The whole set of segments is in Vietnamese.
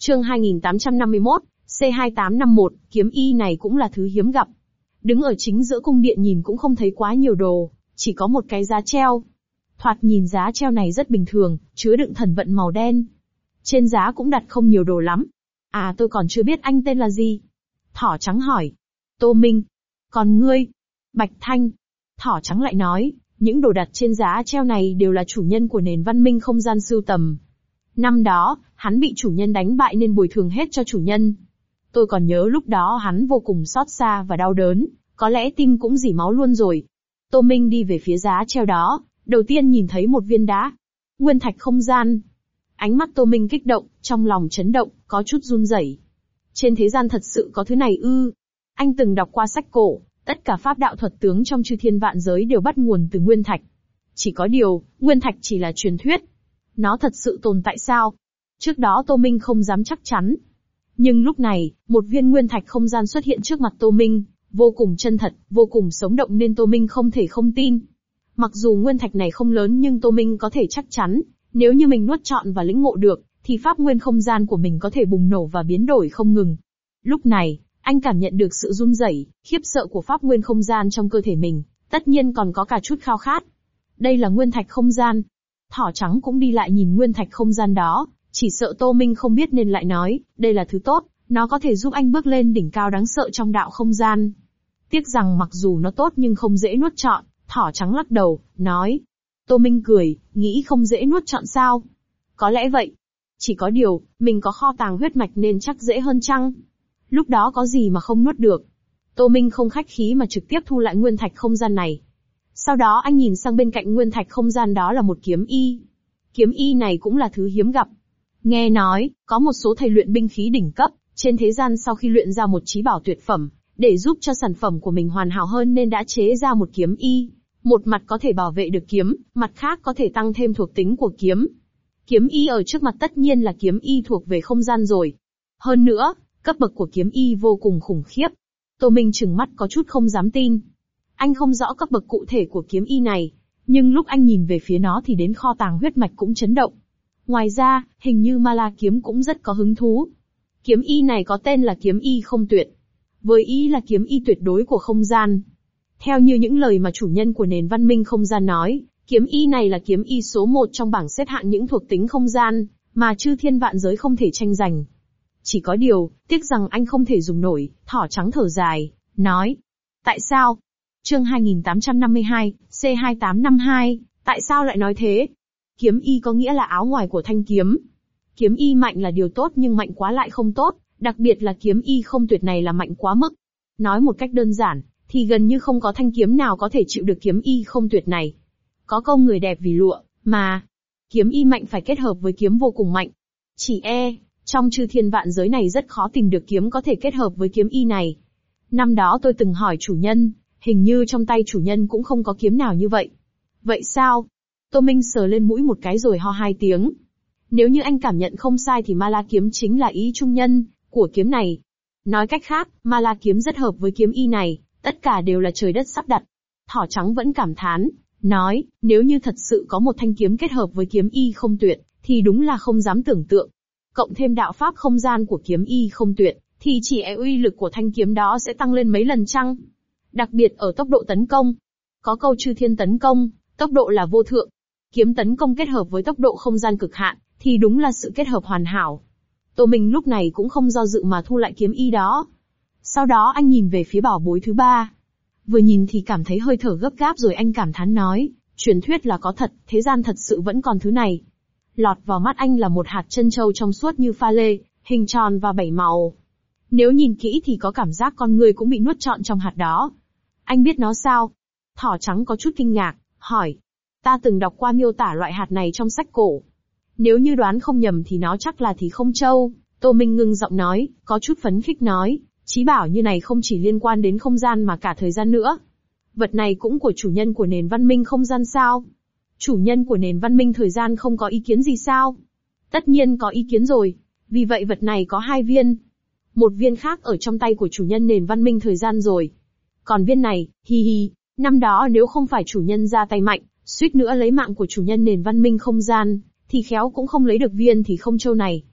Chương 2851, C2851, kiếm y này cũng là thứ hiếm gặp. Đứng ở chính giữa cung điện nhìn cũng không thấy quá nhiều đồ, chỉ có một cái giá treo. Thoạt nhìn giá treo này rất bình thường, chứa đựng thần vận màu đen. Trên giá cũng đặt không nhiều đồ lắm. À, tôi còn chưa biết anh tên là gì? Thỏ trắng hỏi. Tô Minh. Còn ngươi? Bạch Thanh. Thỏ trắng lại nói, những đồ đặt trên giá treo này đều là chủ nhân của nền văn minh không gian sưu tầm. Năm đó, hắn bị chủ nhân đánh bại nên bồi thường hết cho chủ nhân. Tôi còn nhớ lúc đó hắn vô cùng xót xa và đau đớn, có lẽ tim cũng rỉ máu luôn rồi. Tô Minh đi về phía giá treo đó, đầu tiên nhìn thấy một viên đá. Nguyên thạch không gian. Ánh mắt Tô Minh kích động, trong lòng chấn động, có chút run rẩy. Trên thế gian thật sự có thứ này ư? Anh từng đọc qua sách cổ, tất cả pháp đạo thuật tướng trong chư thiên vạn giới đều bắt nguồn từ nguyên thạch. Chỉ có điều, nguyên thạch chỉ là truyền thuyết. Nó thật sự tồn tại sao? Trước đó Tô Minh không dám chắc chắn. Nhưng lúc này, một viên nguyên thạch không gian xuất hiện trước mặt Tô Minh, vô cùng chân thật, vô cùng sống động nên Tô Minh không thể không tin. Mặc dù nguyên thạch này không lớn nhưng Tô Minh có thể chắc chắn, nếu như mình nuốt trọn và lĩnh ngộ được, thì pháp nguyên không gian của mình có thể bùng nổ và biến đổi không ngừng. Lúc này, anh cảm nhận được sự run rẩy, khiếp sợ của pháp nguyên không gian trong cơ thể mình, tất nhiên còn có cả chút khao khát. Đây là nguyên thạch không gian. Thỏ trắng cũng đi lại nhìn nguyên thạch không gian đó, chỉ sợ Tô Minh không biết nên lại nói, đây là thứ tốt, nó có thể giúp anh bước lên đỉnh cao đáng sợ trong đạo không gian. Tiếc rằng mặc dù nó tốt nhưng không dễ nuốt trọn, thỏ trắng lắc đầu, nói. Tô Minh cười, nghĩ không dễ nuốt trọn sao? Có lẽ vậy. Chỉ có điều, mình có kho tàng huyết mạch nên chắc dễ hơn chăng? Lúc đó có gì mà không nuốt được? Tô Minh không khách khí mà trực tiếp thu lại nguyên thạch không gian này. Sau đó anh nhìn sang bên cạnh nguyên thạch không gian đó là một kiếm y. Kiếm y này cũng là thứ hiếm gặp. Nghe nói, có một số thầy luyện binh khí đỉnh cấp, trên thế gian sau khi luyện ra một chí bảo tuyệt phẩm, để giúp cho sản phẩm của mình hoàn hảo hơn nên đã chế ra một kiếm y. Một mặt có thể bảo vệ được kiếm, mặt khác có thể tăng thêm thuộc tính của kiếm. Kiếm y ở trước mặt tất nhiên là kiếm y thuộc về không gian rồi. Hơn nữa, cấp bậc của kiếm y vô cùng khủng khiếp. Tô Minh trừng mắt có chút không dám tin. Anh không rõ cấp bậc cụ thể của kiếm y này, nhưng lúc anh nhìn về phía nó thì đến kho tàng huyết mạch cũng chấn động. Ngoài ra, hình như Ma La kiếm cũng rất có hứng thú. Kiếm y này có tên là kiếm y không tuyệt. Với ý là kiếm y tuyệt đối của không gian. Theo như những lời mà chủ nhân của nền văn minh không gian nói, kiếm y này là kiếm y số 1 trong bảng xếp hạng những thuộc tính không gian, mà chư thiên vạn giới không thể tranh giành. Chỉ có điều, tiếc rằng anh không thể dùng nổi, thỏ trắng thở dài, nói. Tại sao? Chương 2852, C2852, tại sao lại nói thế? Kiếm y có nghĩa là áo ngoài của thanh kiếm. Kiếm y mạnh là điều tốt nhưng mạnh quá lại không tốt, đặc biệt là kiếm y không tuyệt này là mạnh quá mức. Nói một cách đơn giản, thì gần như không có thanh kiếm nào có thể chịu được kiếm y không tuyệt này. Có câu người đẹp vì lụa, mà. Kiếm y mạnh phải kết hợp với kiếm vô cùng mạnh. Trong chư thiên vạn giới này rất khó tìm được kiếm có thể kết hợp với kiếm y này. Năm đó tôi từng hỏi chủ nhân, hình như trong tay chủ nhân cũng không có kiếm nào như vậy. Vậy sao? Tô Minh sờ lên mũi một cái rồi ho 2 tiếng. Nếu như anh cảm nhận không sai thì Ma La kiếm chính là ý trung nhân của kiếm này. Nói cách khác, Ma La kiếm rất hợp với kiếm y này, tất cả đều là trời đất sắp đặt. Thỏ trắng vẫn cảm thán, nói, nếu như thật sự có một thanh kiếm kết hợp với kiếm y không tuyệt, thì đúng là không dám tưởng tượng. Cộng thêm đạo pháp không gian của kiếm y không tuyệt, thì chỉ uy lực của thanh kiếm đó sẽ tăng lên mấy lần chăng? Đặc biệt ở tốc độ tấn công. Có câu chư thiên tấn công, tốc độ là vô thượng. Kiếm tấn công kết hợp với tốc độ không gian cực hạn, thì đúng là sự kết hợp hoàn hảo. Tô Minh lúc này cũng không do dự mà thu lại kiếm y đó. Sau đó anh nhìn về phía bảo bối thứ 3. Vừa nhìn thì cảm thấy hơi thở gấp gáp rồi anh cảm thán nói, truyền thuyết là có thật, thế gian thật sự vẫn còn thứ này. Lọt vào mắt anh là một hạt trân châu trong suốt như pha lê, hình tròn và 7 màu. Nếu nhìn kỹ thì có cảm giác con người cũng bị nuốt trọn trong hạt đó. Anh biết nó sao? Thỏ trắng có chút kinh ngạc, hỏi. Ta từng đọc qua miêu tả loại hạt này trong sách cổ. Nếu như đoán không nhầm thì nó chắc là thì không châu. Tô Minh ngưng giọng nói, có chút phấn khích nói, chí bảo như này không chỉ liên quan đến không gian mà cả thời gian nữa. Vật này cũng của chủ nhân của nền văn minh không gian sao? Chủ nhân của nền văn minh thời gian không có ý kiến gì sao? Tất nhiên có ý kiến rồi. Vì vậy vật này có 2 viên. Một viên khác ở trong tay của chủ nhân nền văn minh thời gian rồi. Còn viên này, năm đó nếu không phải chủ nhân ra tay mạnh, suýt nữa lấy mạng của chủ nhân nền văn minh không gian, thì khéo cũng không lấy được viên thì không châu này.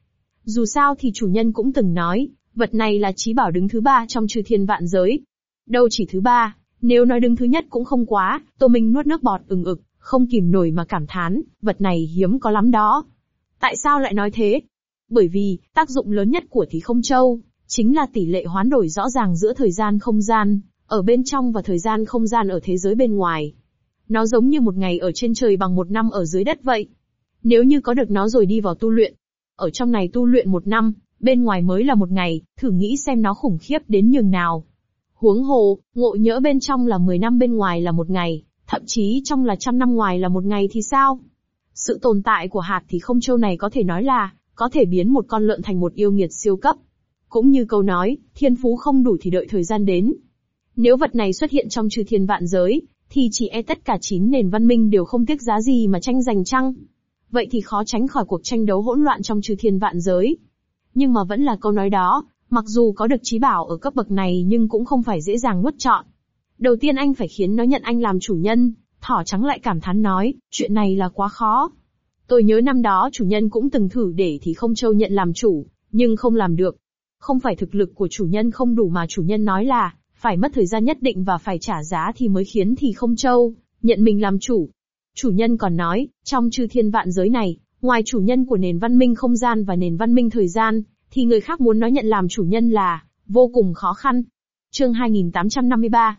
Dù sao thì chủ nhân cũng từng nói, vật này là chí bảo đứng thứ 3 trong chư thiên vạn giới. Đâu chỉ thứ 3, nếu nói đứng thứ nhất cũng không quá. Tô Minh nuốt nước bọt ừng ực, không kìm nổi mà cảm thán, vật này hiếm có lắm đó. Tại sao lại nói thế? Bởi vì, tác dụng lớn nhất của Thì Không Châu, chính là tỷ lệ hoán đổi rõ ràng giữa thời gian không gian, ở bên trong và thời gian không gian ở thế giới bên ngoài. Nó giống như một ngày ở trên trời bằng một năm ở dưới đất vậy. Nếu như có được nó rồi đi vào tu luyện, ở trong này tu luyện một năm, bên ngoài mới là một ngày, thử nghĩ xem nó khủng khiếp đến nhường nào. Huống hồ, ngộ nhỡ bên trong là 10 năm bên ngoài là một ngày, thậm chí trong là 100 năm ngoài là một ngày thì sao? Sự tồn tại của hạt Thì Không Châu này có thể nói là, có thể biến một con lợn thành một yêu nghiệt siêu cấp. Cũng như câu nói, thiên phú không đủ thì đợi thời gian đến. Nếu vật này xuất hiện trong chư thiên vạn giới, thì chỉ e tất cả 9 nền văn minh đều không tiếc giá gì mà tranh giành chăng? Vậy thì khó tránh khỏi cuộc tranh đấu hỗn loạn trong chư thiên vạn giới. Nhưng mà vẫn là câu nói đó, mặc dù có được chí bảo ở cấp bậc này nhưng cũng không phải dễ dàng nuốt trọn. Đầu tiên anh phải khiến nó nhận anh làm chủ nhân. Thỏ trắng lại cảm thán nói, chuyện này là quá khó. Tôi nhớ năm đó chủ nhân cũng từng thử để Thì Không Châu nhận làm chủ, nhưng không làm được. Không phải thực lực của chủ nhân không đủ mà chủ nhân nói là, phải mất thời gian nhất định và phải trả giá thì mới khiến Thì Không Châu nhận mình làm chủ. Chủ nhân còn nói, trong chư thiên vạn giới này, ngoài chủ nhân của nền văn minh không gian và nền văn minh thời gian, thì người khác muốn nó nhận làm chủ nhân là vô cùng khó khăn. Chương 2853,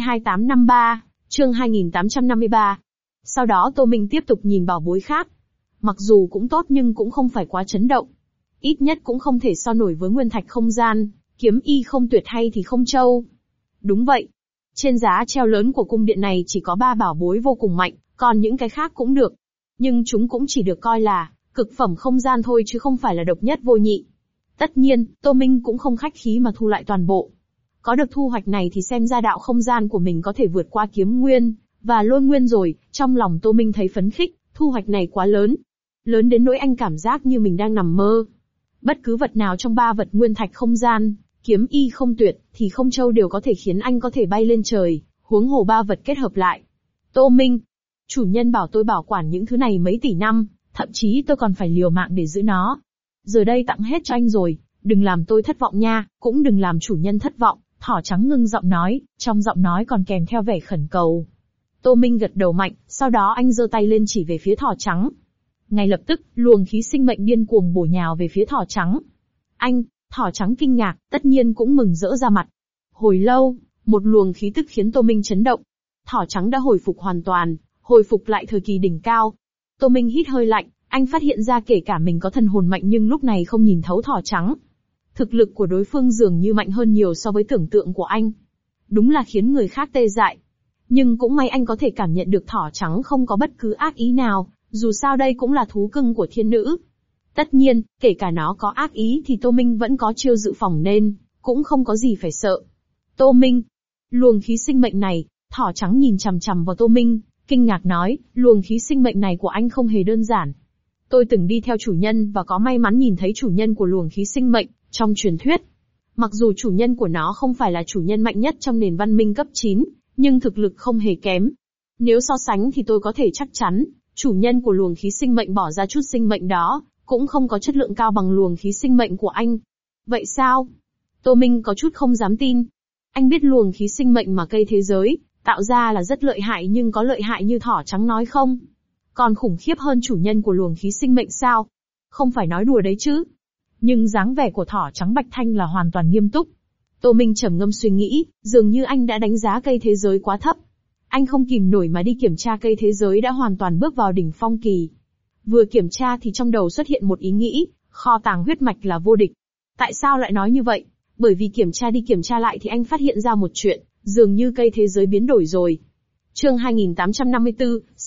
C2853, chương 2853. Sau đó Tô Minh tiếp tục nhìn bảo bối khác. Mặc dù cũng tốt nhưng cũng không phải quá chấn động. Ít nhất cũng không thể so nổi với nguyên thạch không gian, kiếm y không tuyệt hay Thì Không Châu. Đúng vậy. Trên giá treo lớn của cung điện này chỉ có 3 bảo bối vô cùng mạnh, còn những cái khác cũng được. Nhưng chúng cũng chỉ được coi là cực phẩm không gian thôi chứ không phải là độc nhất vô nhị. Tất nhiên, Tô Minh cũng không khách khí mà thu lại toàn bộ. Có được thu hoạch này thì xem ra đạo không gian của mình có thể vượt qua kiếm nguyên và lôi nguyên rồi. Trong lòng Tô Minh thấy phấn khích, thu hoạch này quá lớn. Lớn đến nỗi anh cảm giác như mình đang nằm mơ. Bất cứ vật nào trong 3 vật nguyên thạch không gian, kiếm y không tuyệt, Thì Không Châu đều có thể khiến anh có thể bay lên trời, huống hồ 3 vật kết hợp lại. Tô Minh, chủ nhân bảo tôi bảo quản những thứ này mấy tỷ năm, thậm chí tôi còn phải liều mạng để giữ nó. Giờ đây tặng hết cho anh rồi, đừng làm tôi thất vọng nha, cũng đừng làm chủ nhân thất vọng. Thỏ trắng ngưng giọng nói, trong giọng nói còn kèm theo vẻ khẩn cầu. Tô Minh gật đầu mạnh, sau đó anh giơ tay lên chỉ về phía thỏ trắng. Ngay lập tức, luồng khí sinh mệnh điên cuồng bổ nhào về phía thỏ trắng. Anh, thỏ trắng kinh ngạc, tất nhiên cũng mừng rỡ ra mặt. Hồi lâu, một luồng khí tức khiến Tô Minh chấn động. Thỏ trắng đã hồi phục hoàn toàn, hồi phục lại thời kỳ đỉnh cao. Tô Minh hít hơi lạnh, anh phát hiện ra kể cả mình có thần hồn mạnh nhưng lúc này không nhìn thấu thỏ trắng. Thực lực của đối phương dường như mạnh hơn nhiều so với tưởng tượng của anh. Đúng là khiến người khác tê dại. Nhưng cũng may anh có thể cảm nhận được thỏ trắng không có bất cứ ác ý nào, dù sao đây cũng là thú cưng của thiên nữ. Tất nhiên, kể cả nó có ác ý thì Tô Minh vẫn có chiêu dự phòng nên, cũng không có gì phải sợ. Tô Minh, luồng khí sinh mệnh này, thỏ trắng nhìn chằm chằm vào Tô Minh, kinh ngạc nói, luồng khí sinh mệnh này của anh không hề đơn giản. Tôi từng đi theo chủ nhân và có may mắn nhìn thấy chủ nhân của luồng khí sinh mệnh, trong truyền thuyết. Mặc dù chủ nhân của nó không phải là chủ nhân mạnh nhất trong nền văn minh cấp 9, nhưng thực lực không hề kém. Nếu so sánh thì tôi có thể chắc chắn, chủ nhân của luồng khí sinh mệnh bỏ ra chút sinh mệnh đó, cũng không có chất lượng cao bằng luồng khí sinh mệnh của anh. Vậy sao? Tô Minh có chút không dám tin. Anh biết luồng khí sinh mệnh mà cây thế giới tạo ra là rất lợi hại nhưng có lợi hại như thỏ trắng nói không? Còn khủng khiếp hơn chủ nhân của luồng khí sinh mệnh sao? Không phải nói đùa đấy chứ. Nhưng dáng vẻ của thỏ trắng Bạch Thanh là hoàn toàn nghiêm túc. Tô Minh trầm ngâm suy nghĩ, dường như anh đã đánh giá cây thế giới quá thấp. Anh không kìm nổi mà đi kiểm tra cây thế giới đã hoàn toàn bước vào đỉnh phong kỳ. Vừa kiểm tra thì trong đầu xuất hiện một ý nghĩ, kho tàng huyết mạch là vô địch. Tại sao lại nói như vậy? Bởi vì kiểm tra đi kiểm tra lại thì anh phát hiện ra một chuyện, dường như cây thế giới biến đổi rồi. Chương 2854,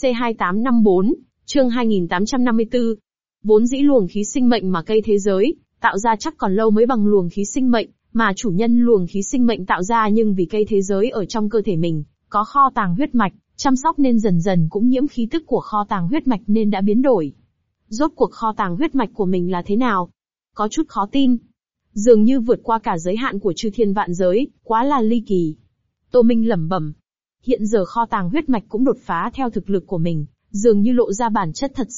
C2854, chương 2854. Vốn dĩ luồng khí sinh mệnh mà cây thế giới tạo ra chắc còn lâu mới bằng luồng khí sinh mệnh mà chủ nhân luồng khí sinh mệnh tạo ra, nhưng vì cây thế giới ở trong cơ thể mình có kho tàng huyết mạch, chăm sóc nên dần dần cũng nhiễm khí tức của kho tàng huyết mạch nên đã biến đổi. Rốt cuộc kho tàng huyết mạch của mình là thế nào? Có chút khó tin. Dường như vượt qua cả giới hạn của chư thiên vạn giới, quá là ly kỳ. Tô Minh lẩm bẩm. Hiện giờ kho tàng huyết mạch cũng đột phá theo thực lực của mình, dường như lộ ra bản chất thật sự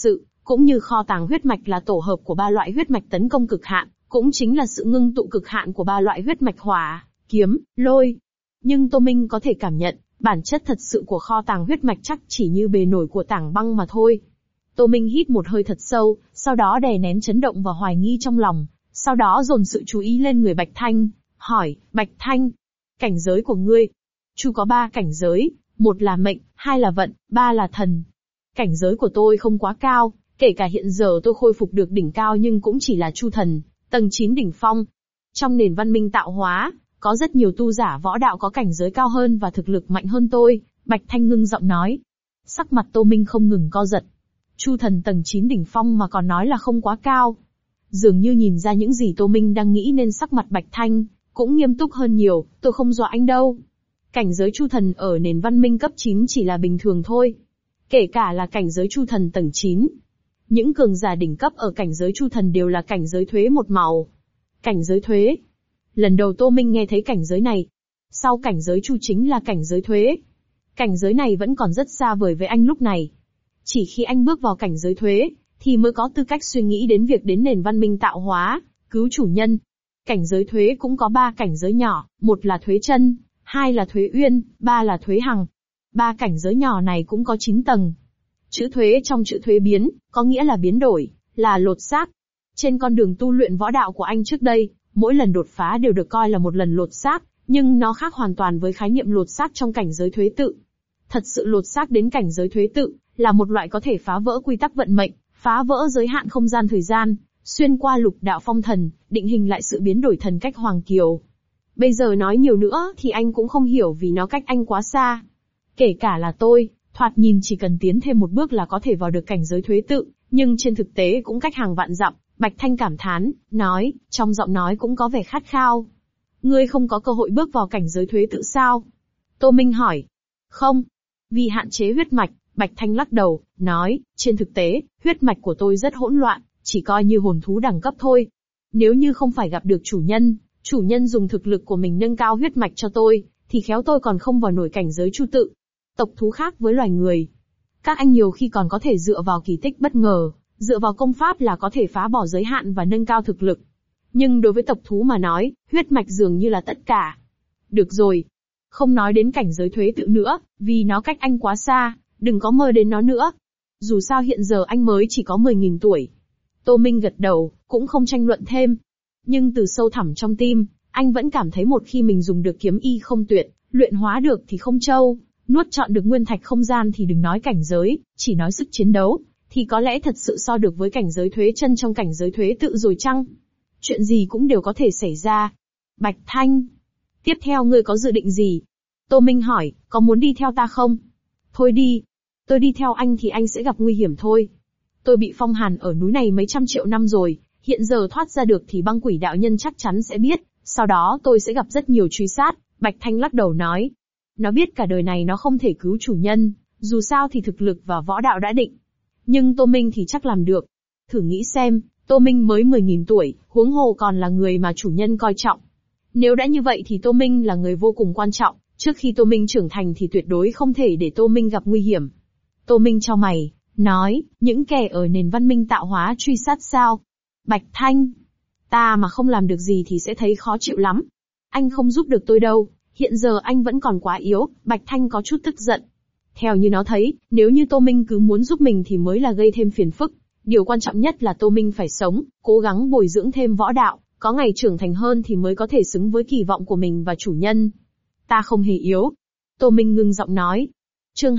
cũng như kho tàng huyết mạch là tổ hợp của ba loại huyết mạch tấn công cực hạn, cũng chính là sự ngưng tụ cực hạn của ba loại huyết mạch hỏa, kiếm, lôi. Nhưng Tô Minh có thể cảm nhận, bản chất thật sự của kho tàng huyết mạch chắc chỉ như bề nổi của tảng băng mà thôi. Tô Minh hít một hơi thật sâu, sau đó đè nén chấn động và hoài nghi trong lòng, sau đó dồn sự chú ý lên người Bạch Thanh, hỏi, Bạch Thanh, cảnh giới của ngươi? Chu có 3 cảnh giới, 1 là mệnh, 2 là vận, 3 là thần. Cảnh giới của tôi không quá cao, kể cả hiện giờ tôi khôi phục được đỉnh cao nhưng cũng chỉ là Chu thần, tầng 9 đỉnh phong. Trong nền văn minh tạo hóa, có rất nhiều tu giả võ đạo có cảnh giới cao hơn và thực lực mạnh hơn tôi, Bạch Thanh ngưng giọng nói. Sắc mặt Tô Minh không ngừng co giật. Chu thần tầng 9 đỉnh phong mà còn nói là không quá cao. Dường như nhìn ra những gì Tô Minh đang nghĩ nên sắc mặt Bạch Thanh cũng nghiêm túc hơn nhiều, tôi không dọa anh đâu. Cảnh giới Chu thần ở nền văn minh cấp 9 chỉ là bình thường thôi. Kể cả là cảnh giới Chu thần tầng 9. Những cường giả đỉnh cấp ở cảnh giới Chu thần đều là cảnh giới thuế một màu. Cảnh giới thuế. Lần đầu Tô Minh nghe thấy cảnh giới này. Sau cảnh giới Chu chính là cảnh giới thuế. Cảnh giới này vẫn còn rất xa vời với anh lúc này. Chỉ khi anh bước vào cảnh giới thuế, thì mới có tư cách suy nghĩ đến việc đến nền văn minh tạo hóa, cứu chủ nhân. Cảnh giới thuế cũng có 3 cảnh giới nhỏ, 1 là thuế chân, 2 là thuế uyên, 3 là thuế hằng. 3 cảnh giới nhỏ này cũng có 9 tầng. Chữ thuế trong chữ thuế biến, có nghĩa là biến đổi, là lột xác. Trên con đường tu luyện võ đạo của anh trước đây, mỗi lần đột phá đều được coi là một lần lột xác, nhưng nó khác hoàn toàn với khái niệm lột xác trong cảnh giới thuế tự. Thật sự lột xác đến cảnh giới thuế tự, là một loại có thể phá vỡ quy tắc vận mệnh, phá vỡ giới hạn không gian thời gian, xuyên qua lục đạo phong thần, định hình lại sự biến đổi thần cách hoàng kiều. Bây giờ nói nhiều nữa thì anh cũng không hiểu vì nó cách anh quá xa. Kể cả là tôi, thoạt nhìn chỉ cần tiến thêm một bước là có thể vào được cảnh giới thuế tự, nhưng trên thực tế cũng cách hàng vạn dặm. Bạch Thanh cảm thán, nói, trong giọng nói cũng có vẻ khát khao. Ngươi không có cơ hội bước vào cảnh giới thuế tự sao? Tô Minh hỏi. Không. Vì hạn chế huyết mạch, Bạch Thanh lắc đầu, nói, trên thực tế, huyết mạch của tôi rất hỗn loạn, chỉ coi như hồn thú đẳng cấp thôi. Nếu như không phải gặp được chủ nhân dùng thực lực của mình nâng cao huyết mạch cho tôi, thì khéo tôi còn không vào nổi cảnh giới Chu tự. Tộc thú khác với loài người. Các anh nhiều khi còn có thể dựa vào kỳ tích bất ngờ, dựa vào công pháp là có thể phá bỏ giới hạn và nâng cao thực lực. Nhưng đối với tộc thú mà nói, huyết mạch dường như là tất cả. Được rồi. Không nói đến cảnh giới thuế tự nữa, vì nó cách anh quá xa, đừng có mơ đến nó nữa. Dù sao hiện giờ anh mới chỉ có 10.000 tuổi. Tô Minh gật đầu, cũng không tranh luận thêm. Nhưng từ sâu thẳm trong tim, anh vẫn cảm thấy một khi mình dùng được kiếm y không tuyệt, luyện hóa được thì không châu, nuốt trọn được nguyên thạch không gian thì đừng nói cảnh giới, chỉ nói sức chiến đấu, thì có lẽ thật sự so được với cảnh giới thuế chân trong cảnh giới thuế tự rồi chăng? Chuyện gì cũng đều có thể xảy ra. Bạch Thanh, tiếp theo ngươi có dự định gì? Tô Minh hỏi, có muốn đi theo ta không? Thôi đi. Tôi đi theo anh thì anh sẽ gặp nguy hiểm thôi. Tôi bị phong hàn ở núi này mấy trăm triệu năm rồi, hiện giờ thoát ra được thì băng quỷ đạo nhân chắc chắn sẽ biết, sau đó tôi sẽ gặp rất nhiều truy sát. Bạch Thanh lắc đầu nói. Nó biết cả đời này nó không thể cứu chủ nhân, dù sao thì thực lực và võ đạo đã định. Nhưng Tô Minh thì chắc làm được. Thử nghĩ xem, Tô Minh mới 10.000 tuổi, huống hồ còn là người mà chủ nhân coi trọng. Nếu đã như vậy thì Tô Minh là người vô cùng quan trọng, trước khi Tô Minh trưởng thành thì tuyệt đối không thể để Tô Minh gặp nguy hiểm. Tô Minh chau mày, nói, những kẻ ở nền văn minh tạo hóa truy sát sao? Bạch Thanh, ta mà không làm được gì thì sẽ thấy khó chịu lắm. Anh không giúp được tôi đâu, hiện giờ anh vẫn còn quá yếu. Bạch Thanh có chút tức giận. Theo như nó thấy, nếu như Tô Minh cứ muốn giúp mình thì mới là gây thêm phiền phức. Điều quan trọng nhất là Tô Minh phải sống, cố gắng bồi dưỡng thêm võ đạo, có ngày trưởng thành hơn thì mới có thể xứng với kỳ vọng của mình và chủ nhân. Ta không hề yếu. Tô Minh ngưng giọng nói. Chương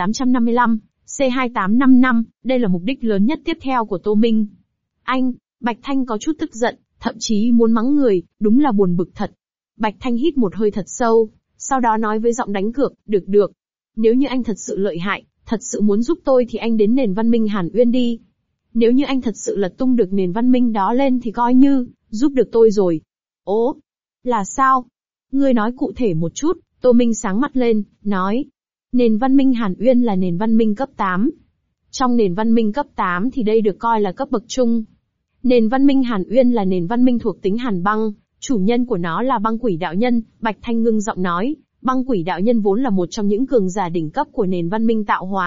2855, C2855, đây là mục đích lớn nhất tiếp theo của Tô Minh. Anh, Bạch Thanh có chút tức giận, thậm chí muốn mắng người, đúng là buồn bực thật. Bạch Thanh hít một hơi thật sâu, sau đó nói với giọng đánh cược, được. Nếu như anh thật sự lợi hại, thật sự muốn giúp tôi thì anh đến nền văn minh Hàn Uyên đi. Nếu như anh thật sự lật tung được nền văn minh đó lên thì coi như, giúp được tôi rồi. Ố, là sao? Ngươi nói cụ thể một chút. Tô Minh sáng mắt lên, nói. Nền văn minh Hàn Uyên là nền văn minh cấp 8. Trong nền văn minh cấp 8 thì đây được coi là cấp bậc trung. Nền văn minh Hàn Uyên là nền văn minh thuộc tính hàn băng, chủ nhân của nó là băng quỷ đạo nhân. Bạch Thanh ngưng giọng nói, băng quỷ đạo nhân vốn là một trong những cường giả đỉnh cấp của nền văn minh tạo hóa,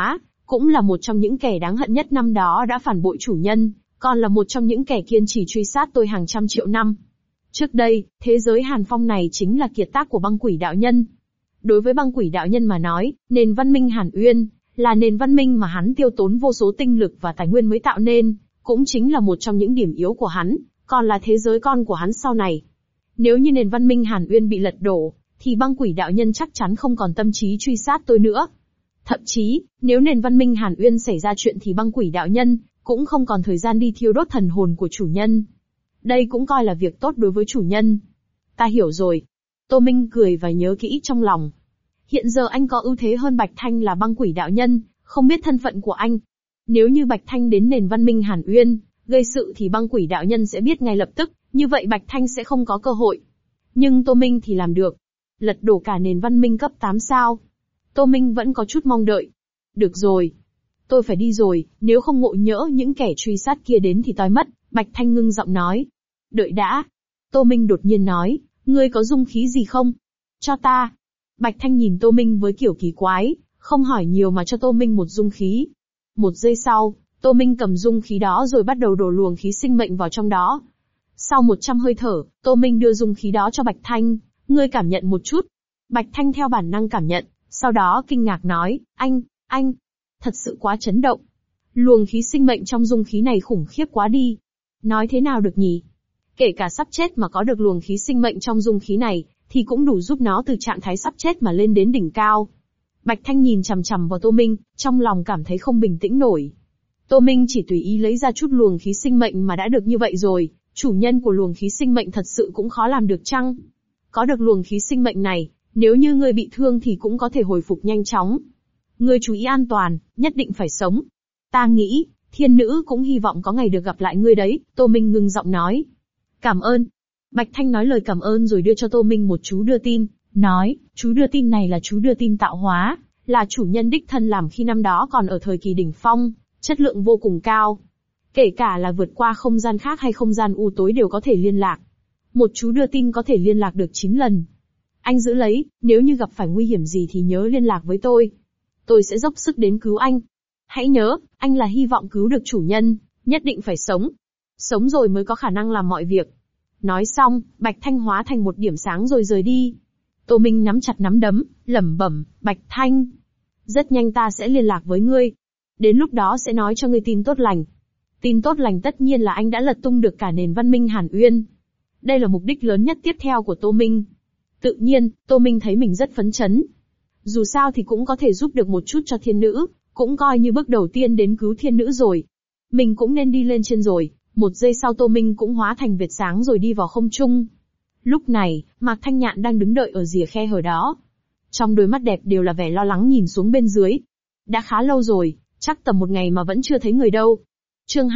cũng là một trong những kẻ đáng hận nhất năm đó đã phản bội chủ nhân, còn là một trong những kẻ kiên trì truy sát tôi hàng trăm triệu năm. Trước đây, thế giới Hàn Phong này chính là kiệt tác của băng quỷ đạo nhân. Đối với băng quỷ đạo nhân mà nói, nền văn minh Hàn Uyên, là nền văn minh mà hắn tiêu tốn vô số tinh lực và tài nguyên mới tạo nên, cũng chính là một trong những điểm yếu của hắn, còn là thế giới con của hắn sau này. Nếu như nền văn minh Hàn Uyên bị lật đổ, thì băng quỷ đạo nhân chắc chắn không còn tâm trí truy sát tôi nữa. Thậm chí, nếu nền văn minh Hàn Uyên xảy ra chuyện thì băng quỷ đạo nhân cũng không còn thời gian đi thiêu đốt thần hồn của chủ nhân. Đây cũng coi là việc tốt đối với chủ nhân. Ta hiểu rồi. Tô Minh cười và nhớ kỹ trong lòng. Hiện giờ anh có ưu thế hơn Bạch Thanh là băng quỷ đạo nhân, không biết thân phận của anh. Nếu như Bạch Thanh đến nền văn minh Hàn Uyên, gây sự thì băng quỷ đạo nhân sẽ biết ngay lập tức, như vậy Bạch Thanh sẽ không có cơ hội. Nhưng Tô Minh thì làm được. Lật đổ cả nền văn minh cấp 8 sao. Tô Minh vẫn có chút mong đợi. Được rồi. Tôi phải đi rồi, nếu không ngộ nhỡ những kẻ truy sát kia đến thì toi mất, Bạch Thanh ngưng giọng nói. Đợi đã. Tô Minh đột nhiên nói, ngươi có dung khí gì không? Cho ta. Bạch Thanh nhìn Tô Minh với kiểu kỳ quái, không hỏi nhiều mà cho Tô Minh một dung khí. Một giây sau, Tô Minh cầm dung khí đó rồi bắt đầu đổ luồng khí sinh mệnh vào trong đó. Sau 100 hơi thở, Tô Minh đưa dung khí đó cho Bạch Thanh, ngươi cảm nhận một chút. Bạch Thanh theo bản năng cảm nhận, sau đó kinh ngạc nói, anh, thật sự quá chấn động. Luồng khí sinh mệnh trong dung khí này khủng khiếp quá đi. Nói thế nào được nhỉ? Kể cả sắp chết mà có được luồng khí sinh mệnh trong dung khí này, thì cũng đủ giúp nó từ trạng thái sắp chết mà lên đến đỉnh cao. Bạch Thanh nhìn chằm chằm vào Tô Minh, trong lòng cảm thấy không bình tĩnh nổi. Tô Minh chỉ tùy ý lấy ra chút luồng khí sinh mệnh mà đã được như vậy rồi, chủ nhân của luồng khí sinh mệnh thật sự cũng khó làm được chăng? Có được luồng khí sinh mệnh này, nếu như ngươi bị thương thì cũng có thể hồi phục nhanh chóng. Ngươi chú ý an toàn, nhất định phải sống. Ta nghĩ, thiên nữ cũng hy vọng có ngày được gặp lại ngươi đấy, Tô Minh ngưng giọng nói. Cảm ơn. Bạch Thanh nói lời cảm ơn rồi đưa cho Tô Minh một chú đưa tin, nói, chú đưa tin này là chú đưa tin tạo hóa, là chủ nhân đích thân làm khi năm đó còn ở thời kỳ đỉnh phong, chất lượng vô cùng cao. Kể cả là vượt qua không gian khác hay không gian u tối đều có thể liên lạc. Một chú đưa tin có thể liên lạc được 9 lần. Anh giữ lấy, nếu như gặp phải nguy hiểm gì thì nhớ liên lạc với tôi. Tôi sẽ dốc sức đến cứu anh. Hãy nhớ, anh là hy vọng cứu được chủ nhân, nhất định phải sống. Sống rồi mới có khả năng làm mọi việc. Nói xong, Bạch Thanh hóa thành một điểm sáng rồi rời đi. Tô Minh nắm chặt nắm đấm, lẩm bẩm, Bạch Thanh. Rất nhanh ta sẽ liên lạc với ngươi. Đến lúc đó sẽ nói cho ngươi tin tốt lành. Tin tốt lành tất nhiên là anh đã lật tung được cả nền văn minh Hàn Uyên. Đây là mục đích lớn nhất tiếp theo của Tô Minh. Tự nhiên, Tô Minh thấy mình rất phấn chấn. Dù sao thì cũng có thể giúp được một chút cho thiên nữ, cũng coi như bước đầu tiên đến cứu thiên nữ rồi. Mình cũng nên đi lên trên rồi. Một giây sau Tô Minh cũng hóa thành vệt sáng rồi đi vào không trung. Lúc này, Mạc Thanh Nhạn đang đứng đợi ở rìa khe hở đó. Trong đôi mắt đẹp đều là vẻ lo lắng nhìn xuống bên dưới. Đã khá lâu rồi, chắc tầm một ngày mà vẫn chưa thấy người đâu. Chương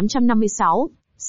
2856,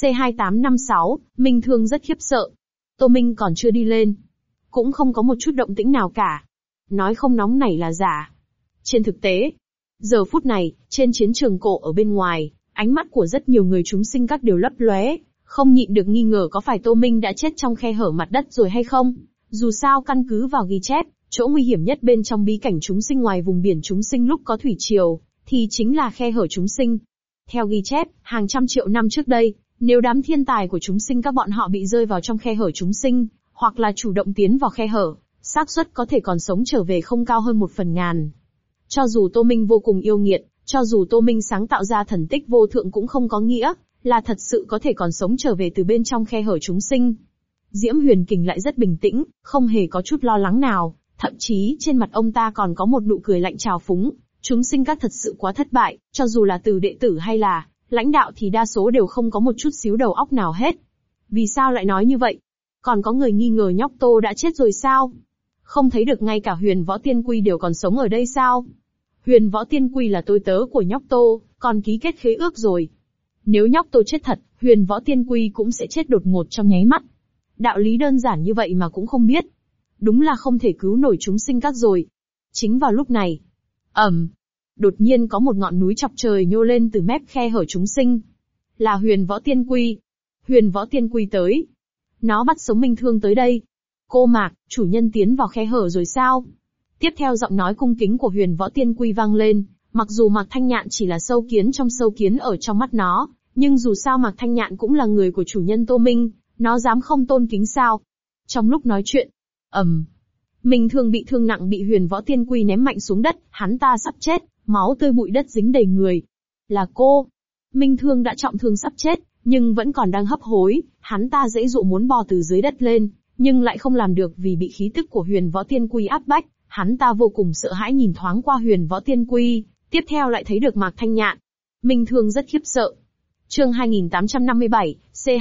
C2856, Minh Thương rất khiếp sợ. Tô Minh còn chưa đi lên. Cũng không có một chút động tĩnh nào cả. Nói không nóng nảy là giả. Trên thực tế, giờ phút này, trên chiến trường cổ ở bên ngoài, ánh mắt của rất nhiều người chúng sinh các đều lấp lóe, không nhịn được nghi ngờ có phải Tô Minh đã chết trong khe hở mặt đất rồi hay không. Dù sao căn cứ vào ghi chép, chỗ nguy hiểm nhất bên trong bí cảnh chúng sinh ngoài vùng biển chúng sinh lúc có thủy triều, thì chính là khe hở chúng sinh. Theo ghi chép, hàng trăm triệu năm trước đây, nếu đám thiên tài của chúng sinh các bọn họ bị rơi vào trong khe hở chúng sinh, hoặc là chủ động tiến vào khe hở, xác suất có thể còn sống trở về không cao hơn 1/1000. Cho dù Tô Minh vô cùng yêu nghiệt, cho dù Tô Minh sáng tạo ra thần tích vô thượng cũng không có nghĩa là thật sự có thể còn sống trở về từ bên trong khe hở chúng sinh. Diễm Huyền Kình lại rất bình tĩnh, không hề có chút lo lắng nào, thậm chí trên mặt ông ta còn có một nụ cười lạnh trào phúng. Chúng sinh các thật sự quá thất bại, cho dù là từ đệ tử hay là lãnh đạo thì đa số đều không có một chút xíu đầu óc nào hết. Vì sao lại nói như vậy? Còn có người nghi ngờ nhóc Tô đã chết rồi sao? Không thấy được ngay cả Huyền Võ Tiên Quy đều còn sống ở đây sao? Huyền Võ Tiên Quy là tôi tớ của nhóc Tô, còn ký kết khế ước rồi. Nếu nhóc Tô chết thật, Huyền Võ Tiên Quy cũng sẽ chết đột ngột trong nháy mắt. Đạo lý đơn giản như vậy mà cũng không biết. Đúng là không thể cứu nổi chúng sinh các rồi. Chính vào lúc này, đột nhiên có một ngọn núi chọc trời nhô lên từ mép khe hở chúng sinh. Là Huyền Võ Tiên Quy. Huyền Võ Tiên Quy tới. Nó bắt sống Minh Thương tới đây. Cô Mạc, chủ nhân tiến vào khe hở rồi sao? Tiếp theo giọng nói cung kính của Huyền Võ Tiên Quy vang lên, Mặc dù Mạc Thanh Nhạn chỉ là sâu kiến trong sâu kiến ở trong mắt nó, nhưng dù sao Mạc Thanh Nhạn cũng là người của chủ nhân Tô Minh, nó dám không tôn kính sao? Trong lúc nói chuyện, Minh Thương bị thương nặng bị Huyền Võ Tiên Quy ném mạnh xuống đất, hắn ta sắp chết, máu tươi bụi đất dính đầy người. Là cô. Minh Thương đã trọng thương sắp chết, nhưng vẫn còn đang hấp hối, hắn ta giãy giụa muốn bò từ dưới đất lên, nhưng lại không làm được vì bị khí tức của Huyền Võ Tiên Quy áp bách. Hắn ta vô cùng sợ hãi nhìn thoáng qua Huyền Võ Tiên Quy, tiếp theo lại thấy được Mạc Thanh Nhạn. Minh Thương rất khiếp sợ. Chương 2857,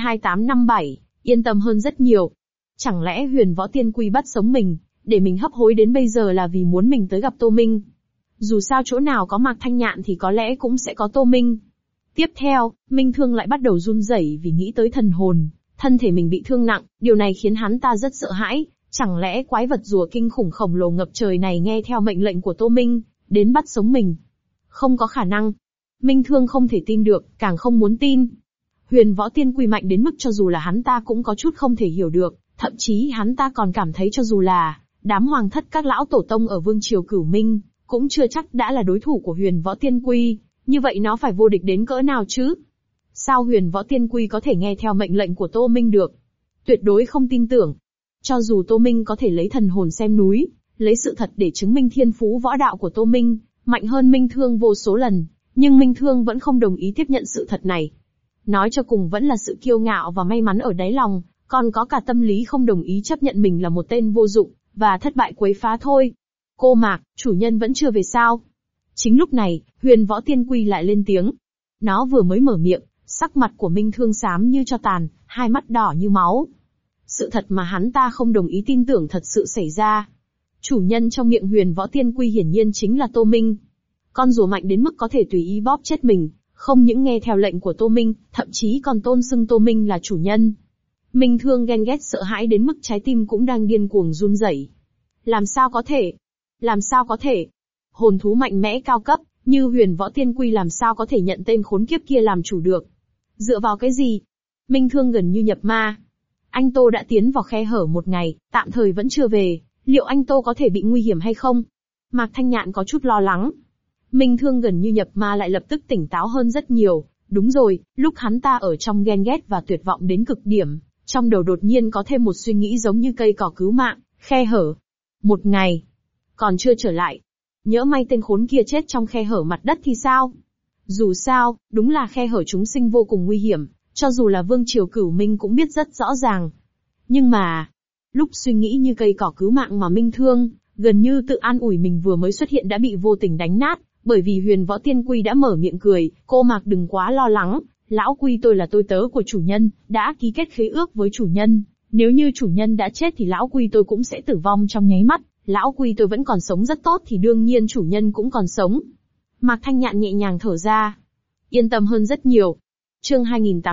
C2857, yên tâm hơn rất nhiều. Chẳng lẽ Huyền Võ Tiên Quy bắt sống mình, để mình hấp hối đến bây giờ là vì muốn mình tới gặp Tô Minh? Dù sao chỗ nào có Mạc Thanh Nhạn thì có lẽ cũng sẽ có Tô Minh. Tiếp theo, Minh Thương lại bắt đầu run rẩy vì nghĩ tới thần hồn, thân thể mình bị thương nặng, điều này khiến hắn ta rất sợ hãi. Chẳng lẽ quái vật rùa kinh khủng khổng lồ ngập trời này nghe theo mệnh lệnh của Tô Minh, đến bắt sống mình? Không có khả năng. Minh Thương không thể tin được, càng không muốn tin. Huyền Võ Tiên Quy mạnh đến mức cho dù là hắn ta cũng có chút không thể hiểu được, thậm chí hắn ta còn cảm thấy cho dù là đám hoàng thất các lão tổ tông ở vương triều Cửu Minh, cũng chưa chắc đã là đối thủ của Huyền Võ Tiên Quy, như vậy nó phải vô địch đến cỡ nào chứ? Sao Huyền Võ Tiên Quy có thể nghe theo mệnh lệnh của Tô Minh được? Tuyệt đối không tin tưởng. Cho dù Tô Minh có thể lấy thần hồn xem núi, lấy sự thật để chứng minh thiên phú võ đạo của Tô Minh, mạnh hơn Minh Thương vô số lần, nhưng Minh Thương vẫn không đồng ý tiếp nhận sự thật này. Nói cho cùng vẫn là sự kiêu ngạo và may mắn ở đáy lòng, còn có cả tâm lý không đồng ý chấp nhận mình là một tên vô dụng, và thất bại quấy phá thôi. Cô Mạc, chủ nhân vẫn chưa về sao? Chính lúc này, Huyền Võ Tiên Quy lại lên tiếng. Nó vừa mới mở miệng, sắc mặt của Minh Thương xám như tro tàn, hai mắt đỏ như máu. Sự thật mà hắn ta không đồng ý tin tưởng thật sự xảy ra. Chủ nhân trong miệng Huyền Võ Tiên Quy hiển nhiên chính là Tô Minh. Con rùa mạnh đến mức có thể tùy ý bóp chết mình, không những nghe theo lệnh của Tô Minh, thậm chí còn tôn xưng Tô Minh là chủ nhân. Minh Thương ghen ghét sợ hãi đến mức trái tim cũng đang điên cuồng run rẩy. Làm sao có thể? Làm sao có thể? Hồn thú mạnh mẽ cao cấp, như Huyền Võ Tiên Quy làm sao có thể nhận tên khốn kiếp kia làm chủ được? Dựa vào cái gì? Minh Thương gần như nhập ma. Anh Tô đã tiến vào khe hở một ngày, tạm thời vẫn chưa về, liệu anh Tô có thể bị nguy hiểm hay không? Mạc Thanh Nhạn có chút lo lắng. Minh Thương gần như nhập ma lại lập tức tỉnh táo hơn rất nhiều. Đúng rồi, lúc hắn ta ở trong ghen ghét và tuyệt vọng đến cực điểm, trong đầu đột nhiên có thêm một suy nghĩ giống như cây cỏ cứu mạng, khe hở. Một ngày, còn chưa trở lại. Nhỡ may tên khốn kia chết trong khe hở mặt đất thì sao? Dù sao, đúng là khe hở chúng sinh vô cùng nguy hiểm, cho dù là vương triều Cửu Minh cũng biết rất rõ ràng. Nhưng mà, lúc suy nghĩ như cây cỏ cứu mạng mà Minh Thương, gần như tự an ủi mình vừa mới xuất hiện đã bị vô tình đánh nát, bởi vì Huyền Võ Tiên Quy đã mở miệng cười, cô Mạc đừng quá lo lắng, lão Quy tôi là tôi tớ của chủ nhân, đã ký kết khế ước với chủ nhân, nếu như chủ nhân đã chết thì lão Quy tôi cũng sẽ tử vong trong nháy mắt, lão Quy tôi vẫn còn sống rất tốt thì đương nhiên chủ nhân cũng còn sống. Mạc Thanh Nhạn nhẹ nhàng thở ra, yên tâm hơn rất nhiều. Chương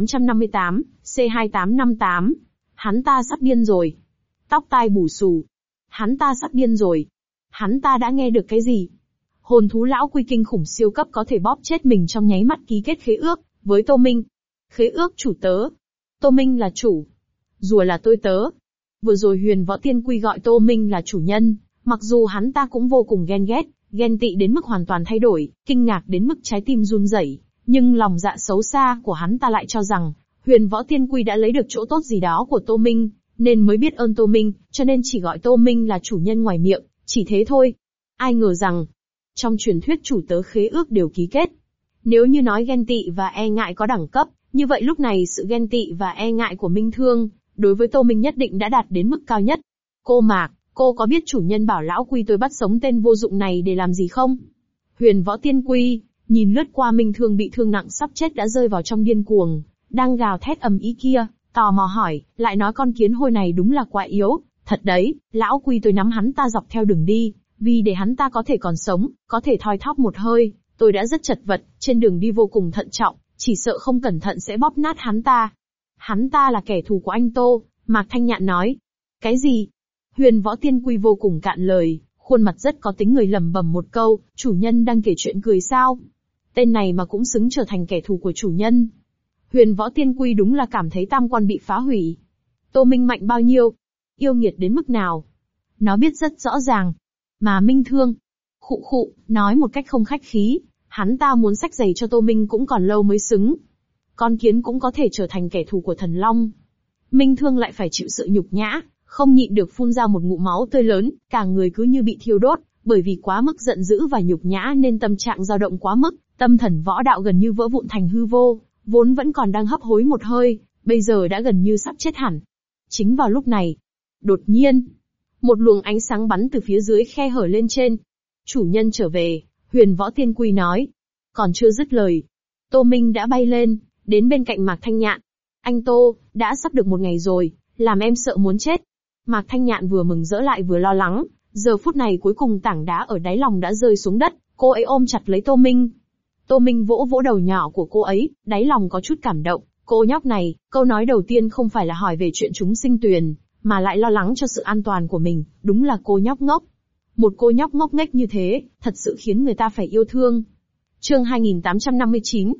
2858, C2858. Hắn ta sắp điên rồi. Tóc tai bù xù. Hắn ta sắp điên rồi. Hắn ta đã nghe được cái gì? Hồn thú lão Quy kinh khủng siêu cấp có thể bóp chết mình trong nháy mắt ký kết khế ước với Tô Minh. Khế ước chủ tớ. Tô Minh là chủ. Rùa là tôi tớ. Vừa rồi Huyền Võ Tiên Quy gọi Tô Minh là chủ nhân, mặc dù hắn ta cũng vô cùng ghen ghét, ghen tị đến mức hoàn toàn thay đổi, kinh ngạc đến mức trái tim run rẩy, nhưng lòng dạ xấu xa của hắn ta lại cho rằng, Huyền Võ Tiên Quy đã lấy được chỗ tốt gì đó của Tô Minh, nên mới biết ơn Tô Minh, cho nên chỉ gọi Tô Minh là chủ nhân ngoài miệng, chỉ thế thôi. Ai ngờ rằng, trong truyền thuyết chủ tớ khế ước đều ký kết. Nếu như nói ghen tị và e ngại có đẳng cấp, như vậy lúc này sự ghen tị và e ngại của Minh Thương, đối với Tô Minh nhất định đã đạt đến mức cao nhất. Cô Mạc, cô có biết chủ nhân bảo lão Quy tôi bắt sống tên vô dụng này để làm gì không? Huyền Võ Tiên Quy, nhìn lướt qua Minh Thương bị thương nặng sắp chết đã rơi vào trong điên cuồng, đang gào thét ầm ĩ kia, tò mò hỏi, lại nói con kiến hôi này đúng là quá yếu, thật đấy, lão Quy tôi nắm hắn ta dọc theo đường đi, vì để hắn ta có thể còn sống, có thể thoi thóp một hơi, tôi đã rất chật vật, trên đường đi vô cùng thận trọng, chỉ sợ không cẩn thận sẽ bóp nát hắn ta. Hắn ta là kẻ thù của anh Tô, Mạc Thanh Nhạn nói. Cái gì? Huyền Võ Tiên Quy vô cùng cạn lời, khuôn mặt rất có tính người lẩm bẩm một câu, chủ nhân đang kể chuyện cười sao? Tên này mà cũng xứng trở thành kẻ thù của chủ nhân. Huyền Võ Tiên Quy đúng là cảm thấy tam quan bị phá hủy. Tô Minh mạnh bao nhiêu? Yêu nghiệt đến mức nào? Nó biết rất rõ ràng. Mà Minh Thương, khụ khụ, nói một cách không khách khí, Hắn ta muốn xách giày cho Tô Minh cũng còn lâu mới xứng. Con kiến cũng có thể trở thành kẻ thù của thần long. Minh Thương lại phải chịu sự nhục nhã, không nhịn được phun ra một ngụm máu tươi lớn, cả người cứ như bị thiêu đốt, bởi vì quá mức giận dữ và nhục nhã nên tâm trạng dao động quá mức, tâm thần võ đạo gần như vỡ vụn thành hư vô, vốn vẫn còn đang hấp hối một hơi, bây giờ đã gần như sắp chết hẳn. Chính vào lúc này, đột nhiên, một luồng ánh sáng bắn từ phía dưới khe hở lên trên. Chủ nhân trở về, Huyền Võ Tiên Quy nói. Còn chưa dứt lời, Tô Minh đã bay lên, đến bên cạnh Mạc Thanh Nhạn. Anh Tô, đã sắp được một ngày rồi, làm em sợ muốn chết. Mạc Thanh Nhạn vừa mừng rỡ lại vừa lo lắng, giờ phút này cuối cùng tảng đá ở đáy lòng đã rơi xuống đất, cô ấy ôm chặt lấy Tô Minh. Tô Minh vỗ vỗ đầu nhỏ của cô ấy, đáy lòng có chút cảm động. Cô nhóc này, câu nói đầu tiên không phải là hỏi về chuyện chúng sinh tuyền, mà lại lo lắng cho sự an toàn của mình, đúng là cô nhóc ngốc. Một cô nhóc ngốc nghếch như thế, thật sự khiến người ta phải yêu thương. Chương 2859,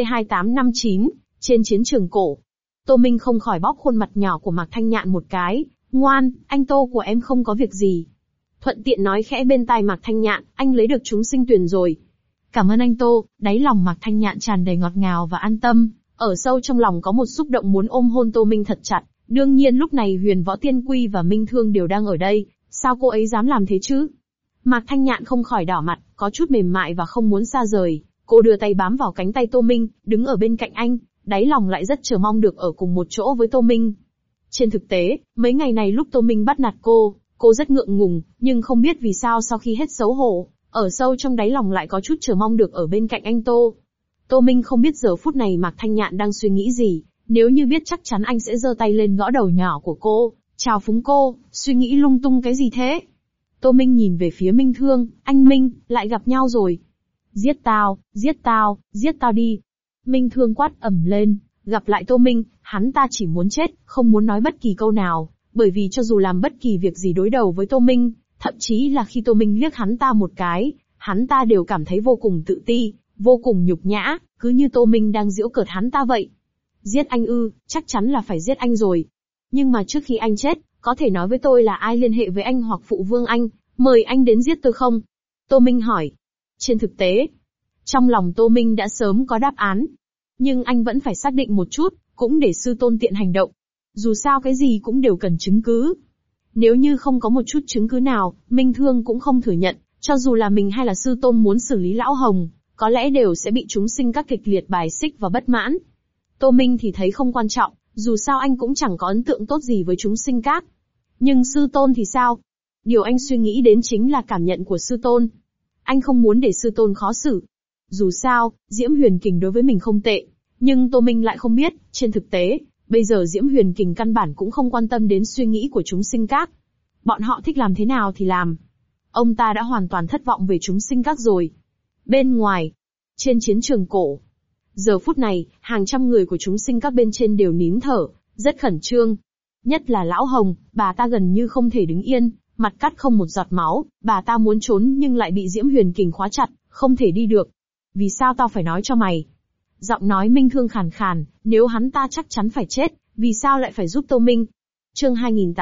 C2859, trên chiến trường cổ. Tô Minh không khỏi bóp khuôn mặt nhỏ của Mạc Thanh Nhạn một cái. Ngoan, anh Tô của em không có việc gì. Thuận tiện nói khẽ bên tai Mạc Thanh Nhạn, anh lấy được chúng sinh tuyền rồi. Cảm ơn anh Tô, đáy lòng Mạc Thanh Nhạn tràn đầy ngọt ngào và an tâm. Ở sâu trong lòng có một xúc động muốn ôm hôn Tô Minh thật chặt. Đương nhiên lúc này Huyền Võ Tiên Quy và Minh Thương đều đang ở đây, sao cô ấy dám làm thế chứ? Mạc Thanh Nhạn không khỏi đỏ mặt, có chút mềm mại và không muốn xa rời. Cô đưa tay bám vào cánh tay Tô Minh, đứng ở bên cạnh anh, đáy lòng lại rất chờ mong được ở cùng một chỗ với Tô Minh. Trên thực tế, mấy ngày này lúc Tô Minh bắt nạt cô rất ngượng ngùng, nhưng không biết vì sao sau khi hết xấu hổ, ở sâu trong đáy lòng lại có chút chờ mong được ở bên cạnh anh Tô. Tô Minh không biết giờ phút này Mạc Thanh Nhạn đang suy nghĩ gì, nếu như biết chắc chắn anh sẽ giơ tay lên gõ đầu nhỏ của cô, chào phúng cô, suy nghĩ lung tung cái gì thế? Tô Minh nhìn về phía Minh Thương, anh Minh, lại gặp nhau rồi. Giết tao, giết tao, giết tao đi. Minh Thương quát ầm lên, gặp lại Tô Minh, hắn ta chỉ muốn chết, không muốn nói bất kỳ câu nào, bởi vì cho dù làm bất kỳ việc gì đối đầu với Tô Minh, thậm chí là khi Tô Minh liếc hắn ta một cái, hắn ta đều cảm thấy vô cùng tự ti, vô cùng nhục nhã, cứ như Tô Minh đang giễu cợt hắn ta vậy. Giết anh ư, chắc chắn là phải giết anh rồi. Nhưng mà trước khi anh chết, có thể nói với tôi là ai liên hệ với anh hoặc phụ vương anh, mời anh đến giết tôi không? Tô Minh hỏi. Trên thực tế, trong lòng Tô Minh đã sớm có đáp án. Nhưng anh vẫn phải xác định một chút, cũng để sư tôn tiện hành động. Dù sao cái gì cũng đều cần chứng cứ. Nếu như không có một chút chứng cứ nào, Minh Thương cũng không thừa nhận, cho dù là mình hay là sư tôn muốn xử lý lão Hồng, có lẽ đều sẽ bị chúng sinh các kịch liệt bài xích và bất mãn. Tô Minh thì thấy không quan trọng, dù sao anh cũng chẳng có ấn tượng tốt gì với chúng sinh các. Nhưng sư tôn thì sao? Điều anh suy nghĩ đến chính là cảm nhận của sư tôn. Anh không muốn để sư tôn khó xử. Dù sao, Diễm Huyền Kình đối với mình không tệ, nhưng Tô Minh lại không biết, trên thực tế, bây giờ Diễm Huyền Kình căn bản cũng không quan tâm đến suy nghĩ của chúng sinh các. Bọn họ thích làm thế nào thì làm. Ông ta đã hoàn toàn thất vọng về chúng sinh các rồi. Bên ngoài, trên chiến trường cổ, giờ phút này, hàng trăm người của chúng sinh các bên trên đều nín thở, rất khẩn trương. Nhất là lão Hồng, bà ta gần như không thể đứng yên, mặt cắt không một giọt máu, bà ta muốn trốn nhưng lại bị Diễm Huyền Kình khóa chặt, không thể đi được. Vì sao tao phải nói cho mày? Giọng nói Minh Thương khàn khàn, nếu hắn ta chắc chắn phải chết, vì sao lại phải giúp Tô Minh? Chương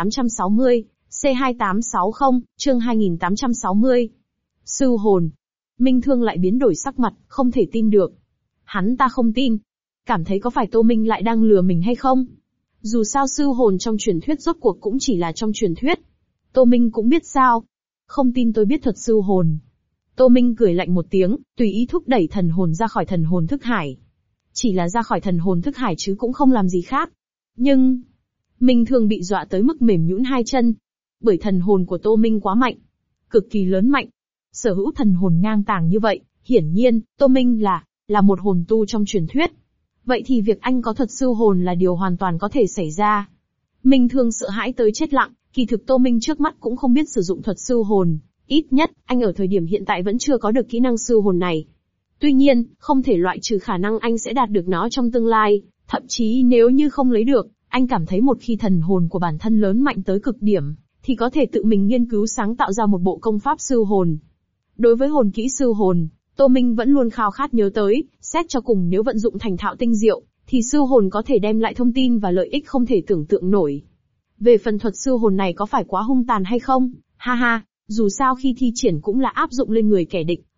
2860, C2860, chương 2860. Sư hồn. Minh Thương lại biến đổi sắc mặt, không thể tin được. Hắn ta không tin. Cảm thấy có phải Tô Minh lại đang lừa mình hay không? Dù sao sư hồn trong truyền thuyết rốt cuộc cũng chỉ là trong truyền thuyết. Tô Minh cũng biết sao. Không tin tôi biết thuật sư hồn. Tô Minh cười lạnh một tiếng, tùy ý thúc đẩy thần hồn ra khỏi thần hồn thức hải. Chỉ là ra khỏi thần hồn thức hải chứ cũng không làm gì khác. Nhưng, Minh Thương bị dọa tới mức mềm nhũn hai chân. Bởi thần hồn của Tô Minh quá mạnh. Cực kỳ lớn mạnh. Sở hữu thần hồn ngang tàng như vậy, hiển nhiên, Tô Minh là một hồn tu trong truyền thuyết. Vậy thì việc anh có thuật sư hồn là điều hoàn toàn có thể xảy ra. Minh Thương sợ hãi tới chết lặng, kỳ thực Tô Minh trước mắt cũng không biết sử dụng thuật sư hồn. Ít nhất, anh ở thời điểm hiện tại vẫn chưa có được kỹ năng sư hồn này. Tuy nhiên, không thể loại trừ khả năng anh sẽ đạt được nó trong tương lai, thậm chí nếu như không lấy được, anh cảm thấy một khi thần hồn của bản thân lớn mạnh tới cực điểm, thì có thể tự mình nghiên cứu sáng tạo ra một bộ công pháp sư hồn. Đối với hồn kỹ sư hồn, Tô Minh vẫn luôn khao khát nhớ tới, xét cho cùng nếu vận dụng thành thạo tinh diệu, thì sư hồn có thể đem lại thông tin và lợi ích không thể tưởng tượng nổi. Về phần thuật sư hồn này có phải quá hung tàn hay không? Ha ha, dù sao khi thi triển cũng là áp dụng lên người kẻ địch,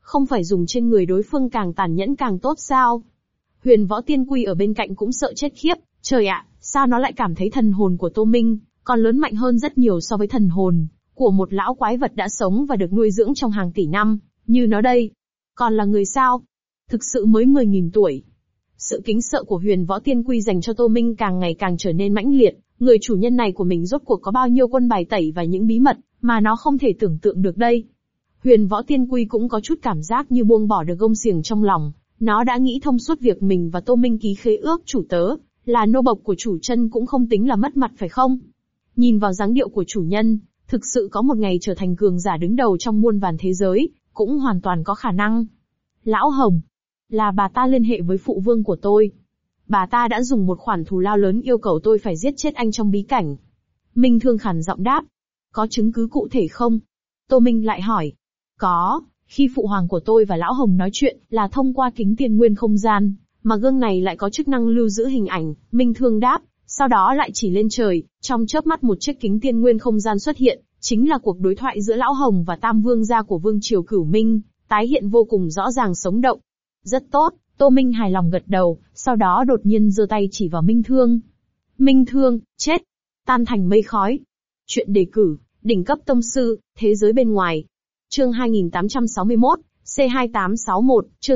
Không phải dùng trên người đối phương càng tàn nhẫn càng tốt sao? Huyền Võ Tiên Quy ở bên cạnh cũng sợ chết khiếp, trời ạ, sao nó lại cảm thấy thần hồn của Tô Minh còn lớn mạnh hơn rất nhiều so với thần hồn của một lão quái vật đã sống và được nuôi dưỡng trong hàng tỷ năm, như nó đây. Còn là người sao? Thực sự mới 10.000 tuổi. Sự kính sợ của Huyền Võ Tiên Quy dành cho Tô Minh càng ngày càng trở nên mãnh liệt, người chủ nhân này của mình rốt cuộc có bao nhiêu quân bài tẩy và những bí mật mà nó không thể tưởng tượng được đây. Huyền Võ Tiên Quy cũng có chút cảm giác như buông bỏ được gông xiềng trong lòng, nó đã nghĩ thông suốt việc mình và Tô Minh ký khế ước chủ tớ, là nô bộc của chủ chân cũng không tính là mất mặt phải không? Nhìn vào dáng điệu của chủ nhân, thực sự có một ngày trở thành cường giả đứng đầu trong muôn vàn thế giới, cũng hoàn toàn có khả năng. Lão Hồng, là bà ta liên hệ với phụ vương của tôi. Bà ta đã dùng một khoản thù lao lớn yêu cầu tôi phải giết chết anh trong bí cảnh. Minh Thương khàn giọng đáp. Có chứng cứ cụ thể không? Tô Minh lại hỏi. Có, khi phụ hoàng của tôi và Lão Hồng nói chuyện là thông qua kính tiên nguyên không gian, mà gương này lại có chức năng lưu giữ hình ảnh, Minh Thương đáp, sau đó lại chỉ lên trời, trong chớp mắt một chiếc kính tiên nguyên không gian xuất hiện, chính là cuộc đối thoại giữa Lão Hồng và Tam Vương gia của Vương triều Cửu Minh, tái hiện vô cùng rõ ràng sống động. Rất tốt, Tô Minh hài lòng gật đầu, sau đó đột nhiên giơ tay chỉ vào Minh Thương. Minh Thương, chết, tan thành mây khói. Chuyện đề cử, đỉnh cấp tông sư, thế giới bên ngoài. Chương 2861, C2861, chương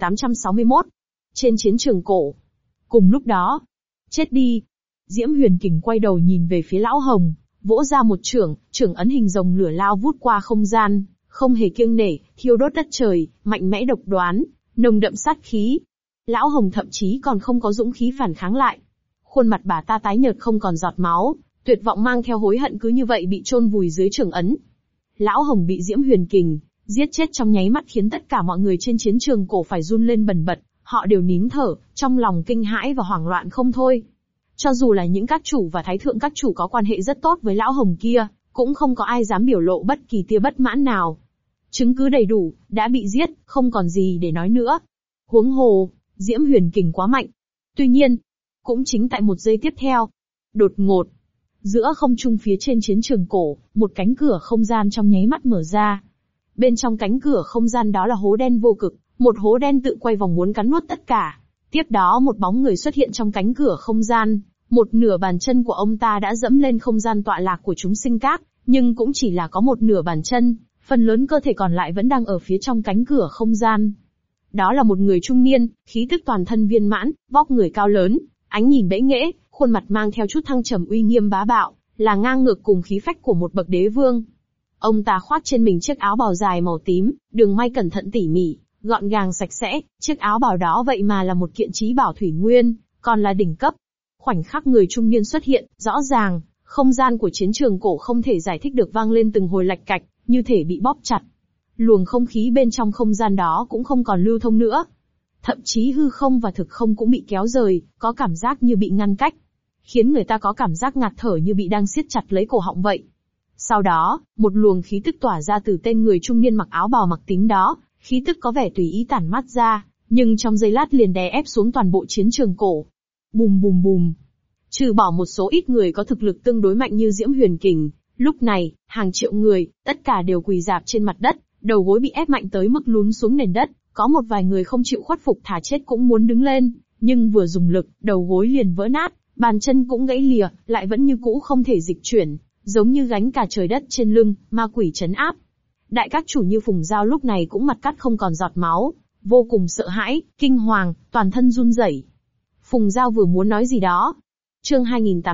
2861. Trên chiến trường cổ. Cùng lúc đó, chết đi. Diễm Huyền Kình quay đầu nhìn về phía Lão Hồng, vỗ ra một chưởng ấn hình rồng lửa lao vút qua không gian, không hề kiêng nể, thiêu đốt đất trời, mạnh mẽ độc đoán, nồng đậm sát khí. Lão Hồng thậm chí còn không có dũng khí phản kháng lại. Khuôn mặt bà ta tái nhợt không còn giọt máu, tuyệt vọng mang theo hối hận cứ như vậy bị chôn vùi dưới chưởng ấn. Lão Hồng bị Diễm Huyền Kình giết chết trong nháy mắt khiến tất cả mọi người trên chiến trường cổ phải run lên bần bật, họ đều nín thở, trong lòng kinh hãi và hoảng loạn không thôi. Cho dù là những các chủ và thái thượng các chủ có quan hệ rất tốt với Lão Hồng kia, cũng không có ai dám biểu lộ bất kỳ tia bất mãn nào. Chứng cứ đầy đủ, đã bị giết, không còn gì để nói nữa. Huống hồ, Diễm Huyền Kình quá mạnh. Tuy nhiên, cũng chính tại một giây tiếp theo, đột ngột, giữa không trung phía trên chiến trường cổ, một cánh cửa không gian trong nháy mắt mở ra. Bên trong cánh cửa không gian đó là hố đen vô cực, một hố đen tự quay vòng muốn cắn nuốt tất cả. Tiếp đó một bóng người xuất hiện trong cánh cửa không gian, một nửa bàn chân của ông ta đã dẫm lên không gian tọa lạc của chúng sinh các, nhưng cũng chỉ là có một nửa bàn chân, phần lớn cơ thể còn lại vẫn đang ở phía trong cánh cửa không gian. Đó là một người trung niên, khí tức toàn thân viên mãn, vóc người cao lớn, ánh nhìn bẽ nghễ, khuôn mặt mang theo chút thăng trầm uy nghiêm bá bạo, là ngang ngược cùng khí phách của một bậc đế vương. Ông ta khoác trên mình chiếc áo bào dài màu tím, đường may cẩn thận tỉ mỉ, gọn gàng sạch sẽ, chiếc áo bào đó vậy mà là một kiện chí bảo thủy nguyên, còn là đỉnh cấp. Khoảnh khắc người trung niên xuất hiện, rõ ràng, không gian của chiến trường cổ không thể giải thích được vang lên từng hồi lạch cạch, như thể bị bóp chặt. Luồng không khí bên trong không gian đó cũng không còn lưu thông nữa. Thậm chí hư không và thực không cũng bị kéo rời, có cảm giác như bị ngăn cách. Khiến người ta có cảm giác ngạt thở như bị đang siết chặt lấy cổ họng vậy. Sau đó, một luồng khí tức tỏa ra từ tên người trung niên mặc áo bào mặc tím đó, khí tức có vẻ tùy ý tản mát ra, nhưng trong giây lát liền đè ép xuống toàn bộ chiến trường cổ. Bùm bùm bùm. Trừ bỏ một số ít người có thực lực tương đối mạnh như Diễm Huyền Kình, lúc này, hàng triệu người, tất cả đều quỳ rạp trên mặt đất, đầu gối bị ép mạnh tới mức lún xuống nền đất, có một vài người không chịu khuất phục thà chết cũng muốn đứng lên, nhưng vừa dùng lực, đầu gối liền vỡ nát, bàn chân cũng gãy lìa, lại vẫn như cũ không thể dịch chuyển, giống như gánh cả trời đất trên lưng, ma quỷ trấn áp. Đại các chủ như Phùng Giao lúc này cũng mặt cắt không còn giọt máu, vô cùng sợ hãi, kinh hoàng, toàn thân run rẩy. Phùng Giao vừa muốn nói gì đó. Chương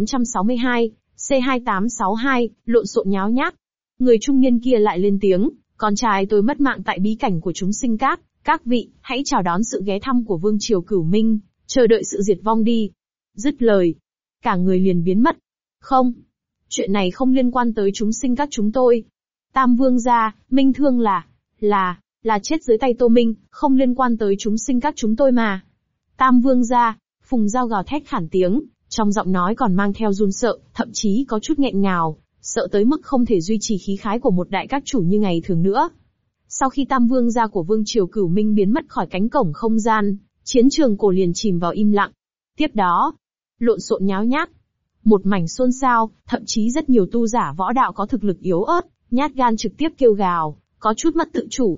2862, C2862, lộn xộn nháo nhác. Người trung niên kia lại lên tiếng, con trai tôi mất mạng tại bí cảnh của chúng sinh các vị, hãy chào đón sự ghé thăm của Vương triều Cửu Minh, chờ đợi sự diệt vong đi. Dứt lời, cả người liền biến mất. Không, chuyện này không liên quan tới chúng sinh các chúng tôi. Tam Vương gia, Minh Thương là chết dưới tay Tô Minh, không liên quan tới chúng sinh các chúng tôi mà. Tam Vương gia, Phùng Giao gào thét khản tiếng, trong giọng nói còn mang theo run sợ, thậm chí có chút nghẹn ngào, sợ tới mức không thể duy trì khí khái của một đại các chủ như ngày thường nữa. Sau khi Tam Vương gia của Vương triều Cửu Minh biến mất khỏi cánh cổng không gian, chiến trường cổ liền chìm vào im lặng. Tiếp đó, lộn xộn nháo nhác, một mảnh xôn xao, thậm chí rất nhiều tu giả võ đạo có thực lực yếu ớt, nhát gan trực tiếp kêu gào, có chút mất tự chủ.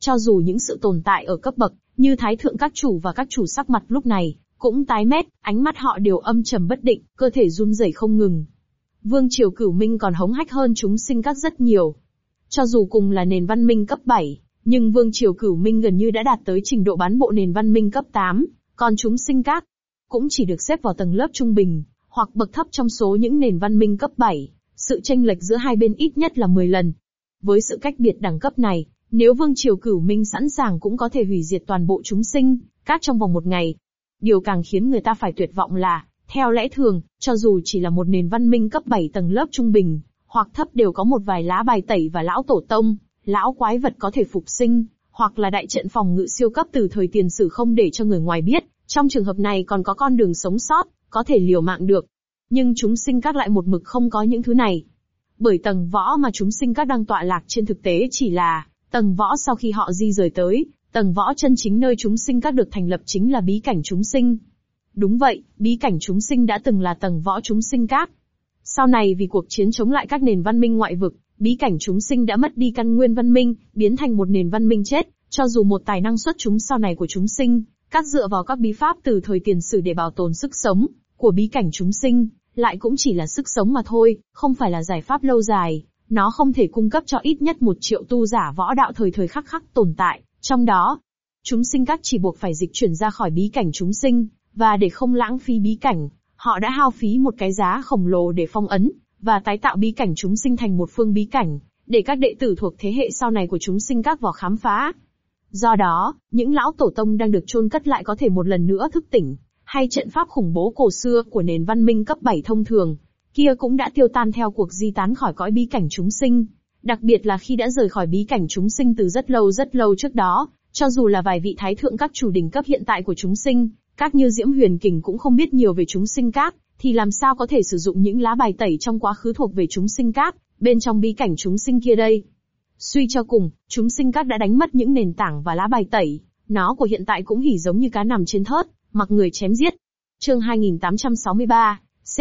Cho dù những sự tồn tại ở cấp bậc, như Thái Thượng Các Chủ và Các Chủ sắc mặt lúc này, cũng tái mét, ánh mắt họ đều âm trầm bất định, cơ thể run rẩy không ngừng. Vương triều Cửu Minh còn hống hách hơn chúng sinh các rất nhiều. Cho dù cùng là nền văn minh cấp 7, nhưng Vương triều Cửu Minh gần như đã đạt tới trình độ bán bộ nền văn minh cấp 8, còn chúng sinh các cũng chỉ được xếp vào tầng lớp trung bình, hoặc bậc thấp trong số những nền văn minh cấp 7, sự chênh lệch giữa hai bên ít nhất là 10 lần. Với sự cách biệt đẳng cấp này, nếu Vương triều Cửu Minh sẵn sàng cũng có thể hủy diệt toàn bộ chúng sinh, các trong vòng một ngày. Điều càng khiến người ta phải tuyệt vọng là, theo lẽ thường, cho dù chỉ là một nền văn minh cấp 7 tầng lớp trung bình, hoặc thấp đều có một vài lá bài tẩy và lão tổ tông, lão quái vật có thể phục sinh, hoặc là đại trận phòng ngự siêu cấp từ thời tiền sử không để cho người ngoài biết, trong trường hợp này còn có con đường sống sót, có thể liều mạng được. Nhưng chúng sinh các lại một mực không có những thứ này. Bởi tầng võ mà chúng sinh các đang tọa lạc trên thực tế chỉ là tầng võ sau khi họ di rời tới, tầng võ chân chính nơi chúng sinh các được thành lập chính là bí cảnh chúng sinh. Đúng vậy, bí cảnh chúng sinh đã từng là tầng võ chúng sinh các. Sau này vì cuộc chiến chống lại các nền văn minh ngoại vực, bí cảnh chúng sinh đã mất đi căn nguyên văn minh, biến thành một nền văn minh chết, cho dù một tài năng xuất chúng sau này của chúng sinh, các dựa vào các bí pháp từ thời tiền sử để bảo tồn sức sống của bí cảnh chúng sinh, lại cũng chỉ là sức sống mà thôi, không phải là giải pháp lâu dài, nó không thể cung cấp cho ít nhất 1 triệu tu giả võ đạo thời thời khắc khắc tồn tại, trong đó, chúng sinh các chỉ buộc phải dịch chuyển ra khỏi bí cảnh chúng sinh, và để không lãng phí bí cảnh, họ đã hao phí một cái giá khổng lồ để phong ấn, và tái tạo bí cảnh chúng sinh thành một phương bí cảnh, để các đệ tử thuộc thế hệ sau này của chúng sinh các vào khám phá. Do đó, những lão tổ tông đang được chôn cất lại có thể một lần nữa thức tỉnh, hay trận pháp khủng bố cổ xưa của nền văn minh cấp 7 thông thường, kia cũng đã tiêu tan theo cuộc di tán khỏi cõi bí cảnh chúng sinh. Đặc biệt là khi đã rời khỏi bí cảnh chúng sinh từ rất lâu trước đó, cho dù là vài vị thái thượng các chủ đỉnh cấp hiện tại của chúng sinh, các như Diễm Huyền Kình cũng không biết nhiều về chúng sinh các, thì làm sao có thể sử dụng những lá bài tẩy trong quá khứ thuộc về chúng sinh các, bên trong bí cảnh chúng sinh kia đây. Suy cho cùng, chúng sinh các đã đánh mất những nền tảng và lá bài tẩy, nó của hiện tại cũng hỉ giống như cá nằm trên thớt, mặc người chém giết. Chương 2863,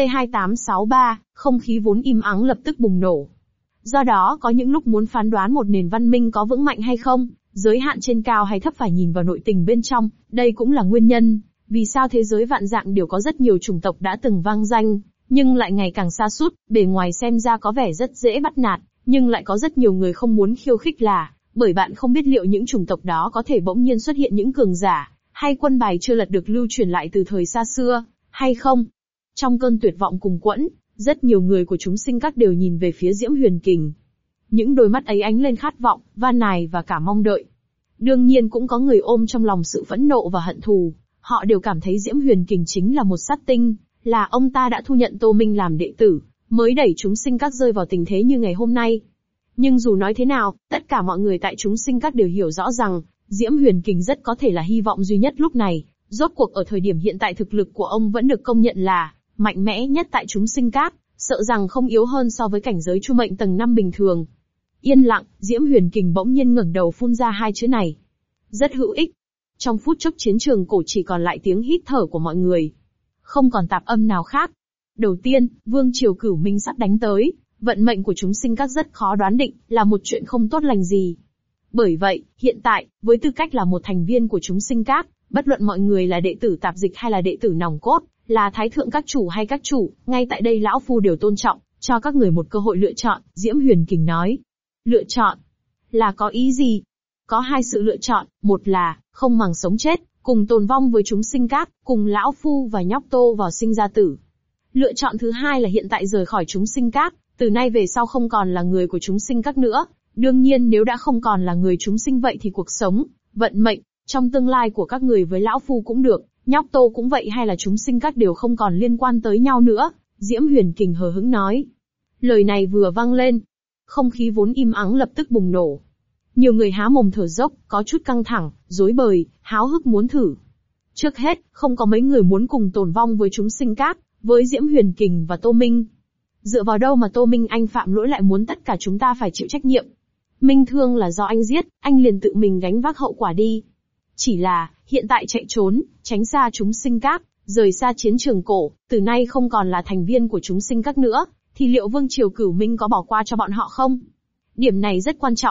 C2863, không khí vốn im ắng lập tức bùng nổ. Do đó có những lúc muốn phán đoán một nền văn minh có vững mạnh hay không, giới hạn trên cao hay thấp phải nhìn vào nội tình bên trong, đây cũng là nguyên nhân vì sao thế giới vạn dạng đều có rất nhiều chủng tộc đã từng vang danh, nhưng lại ngày càng sa sút, bề ngoài xem ra có vẻ rất dễ bắt nạt, nhưng lại có rất nhiều người không muốn khiêu khích là, bởi bạn không biết liệu những chủng tộc đó có thể bỗng nhiên xuất hiện những cường giả, hay quân bài chưa lật được lưu truyền lại từ thời xa xưa, hay không. Trong cơn tuyệt vọng cùng quẫn, rất nhiều người của chúng sinh các đều nhìn về phía Diễm Huyền Kình. Những đôi mắt ấy ánh lên khát vọng, van nài và cả mong đợi. Đương nhiên cũng có người ôm trong lòng sự phẫn nộ và hận thù, họ đều cảm thấy Diễm Huyền Kình chính là một sát tinh, là ông ta đã thu nhận Tô Minh làm đệ tử, mới đẩy chúng sinh các rơi vào tình thế như ngày hôm nay. Nhưng dù nói thế nào, tất cả mọi người tại chúng sinh các đều hiểu rõ rằng, Diễm Huyền Kình rất có thể là hy vọng duy nhất lúc này, rốt cuộc ở thời điểm hiện tại thực lực của ông vẫn được công nhận là mạnh mẽ nhất tại chúng sinh các, sợ rằng không yếu hơn so với cảnh giới Chu Mệnh tầng 5 bình thường. Yên lặng, Diễm Huyền Kình bỗng nhiên ngẩng đầu phun ra hai chữ này. Rất hữu ích. Trong phút chốc chiến trường cổ chỉ còn lại tiếng hít thở của mọi người. Không còn tạp âm nào khác. Đầu tiên, Vương triều Cửu Minh sắp đánh tới, vận mệnh của chúng sinh các rất khó đoán định, là một chuyện không tốt lành gì. Bởi vậy, hiện tại, với tư cách là một thành viên của chúng sinh các, bất luận mọi người là đệ tử tạp dịch hay là đệ tử nòng cốt, là thái thượng các chủ hay các chủ, ngay tại đây lão phu đều tôn trọng, cho các người một cơ hội lựa chọn, Diễm Huyền Kình nói. Lựa chọn? Là có ý gì? Có hai sự lựa chọn, một là, không màng sống chết, cùng tồn vong với chúng sinh các, cùng lão phu và nhóc Tô vào sinh ra tử. Lựa chọn thứ hai là hiện tại rời khỏi chúng sinh các, từ nay về sau không còn là người của chúng sinh các nữa. Đương nhiên nếu đã không còn là người chúng sinh vậy thì cuộc sống, vận mệnh, trong tương lai của các người với lão phu cũng được, nhóc Tô cũng vậy hay là chúng sinh các đều không còn liên quan tới nhau nữa, Diễm Huyền Kình hờ hững nói. Lời này vừa vang lên, không khí vốn im ắng lập tức bùng nổ. Nhiều người há mồm thở dốc, có chút căng thẳng, rối bời, háo hức muốn thử. Trước hết, không có mấy người muốn cùng tồn vong với chúng sinh các, với Diễm Huyền Kình và Tô Minh. Dựa vào đâu mà Tô Minh anh phạm lỗi lại muốn tất cả chúng ta phải chịu trách nhiệm? Minh thương là do anh giết, anh liền tự mình gánh vác hậu quả đi. Chỉ là, hiện tại chạy trốn, tránh xa chúng sinh các, rời xa chiến trường cổ, từ nay không còn là thành viên của chúng sinh các nữa, thì liệu Vương triều Cửu Minh có bỏ qua cho bọn họ không? Điểm này rất quan trọng.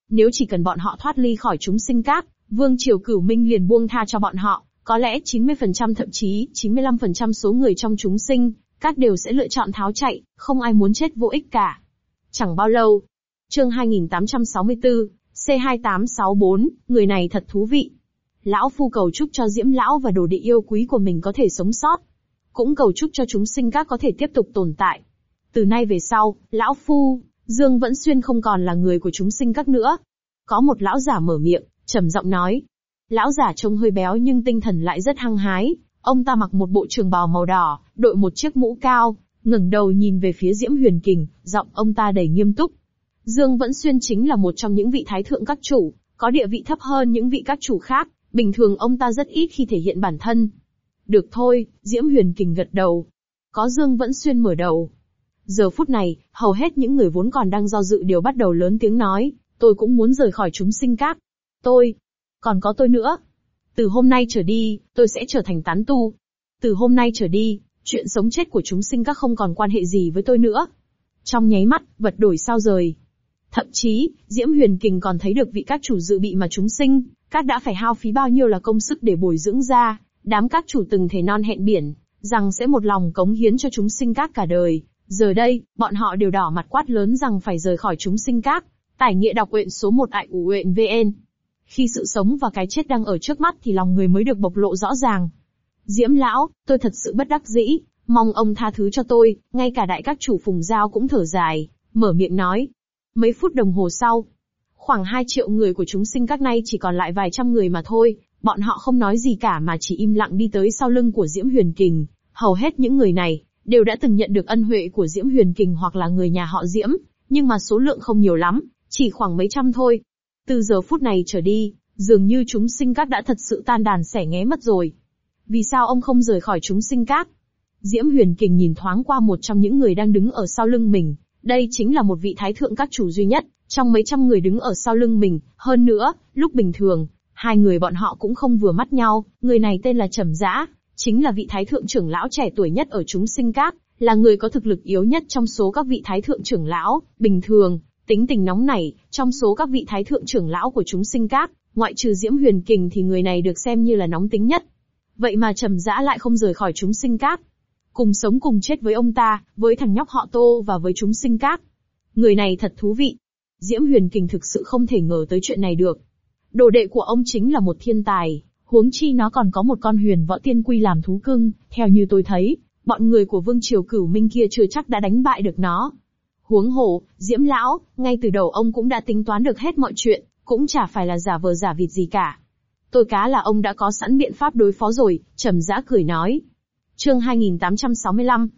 Nếu chỉ cần bọn họ thoát ly khỏi chúng sinh các, Vương Triều Cửu Minh liền buông tha cho bọn họ, có lẽ 90% thậm chí 95% số người trong chúng sinh các đều sẽ lựa chọn tháo chạy, không ai muốn chết vô ích cả. Chẳng bao lâu. Chương 2864, C2864, người này thật thú vị. Lão Phu cầu chúc cho Diễm Lão và đồ đệ yêu quý của mình có thể sống sót. Cũng cầu chúc cho chúng sinh các có thể tiếp tục tồn tại. Từ nay về sau, Lão Phu, Dương Vẫn Xuyên không còn là người của chúng sinh các nữa. Có một lão giả mở miệng, trầm giọng nói. Lão giả trông hơi béo nhưng tinh thần lại rất hăng hái. Ông ta mặc một bộ trường bào màu đỏ, đội một chiếc mũ cao, ngẩng đầu nhìn về phía Diễm Huyền Kình, giọng ông ta đầy nghiêm túc. Dương Vẫn Xuyên chính là một trong những vị thái thượng các chủ, có địa vị thấp hơn những vị các chủ khác, bình thường ông ta rất ít khi thể hiện bản thân. Được thôi, Diễm Huyền Kình gật đầu. Có Dương Vẫn Xuyên mở đầu. Giờ phút này, hầu hết những người vốn còn đang do dự đều bắt đầu lớn tiếng nói, tôi cũng muốn rời khỏi chúng sinh các. Còn có tôi nữa. Từ hôm nay trở đi, tôi sẽ trở thành tán tu. Từ hôm nay trở đi, chuyện sống chết của chúng sinh các không còn quan hệ gì với tôi nữa. Trong nháy mắt, vật đổi sao rời. Thậm chí, Diễm Huyền Kình còn thấy được vị các chủ dự bị mà chúng sinh các đã phải hao phí bao nhiêu là công sức để bồi dưỡng ra. Đám các chủ từng thề non hẹn biển, rằng sẽ một lòng cống hiến cho chúng sinh các cả đời. Giờ đây, bọn họ đều đỏ mặt quát lớn rằng phải rời khỏi chúng sinh các. Tải nghĩa đọc truyện số 1 tại UUN VN. Khi sự sống và cái chết đang ở trước mắt thì lòng người mới được bộc lộ rõ ràng. Diễm Lão, tôi thật sự bất đắc dĩ, mong ông tha thứ cho tôi. Ngay cả đại các chủ Phùng Giao cũng thở dài, mở miệng nói. Mấy phút đồng hồ sau, khoảng 2 triệu người của chúng sinh các nay chỉ còn lại vài trăm người mà thôi. Bọn họ không nói gì cả mà chỉ im lặng đi tới sau lưng của Diễm Huyền Kình. Hầu hết những người này đều đã từng nhận được ân huệ của Diễm Huyền Kình hoặc là người nhà họ Diễm, nhưng mà số lượng không nhiều lắm, chỉ khoảng mấy trăm thôi. Từ giờ phút này trở đi, dường như chúng sinh các đã thật sự tan đàn xẻ nghé mất rồi. Vì sao ông không rời khỏi chúng sinh các? Diễm Huyền Kình nhìn thoáng qua một trong những người đang đứng ở sau lưng mình. Đây chính là một vị thái thượng các chủ duy nhất, trong mấy trăm người đứng ở sau lưng mình. Hơn nữa, lúc bình thường, hai người bọn họ cũng không vừa mắt nhau. Người này tên là Trầm Dã, chính là vị thái thượng trưởng lão trẻ tuổi nhất ở chúng sinh các, là người có thực lực yếu nhất trong số các vị thái thượng trưởng lão. Bình thường, tính tình nóng nảy, trong số các vị thái thượng trưởng lão của chúng sinh các, ngoại trừ Diễm Huyền Kình thì người này được xem như là nóng tính nhất. Vậy mà Trầm Dã lại không rời khỏi chúng sinh các. Cùng sống cùng chết với ông ta, với thằng nhóc họ Tô và với chúng sinh các. Người này thật thú vị. Diễm Huyền Kình thực sự không thể ngờ tới chuyện này được. Đồ đệ của ông chính là một thiên tài, huống chi nó còn có một con huyền võ tiên quy làm thú cưng. Theo như tôi thấy, bọn người của Vương Triều Cửu Minh kia chưa chắc đã đánh bại được nó. Huống hồ, Diễm Lão, ngay từ đầu ông cũng đã tính toán được hết mọi chuyện, cũng chả phải là giả vờ giả vịt gì cả. Tôi cá là ông đã có sẵn biện pháp đối phó rồi, Trầm Dã cười nói. Chương 2865,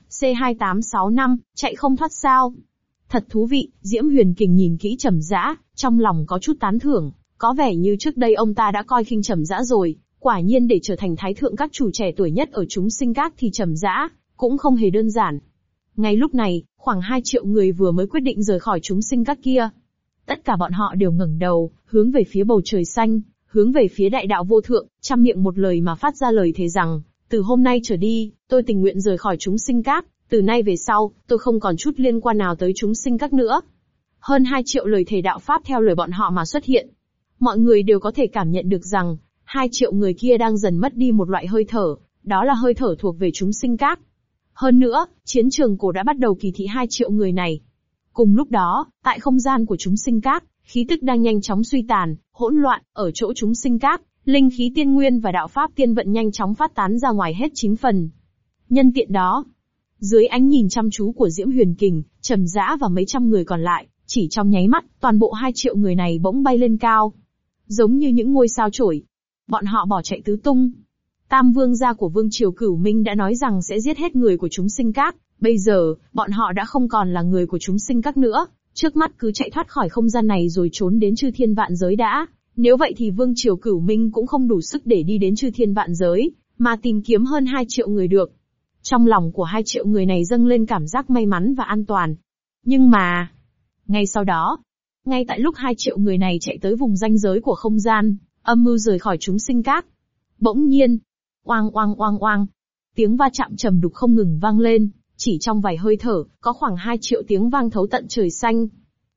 C2865, chạy không thoát sao? Thật thú vị, Diễm Huyền Kình nhìn kỹ Trầm Dã, trong lòng có chút tán thưởng, có vẻ như trước đây ông ta đã coi khinh Trầm Dã rồi, quả nhiên để trở thành thái thượng các chủ trẻ tuổi nhất ở chúng sinh các thì Trầm Dã cũng không hề đơn giản. Ngay lúc này, khoảng 2 triệu người vừa mới quyết định rời khỏi chúng sinh các kia. Tất cả bọn họ đều ngẩng đầu, hướng về phía bầu trời xanh, hướng về phía đại đạo vô thượng, trăm miệng một lời mà phát ra lời thề rằng, từ hôm nay trở đi, tôi tình nguyện rời khỏi chúng sinh các, từ nay về sau, tôi không còn chút liên quan nào tới chúng sinh các nữa. Hơn 2 triệu lời thề đạo pháp theo lời bọn họ mà xuất hiện. Mọi người đều có thể cảm nhận được rằng, 2 triệu người kia đang dần mất đi một loại hơi thở, đó là hơi thở thuộc về chúng sinh các. Hơn nữa, chiến trường cổ đã bắt đầu kỳ thị 2 triệu người này. Cùng lúc đó, tại không gian của chúng sinh các, khí tức đang nhanh chóng suy tàn, hỗn loạn, ở chỗ chúng sinh các, linh khí tiên nguyên và đạo pháp tiên vận nhanh chóng phát tán ra ngoài hết 9 phần. Nhân tiện đó, dưới ánh nhìn chăm chú của Diễm Huyền Kình, Trầm Dã và mấy trăm người còn lại, chỉ trong nháy mắt, toàn bộ 2 triệu người này bỗng bay lên cao. Giống như những ngôi sao chổi. Bọn họ bỏ chạy tứ tung. Tam vương gia của Vương Triều Cửu Minh đã nói rằng sẽ giết hết người của chúng sinh các, bây giờ, bọn họ đã không còn là người của chúng sinh các nữa, trước mắt cứ chạy thoát khỏi không gian này rồi trốn đến chư thiên vạn giới đã. Nếu vậy thì Vương Triều Cửu Minh cũng không đủ sức để đi đến chư thiên vạn giới, mà tìm kiếm hơn 2 triệu người được. Trong lòng của 2 triệu người này dâng lên cảm giác may mắn và an toàn. Nhưng mà, ngay sau đó, ngay tại lúc 2 triệu người này chạy tới vùng ranh giới của không gian, âm mưu rời khỏi chúng sinh các. Bỗng nhiên, oang oang oang oang, tiếng va chạm trầm đục không ngừng vang lên, chỉ trong vài hơi thở, có khoảng 2 triệu tiếng vang thấu tận trời xanh.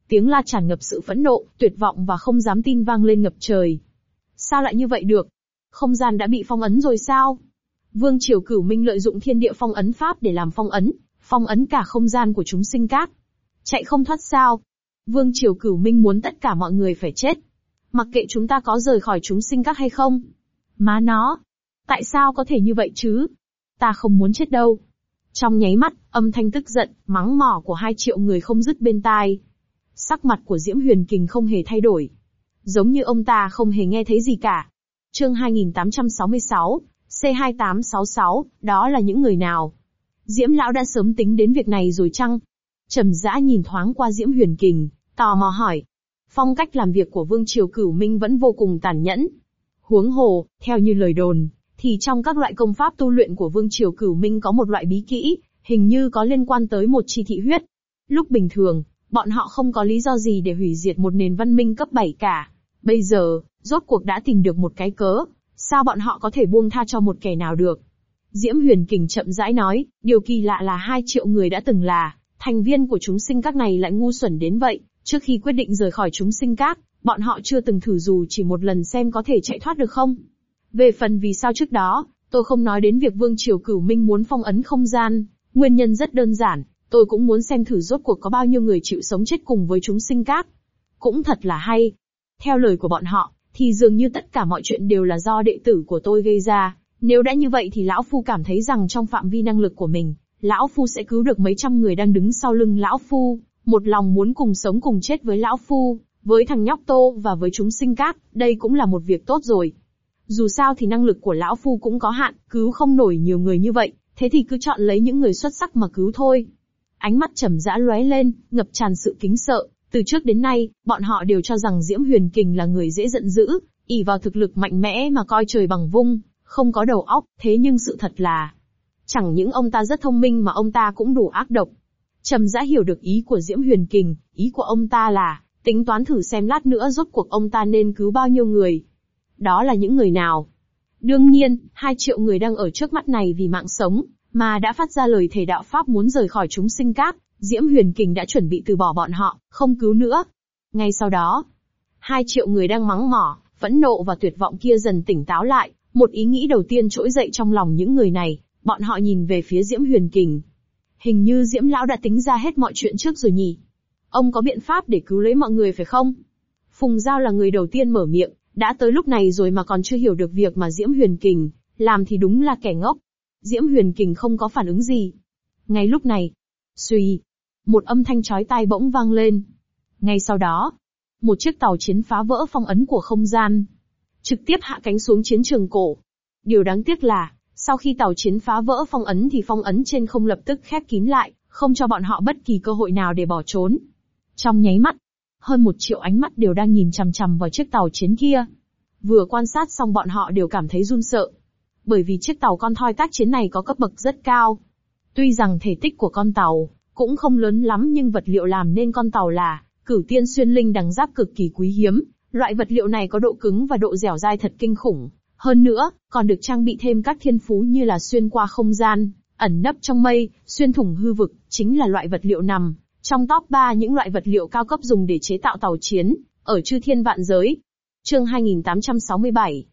Tiếng la tràn ngập sự phẫn nộ, tuyệt vọng và không dám tin vang lên ngập trời. Sao lại như vậy được? Không gian đã bị phong ấn rồi sao? Vương triều Cửu Minh lợi dụng thiên địa phong ấn pháp để làm phong ấn cả không gian của chúng sinh các. Chạy không thoát sao? Vương triều Cửu Minh muốn tất cả mọi người phải chết. Mặc kệ chúng ta có rời khỏi chúng sinh các hay không. Má nó! Tại sao có thể như vậy chứ? Ta không muốn chết đâu. Trong nháy mắt, âm thanh tức giận, mắng mỏ của 2 triệu người không dứt bên tai. Sắc mặt của Diễm Huyền Kình không hề thay đổi. Giống như ông ta không hề nghe thấy gì cả. Chương 2866, C2866, đó là những người nào? Diễm Lão đã sớm tính đến việc này rồi chăng? Trầm Dã nhìn thoáng qua Diễm Huyền Kình, tò mò hỏi. Phong cách làm việc của Vương triều Cửu Minh vẫn vô cùng tàn nhẫn. Huống hồ, theo như lời đồn, thì trong các loại công pháp tu luyện của Vương triều Cửu Minh có một loại bí kỹ, hình như có liên quan tới một chi thị huyết. Lúc bình thường, bọn họ không có lý do gì để hủy diệt một nền văn minh cấp 7 cả. Bây giờ, rốt cuộc đã tìm được một cái cớ, sao bọn họ có thể buông tha cho một kẻ nào được? Diễm Huyền Kình chậm rãi nói, điều kỳ lạ là 2 triệu người đã từng là thành viên của chúng sinh các này lại ngu xuẩn đến vậy, trước khi quyết định rời khỏi chúng sinh các, bọn họ chưa từng thử dù chỉ một lần xem có thể chạy thoát được không? Về phần vì sao trước đó, tôi không nói đến việc Vương triều Cửu Minh muốn phong ấn không gian, nguyên nhân rất đơn giản, tôi cũng muốn xem thử rốt cuộc có bao nhiêu người chịu sống chết cùng với chúng sinh các. Cũng thật là hay. Theo lời của bọn họ, thì dường như tất cả mọi chuyện đều là do đệ tử của tôi gây ra. Nếu đã như vậy thì Lão Phu cảm thấy rằng trong phạm vi năng lực của mình, Lão Phu sẽ cứu được mấy trăm người đang đứng sau lưng Lão Phu, một lòng muốn cùng sống cùng chết với Lão Phu, với thằng nhóc Tô và với chúng sinh các, đây cũng là một việc tốt rồi. Dù sao thì năng lực của Lão Phu cũng có hạn, cứu không nổi nhiều người như vậy, thế thì cứ chọn lấy những người xuất sắc mà cứu thôi. Ánh mắt Trầm Dã lóe lên, ngập tràn sự kính sợ. Từ trước đến nay, bọn họ đều cho rằng Diễm Huyền Kình là người dễ giận dữ, ỷ vào thực lực mạnh mẽ mà coi trời bằng vung, không có đầu óc, thế nhưng sự thật là, chẳng những ông ta rất thông minh mà ông ta cũng đủ ác độc. Trầm Dã hiểu được ý của Diễm Huyền Kình, ý của ông ta là, tính toán thử xem lát nữa rốt cuộc ông ta nên cứu bao nhiêu người. Đó là những người nào? Đương nhiên, 2 triệu người đang ở trước mắt này vì mạng sống, mà đã phát ra lời thề đạo pháp muốn rời khỏi chúng sinh các. Diễm Huyền Kình đã chuẩn bị từ bỏ bọn họ, không cứu nữa. Ngay sau đó, 2 triệu người đang mắng mỏ, phẫn nộ và tuyệt vọng kia dần tỉnh táo lại, một ý nghĩ đầu tiên trỗi dậy trong lòng những người này, bọn họ nhìn về phía Diễm Huyền Kình. Hình như Diễm Lão đã tính ra hết mọi chuyện trước rồi nhỉ? Ông có biện pháp để cứu lấy mọi người phải không? Phùng Giao là người đầu tiên mở miệng, đã tới lúc này rồi mà còn chưa hiểu được việc mà Diễm Huyền Kình làm thì đúng là kẻ ngốc. Diễm Huyền Kình không có phản ứng gì. Ngay lúc này, suy, một âm thanh chói tai bỗng vang lên. Ngay sau đó, một chiếc tàu chiến phá vỡ phong ấn của không gian, trực tiếp hạ cánh xuống chiến trường cổ. Điều đáng tiếc là, sau khi tàu chiến phá vỡ phong ấn thì phong ấn trên không lập tức khép kín lại, không cho bọn họ bất kỳ cơ hội nào để bỏ trốn. Trong nháy mắt, hơn 1 triệu ánh mắt đều đang nhìn chằm chằm vào chiếc tàu chiến kia. Vừa quan sát xong bọn họ đều cảm thấy run sợ. Bởi vì chiếc tàu con thoi tác chiến này có cấp bậc rất cao. Tuy rằng thể tích của con tàu cũng không lớn lắm nhưng vật liệu làm nên con tàu là Cửu Tiên Xuyên Linh đằng giáp cực kỳ quý hiếm. Loại vật liệu này có độ cứng và độ dẻo dai thật kinh khủng. Hơn nữa, còn được trang bị thêm các thiên phú như là xuyên qua không gian, ẩn nấp trong mây, xuyên thủng hư vực, chính là loại vật liệu nằm trong top 3 những loại vật liệu cao cấp dùng để chế tạo tàu chiến ở chư thiên vạn giới. Chương 2867,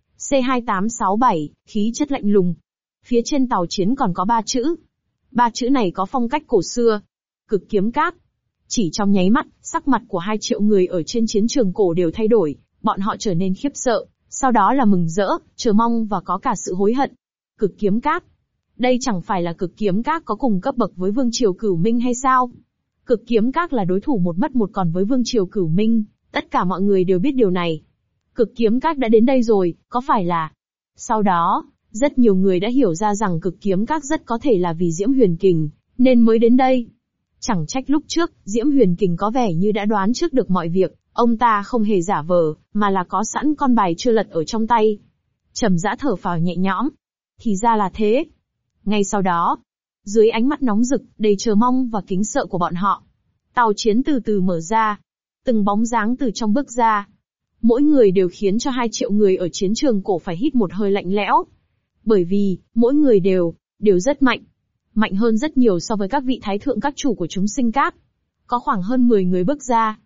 C2867, khí chất lạnh lùng. Phía trên tàu chiến còn có 3 chữ. 3 chữ này có phong cách cổ xưa. Cực kiếm các. Chỉ trong nháy mắt, sắc mặt của 2 triệu người ở trên chiến trường cổ đều thay đổi, bọn họ trở nên khiếp sợ, sau đó là mừng rỡ, chờ mong và có cả sự hối hận. Cực kiếm các. Đây chẳng phải là cực kiếm các có cùng cấp bậc với Vương triều Cửu Minh hay sao? Cực kiếm các là đối thủ một mất một còn với Vương triều Cửu Minh, tất cả mọi người đều biết điều này. Cực kiếm các đã đến đây rồi, có phải là? Sau đó, rất nhiều người đã hiểu ra rằng cực kiếm các rất có thể là vì Diễm Huyền Kình, nên mới đến đây. Chẳng trách lúc trước, Diễm Huyền Kình có vẻ như đã đoán trước được mọi việc, ông ta không hề giả vờ, mà là có sẵn con bài chưa lật ở trong tay. Trầm Dã thở phào nhẹ nhõm. Thì ra là thế. Ngay sau đó, dưới ánh mắt nóng rực, đầy chờ mong và kính sợ của bọn họ, tàu chiến từ từ mở ra. Từng bóng dáng từ trong bước ra. Mỗi người đều khiến cho 2 triệu người ở chiến trường cổ phải hít một hơi lạnh lẽo. Bởi vì, mỗi người đều rất mạnh. Mạnh hơn rất nhiều so với các vị thái thượng các chủ của chúng sinh các. Có khoảng hơn 10 người bước ra.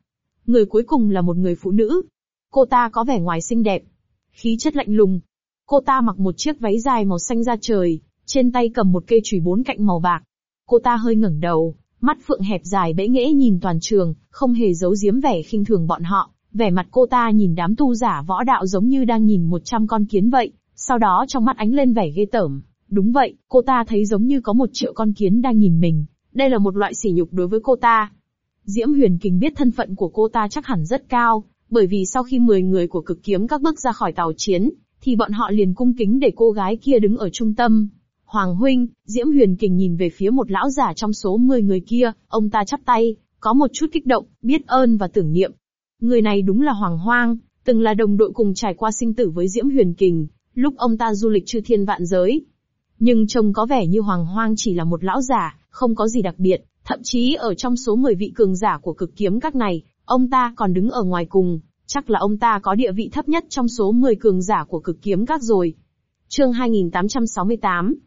Người cuối cùng là một người phụ nữ. Cô ta có vẻ ngoài xinh đẹp, khí chất lạnh lùng. Cô ta mặc một chiếc váy dài màu xanh da trời, trên tay cầm một cây chùy 4 cạnh màu bạc. Cô ta hơi ngẩng đầu, mắt phượng hẹp dài bẽ nghễ nhìn toàn trường, không hề giấu giếm vẻ khinh thường bọn họ. Vẻ mặt cô ta nhìn đám tu giả võ đạo giống như đang nhìn 100 con kiến vậy, sau đó trong mắt ánh lên vẻ ghê tởm. Đúng vậy, cô ta thấy giống như có 1 triệu con kiến đang nhìn mình. Đây là một loại sỉ nhục đối với cô ta. Diễm Huyền Kình biết thân phận của cô ta chắc hẳn rất cao, bởi vì sau khi 10 người của Cực Kiếm các bước ra khỏi tàu chiến, thì bọn họ liền cung kính để cô gái kia đứng ở trung tâm. Hoàng huynh, Diễm Huyền Kình nhìn về phía một lão giả trong số 10 người kia, ông ta chắp tay, có một chút kích động, biết ơn và tưởng niệm. Người này đúng là Hoàng Hoang, từng là đồng đội cùng trải qua sinh tử với Diễm Huyền Kình, lúc ông ta du lịch chư thiên vạn giới. Nhưng trông có vẻ như Hoàng Hoang chỉ là một lão giả, không có gì đặc biệt, thậm chí ở trong số 10 vị cường giả của Cực Kiếm các này, ông ta còn đứng ở ngoài cùng, chắc là ông ta có địa vị thấp nhất trong số 10 cường giả của Cực Kiếm các rồi. Chương 2868,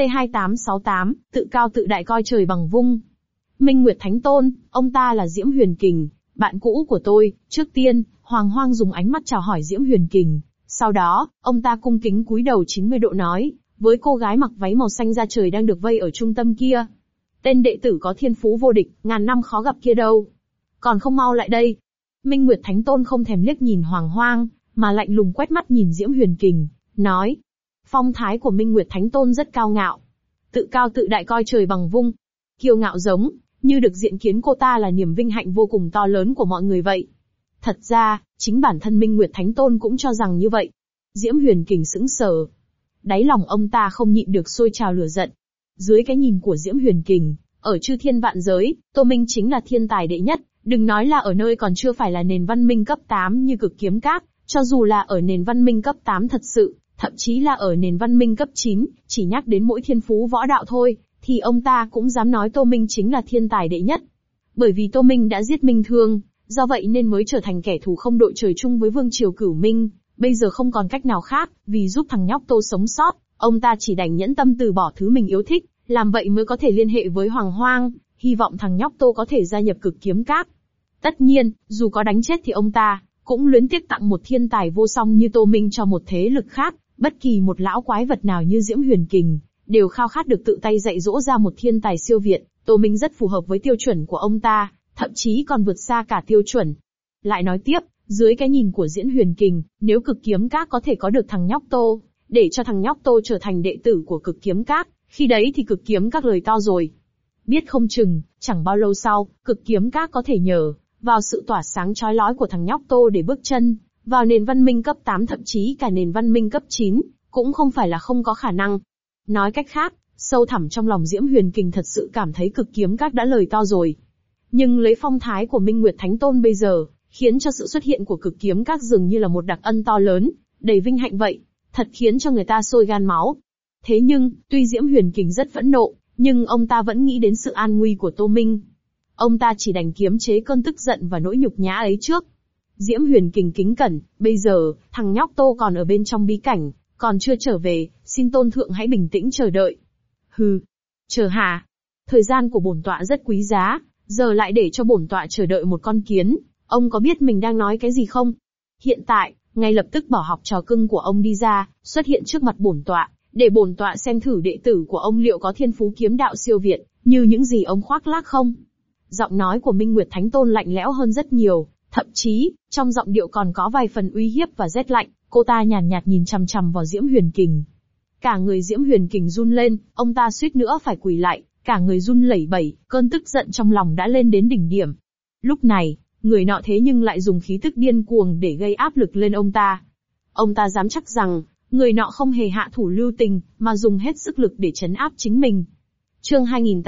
C2868, tự cao tự đại coi trời bằng vung. Minh Nguyệt Thánh Tôn, ông ta là Diễm Huyền Kình, bạn cũ của tôi. Trước tiên, Hoàng Hoang dùng ánh mắt chào hỏi Diễm Huyền Kình, sau đó, ông ta cung kính cúi đầu 90 độ nói, với cô gái mặc váy màu xanh da trời đang được vây ở trung tâm kia. Tên đệ tử có thiên phú vô địch, ngàn năm khó gặp kia đâu. Còn không mau lại đây. Minh Nguyệt Thánh Tôn không thèm liếc nhìn Hoàng Hoang, mà lạnh lùng quét mắt nhìn Diễm Huyền Kình, nói. Phong thái của Minh Nguyệt Thánh Tôn rất cao ngạo. Tự cao tự đại coi trời bằng vung. Kiêu ngạo giống, như được diện kiến cô ta là niềm vinh hạnh vô cùng to lớn của mọi người vậy. Thật ra, chính bản thân Minh Nguyệt Thánh Tôn cũng cho rằng như vậy. Diễm Huyền Kình sững sờ. Đáy lòng ông ta không nhịn được sôi trào lửa giận. Dưới cái nhìn của Diễm Huyền Kình, ở chư thiên vạn giới, Tô Minh chính là thiên tài đệ nhất, đừng nói là ở nơi còn chưa phải là nền văn minh cấp 8 như Cực Kiếm Các, cho dù là ở nền văn minh cấp 8 thật sự, thậm chí là ở nền văn minh cấp 9, chỉ nhắc đến mỗi thiên phú võ đạo thôi, thì ông ta cũng dám nói Tô Minh chính là thiên tài đệ nhất. Bởi vì Tô Minh đã giết Minh Thương, do vậy nên mới trở thành kẻ thù không đội trời chung với Vương Triều Cửu Minh, bây giờ không còn cách nào khác, vì giúp thằng nhóc Tô sống sót, ông ta chỉ đành nhẫn tâm từ bỏ thứ mình yêu thích, làm vậy mới có thể liên hệ với Hoàng Hoang, hy vọng thằng nhóc Tô có thể gia nhập Cực Kiếm Các. Tất nhiên, dù có đánh chết thì ông ta cũng luyến tiếc tặng một thiên tài vô song như Tô Minh cho một thế lực khác, bất kỳ một lão quái vật nào như Diễm Huyền Kình, đều khao khát được tự tay dạy dỗ ra một thiên tài siêu việt, Tô Minh rất phù hợp với tiêu chuẩn của ông ta, thậm chí còn vượt xa cả tiêu chuẩn. Lại nói tiếp, dưới cái nhìn của Diễm Huyền Kình, nếu Cực Kiếm Các có thể có được thằng nhóc Tô, để cho thằng nhóc Tô trở thành đệ tử của Cực Kiếm Các, khi đấy thì Cực Kiếm Các lời to rồi. Biết không chừng, chẳng bao lâu sau, Cực Kiếm Các có thể nhờ vào sự tỏa sáng chói lói của thằng nhóc Tô để bước chân vào nền văn minh cấp 8, thậm chí cả nền văn minh cấp 9, cũng không phải là không có khả năng. Nói cách khác, sâu thẳm trong lòng Diễm Huyền Kình thật sự cảm thấy Cực Kiếm Các đã lời to rồi. Nhưng lấy phong thái của Minh Nguyệt Thánh Tôn bây giờ, khiến cho sự xuất hiện của Cực Kiếm Các dường như là một đặc ân to lớn, đầy vinh hạnh vậy, thật khiến cho người ta sôi gan máu. Thế nhưng, tuy Diễm Huyền Kình rất phẫn nộ, nhưng ông ta vẫn nghĩ đến sự an nguy của Tô Minh. Ông ta chỉ đành kiềm chế cơn tức giận và nỗi nhục nhã ấy trước. Diễm Huyền Kình kính cẩn, bây giờ, thằng nhóc Tô còn ở bên trong bí cảnh, còn chưa trở về, xin tôn thượng hãy bình tĩnh chờ đợi. Hừ, chờ hả? Thời gian của bổn tọa rất quý giá, giờ lại để cho bổn tọa chờ đợi một con kiến, ông có biết mình đang nói cái gì không? Hiện tại, ngay lập tức bỏ học trò cưng của ông đi ra, xuất hiện trước mặt bổn tọa, để bổn tọa xem thử đệ tử của ông liệu có thiên phú kiếm đạo siêu việt, như những gì ông khoác lác không? Giọng nói của Minh Nguyệt Thánh Tôn lạnh lẽo hơn rất nhiều, thậm chí, trong giọng điệu còn có vài phần uy hiếp và rét lạnh, cô ta nhàn nhạt nhìn chằm chằm vào Diễm Huyền Kình. Cả người Diễm Huyền Kình run lên, ông ta suýt nữa phải quỳ lại, cả người run lẩy bẩy, cơn tức giận trong lòng đã lên đến đỉnh điểm. Lúc này, người nọ thế nhưng lại dùng khí tức điên cuồng để gây áp lực lên ông ta. Ông ta dám chắc rằng, người nọ không hề hạ thủ lưu tình, mà dùng hết sức lực để trấn áp chính mình. Chương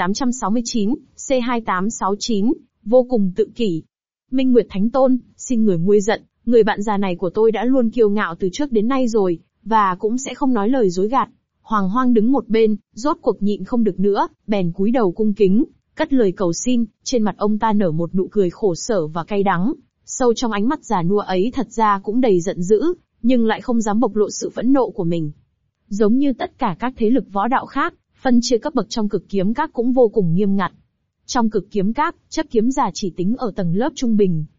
2869, C2869, vô cùng tự kỷ. Minh Nguyệt Thánh Tôn, xin người nguôi giận, người bạn già này của tôi đã luôn kiêu ngạo từ trước đến nay rồi, và cũng sẽ không nói lời dối gạt. Hoàng Hoang đứng một bên, rốt cuộc nhịn không được nữa, bèn cúi đầu cung kính, cất lời cầu xin, trên mặt ông ta nở một nụ cười khổ sở và cay đắng, sâu trong ánh mắt già nua ấy thật ra cũng đầy giận dữ, nhưng lại không dám bộc lộ sự phẫn nộ của mình. Giống như tất cả các thế lực võ đạo khác, phân chia cấp bậc trong Cực Kiếm Các cũng vô cùng nghiêm ngặt. Trong Cực Kiếm Các, chấp kiếm giả chỉ tính ở tầng lớp trung bình.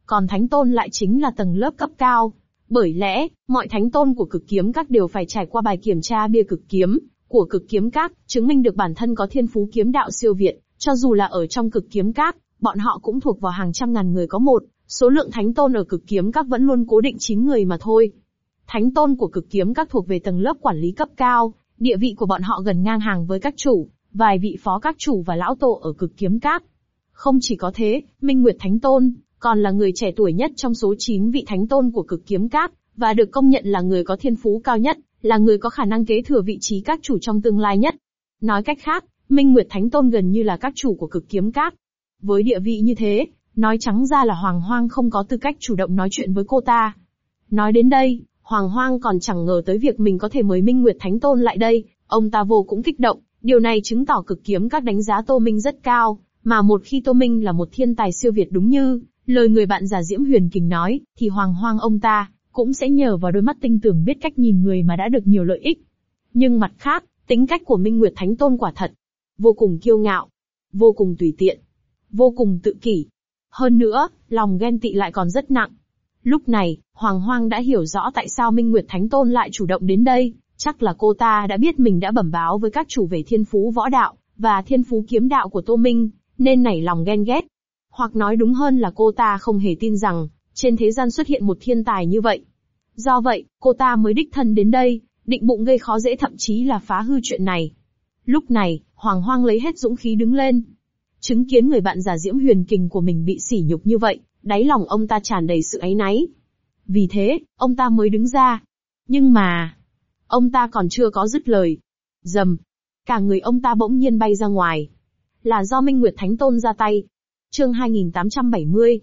còn thánh tôn lại chính là tầng lớp cấp cao. Bởi lẽ, mọi thánh tôn của cực kiếm các đều phải trải qua bài kiểm tra bia cực kiếm của cực kiếm các, chứng minh được bản thân có thiên phú kiếm đạo siêu việt, cho dù là ở trong cực kiếm các, bọn họ cũng thuộc vào hàng trăm ngàn người có một, số lượng thánh tôn ở cực kiếm các vẫn luôn cố định 9 người mà thôi. Thánh tôn của cực kiếm các thuộc về tầng lớp quản lý cấp cao, địa vị của bọn họ gần ngang hàng với các chủ, vài vị phó các chủ và lão tổ ở cực kiếm các. Không chỉ có thế, Minh Nguyệt Thánh Tôn còn là người trẻ tuổi nhất trong số 9 vị thánh tôn của cực kiếm các, và được công nhận là người có thiên phú cao nhất, là người có khả năng kế thừa vị trí các chủ trong tương lai nhất. Nói cách khác, Minh Nguyệt Thánh Tôn gần như là các chủ của cực kiếm các. Với địa vị như thế, nói trắng ra là Hoàng Hoang không có tư cách chủ động nói chuyện với cô ta. Nói đến đây, Hoàng Hoang còn chẳng ngờ tới việc mình có thể mời Minh Nguyệt Thánh Tôn lại đây, ông ta vô cùng kích động, điều này chứng tỏ cực kiếm các đánh giá Tô Minh rất cao, mà một khi Tô Minh là một thiên tài siêu việt đúng như lời người bạn già Diễm Huyền Kình nói, thì Hoàng Hoang ông ta cũng sẽ nhờ vào đôi mắt tinh tường biết cách nhìn người mà đã được nhiều lợi ích. Nhưng mặt khác, tính cách của Minh Nguyệt Thánh Tôn quả thật vô cùng kiêu ngạo, vô cùng tùy tiện, vô cùng tự kỷ. Hơn nữa, lòng ghen tị lại còn rất nặng. Lúc này, Hoàng Hoang đã hiểu rõ tại sao Minh Nguyệt Thánh Tôn lại chủ động đến đây, chắc là cô ta đã biết mình đã bẩm báo với các chủ về thiên phú võ đạo và thiên phú kiếm đạo của Tô Minh, nên nảy lòng ghen ghét. Hoặc nói đúng hơn là cô ta không hề tin rằng trên thế gian xuất hiện một thiên tài như vậy. Do vậy, cô ta mới đích thân đến đây, định bụng gây khó dễ thậm chí là phá hư chuyện này. Lúc này, Hoàng Hoang lấy hết dũng khí đứng lên. Chứng kiến người bạn già Diễm Huyền Kình của mình bị sỉ nhục như vậy, đáy lòng ông ta tràn đầy sự áy náy. Vì thế, ông ta mới đứng ra. Nhưng mà, ông ta còn chưa có dứt lời. Rầm, cả người ông ta bỗng nhiên bay ra ngoài. Là do Minh Nguyệt Thánh Tôn ra tay. Chương 2870,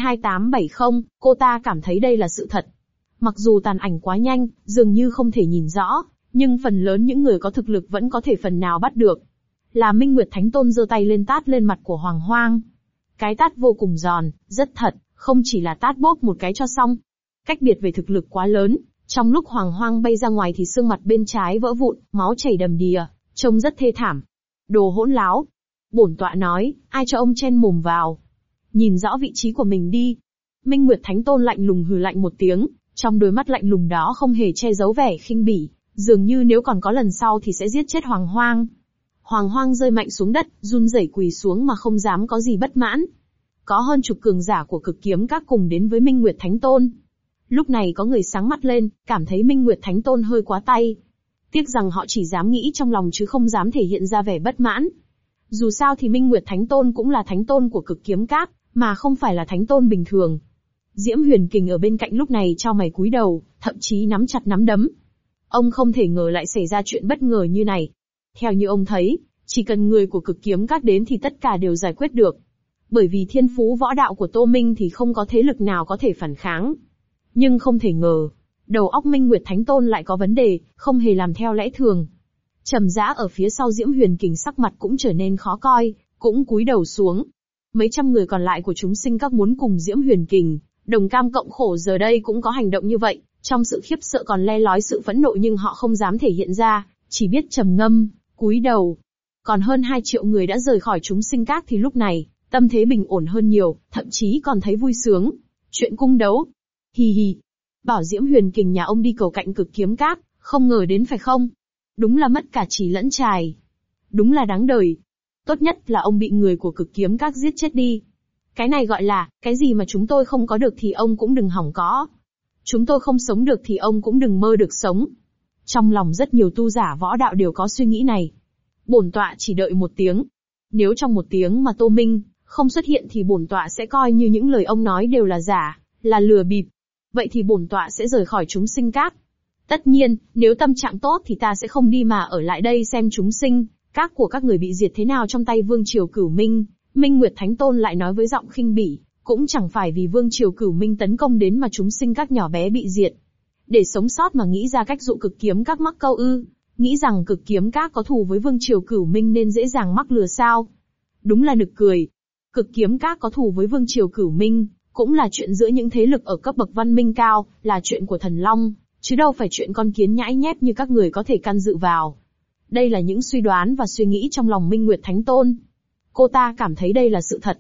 C2870, cô ta cảm thấy đây là sự thật. Mặc dù tàn ảnh quá nhanh, dường như không thể nhìn rõ, nhưng phần lớn những người có thực lực vẫn có thể phần nào bắt được. Là Minh Nguyệt Thánh Tôn giơ tay lên tát lên mặt của Hoàng Hoang. Cái tát vô cùng giòn, rất thật, không chỉ là tát bốp một cái cho xong. Cách biệt về thực lực quá lớn, trong lúc Hoàng Hoang bay ra ngoài thì xương mặt bên trái vỡ vụn, máu chảy đầm đìa, trông rất thê thảm. Đồ hỗn láo. Bổn tọa nói, ai cho ông chen mồm vào. Nhìn rõ vị trí của mình đi. Minh Nguyệt Thánh Tôn lạnh lùng hừ lạnh một tiếng, trong đôi mắt lạnh lùng đó không hề che giấu vẻ khinh bỉ, dường như nếu còn có lần sau thì sẽ giết chết Hoàng Hoang. Hoàng Hoang rơi mạnh xuống đất, run rẩy quỳ xuống mà không dám có gì bất mãn. Có hơn chục cường giả của cực kiếm các cùng đến với Minh Nguyệt Thánh Tôn. Lúc này có người sáng mắt lên, cảm thấy Minh Nguyệt Thánh Tôn hơi quá tay. Tiếc rằng họ chỉ dám nghĩ trong lòng chứ không dám thể hiện ra vẻ bất mãn. Dù sao thì Minh Nguyệt Thánh Tôn cũng là thánh tôn của cực kiếm các, mà không phải là thánh tôn bình thường. Diễm Huyền Kình ở bên cạnh lúc này chau mày cúi đầu, thậm chí nắm chặt nắm đấm. Ông không thể ngờ lại xảy ra chuyện bất ngờ như này. Theo như ông thấy, chỉ cần người của cực kiếm các đến thì tất cả đều giải quyết được. Bởi vì thiên phú võ đạo của Tô Minh thì không có thế lực nào có thể phản kháng. Nhưng không thể ngờ, đầu óc Minh Nguyệt Thánh Tôn lại có vấn đề, không hề làm theo lẽ thường. Trầm Dã ở phía sau Diễm Huyền Kình sắc mặt cũng trở nên khó coi, cũng cúi đầu xuống. Mấy trăm người còn lại của chúng sinh các muốn cùng Diễm Huyền Kình đồng cam cộng khổ giờ đây cũng có hành động như vậy, trong sự khiếp sợ còn le lói sự phẫn nộ nhưng họ không dám thể hiện ra, chỉ biết trầm ngâm, cúi đầu. Còn hơn 2 triệu người đã rời khỏi chúng sinh các thì lúc này, tâm thế bình ổn hơn nhiều, thậm chí còn thấy vui sướng. Chuyện cung đấu. Hì hì. Bảo Diễm Huyền Kình nhà ông đi cầu cạnh cực kiếm các, không ngờ đến phải không? Đúng là mất cả trí lẫn trài. Đúng là đáng đời. Tốt nhất là ông bị người của cực kiếm các giết chết đi. Cái này gọi là, cái gì mà chúng tôi không có được thì ông cũng đừng hỏng có. Chúng tôi không sống được thì ông cũng đừng mơ được sống. Trong lòng rất nhiều tu giả võ đạo đều có suy nghĩ này. Bổn tọa chỉ đợi 1 tiếng. Nếu trong 1 tiếng mà Tô Minh không xuất hiện thì bổn tọa sẽ coi như những lời ông nói đều là giả, là lừa bịp. Vậy thì bổn tọa sẽ rời khỏi chúng sinh các. Tất nhiên, nếu tâm trạng tốt thì ta sẽ không đi mà ở lại đây xem chúng sinh các của các người bị diệt thế nào trong tay Vương Triều Cửu Minh. Minh Nguyệt Thánh Tôn lại nói với giọng khinh bỉ, cũng chẳng phải vì Vương Triều Cửu Minh tấn công đến mà chúng sinh các nhỏ bé bị diệt. Để sống sót mà nghĩ ra cách dụ cực kiếm các mắc câu ư, nghĩ rằng cực kiếm các có thù với Vương Triều Cửu Minh nên dễ dàng mắc lừa sao. Đúng là nực cười. Cực kiếm các có thù với Vương Triều Cửu Minh, cũng là chuyện giữa những thế lực ở cấp bậc văn minh cao, là chuyện của thần long, chứ đâu phải chuyện con kiến nhãi nhép như các người có thể can dự vào. Đây là những suy đoán và suy nghĩ trong lòng Minh Nguyệt Thánh Tôn. Cô ta cảm thấy đây là sự thật.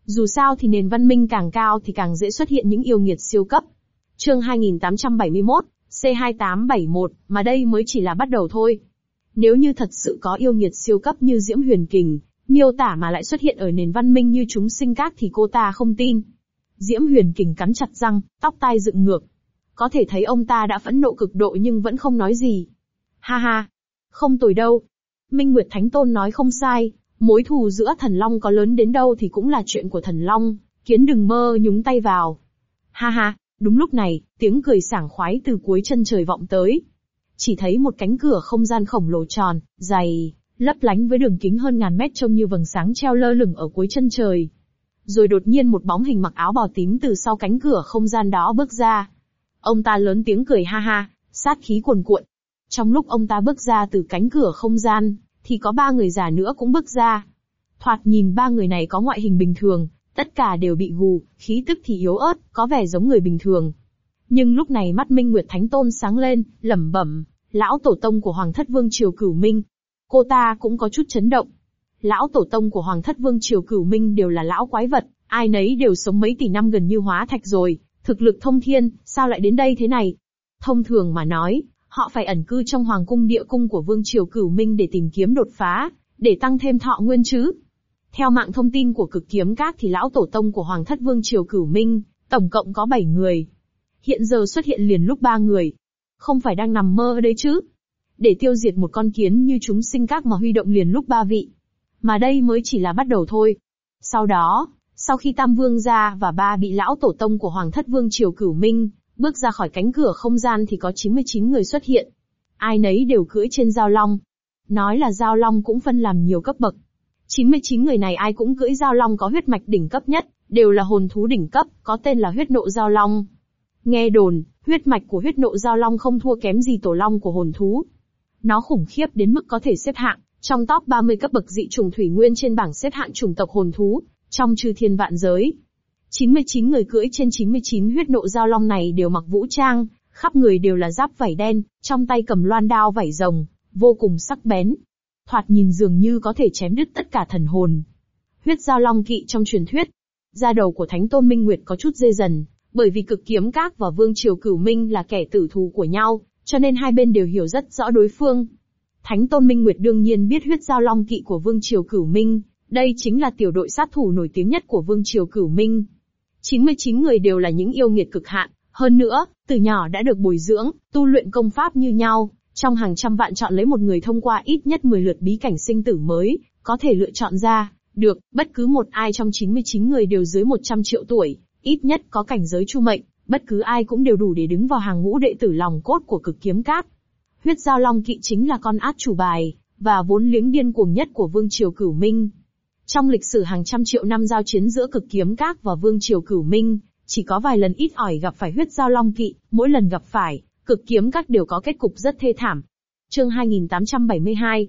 Dù sao thì nền văn minh càng cao thì càng dễ xuất hiện những yêu nghiệt siêu cấp. Chương 2871, C2871, mà đây mới chỉ là bắt đầu thôi. Nếu như thật sự có yêu nghiệt siêu cấp như Diễm Huyền Kình, miêu tả mà lại xuất hiện ở nền văn minh như chúng sinh các thì cô ta không tin. Diễm Huyền Kình cắn chặt răng, tóc tai dựng ngược. Có thể thấy ông ta đã phẫn nộ cực độ nhưng vẫn không nói gì. Ha ha, không tồi đâu. Minh Nguyệt Thánh Tôn nói không sai, mối thù giữa Thần Long có lớn đến đâu thì cũng là chuyện của Thần Long, Kiến đừng mơ nhúng tay vào. Ha ha, đúng lúc này, tiếng cười sảng khoái từ cuối chân trời vọng tới. Chỉ thấy một cánh cửa không gian khổng lồ tròn, dày, lấp lánh với đường kính hơn ngàn mét trông như vầng sáng treo lơ lửng ở cuối chân trời. Rồi đột nhiên một bóng hình mặc áo bào tím từ sau cánh cửa không gian đó bước ra. Ông ta lớn tiếng cười ha ha, sát khí cuồn cuộn. Trong lúc ông ta bước ra từ cánh cửa không gian, thì có 3 người già nữa cũng bước ra. Thoạt nhìn 3 người này có ngoại hình bình thường, tất cả đều bị gù, khí tức thì yếu ớt, có vẻ giống người bình thường. Nhưng lúc này mắt Minh Nguyệt Thánh Tôn sáng lên, lẩm bẩm, lão tổ tông của Hoàng Thất Vương Triều Cửu Minh. Cô ta cũng có chút chấn động. Lão tổ tông của Hoàng Thất Vương Triều Cửu Minh đều là lão quái vật, ai nấy đều sống mấy tỷ năm gần như hóa thạch rồi, thực lực thông thiên, sao lại đến đây thế này? Thông thường mà nói, họ phải ẩn cư trong Hoàng cung địa cung của Vương Triều Cửu Minh để tìm kiếm đột phá, để tăng thêm thọ nguyên chứ. Theo mạng thông tin của Cực Kiếm Các thì lão tổ tông của Hoàng Thất Vương Triều Cửu Minh, tổng cộng có 7 người. Hiện giờ xuất hiện liền lúc 3 người. Không phải đang nằm mơ đấy chứ? Để tiêu diệt một con kiến như chúng sinh các mà huy động liền lúc 3 vị. Mà đây mới chỉ là bắt đầu thôi. Sau đó, sau khi Tam Vương gia và 3 vị lão tổ tông của Hoàng Thất Vương Triều Cửu Minh bước ra khỏi cánh cửa không gian thì có 99 người xuất hiện. Ai nấy đều cưỡi trên Dao Long. Nói là Dao Long cũng phân làm nhiều cấp bậc. 99 người này ai cũng cưỡi Dao Long có huyết mạch đỉnh cấp nhất, đều là hồn thú đỉnh cấp, có tên là huyết nộ Dao Long. Nghe đồn, huyết mạch của huyết nộ Dao Long không thua kém gì tổ long của hồn thú. Nó khủng khiếp đến mức có thể xếp hạng trong top 30 cấp bậc dị chủng thủy nguyên trên bảng xếp hạng chủng tộc hồn thú, trong chư thiên vạn giới. 99 người cưỡi trên 99 huyết nộ Dao Long này đều mặc vũ trang, khắp người đều là giáp vảy đen, trong tay cầm loan đao vảy rồng, vô cùng sắc bén. Thoạt nhìn dường như có thể chém đứt tất cả thần hồn. Huyết Dao Long kỵ trong truyền thuyết. Da đầu của Thánh Tôn Minh Nguyệt có chút dê dần, bởi vì Cực Kiếm Các và Vương Triều Cửu Minh là kẻ tử thù của nhau, cho nên hai bên đều hiểu rất rõ đối phương. Thánh Tôn Minh Nguyệt đương nhiên biết Huyết Dao Long kỵ của Vương Triều Cửu Minh, đây chính là tiểu đội sát thủ nổi tiếng nhất của Vương Triều Cửu Minh. 99 người đều là những yêu nghiệt cực hạn, hơn nữa, từ nhỏ đã được bồi dưỡng, tu luyện công pháp như nhau, trong hàng trăm vạn chọn lấy một người thông qua ít nhất 10 lượt bí cảnh sinh tử mới, có thể lựa chọn ra, được, bất cứ một ai trong 99 người đều dưới 100 triệu tuổi, ít nhất có cảnh giới chu mệnh, bất cứ ai cũng đều đủ để đứng vào hàng ngũ đệ tử lòng cốt của Cực Kiếm Các. Huyết Dao Long kỵ chính là con át chủ bài, và vốn liếng điên cuồng nhất của Vương Triều Cửu Minh. Trong lịch sử hàng trăm triệu năm giao chiến giữa Cực Kiếm Các và Vương Triều Cửu Minh, chỉ có vài lần ít ỏi gặp phải Huyết Dao Long kỵ, mỗi lần gặp phải, Cực Kiếm Các đều có kết cục rất thê thảm. Chương 2872,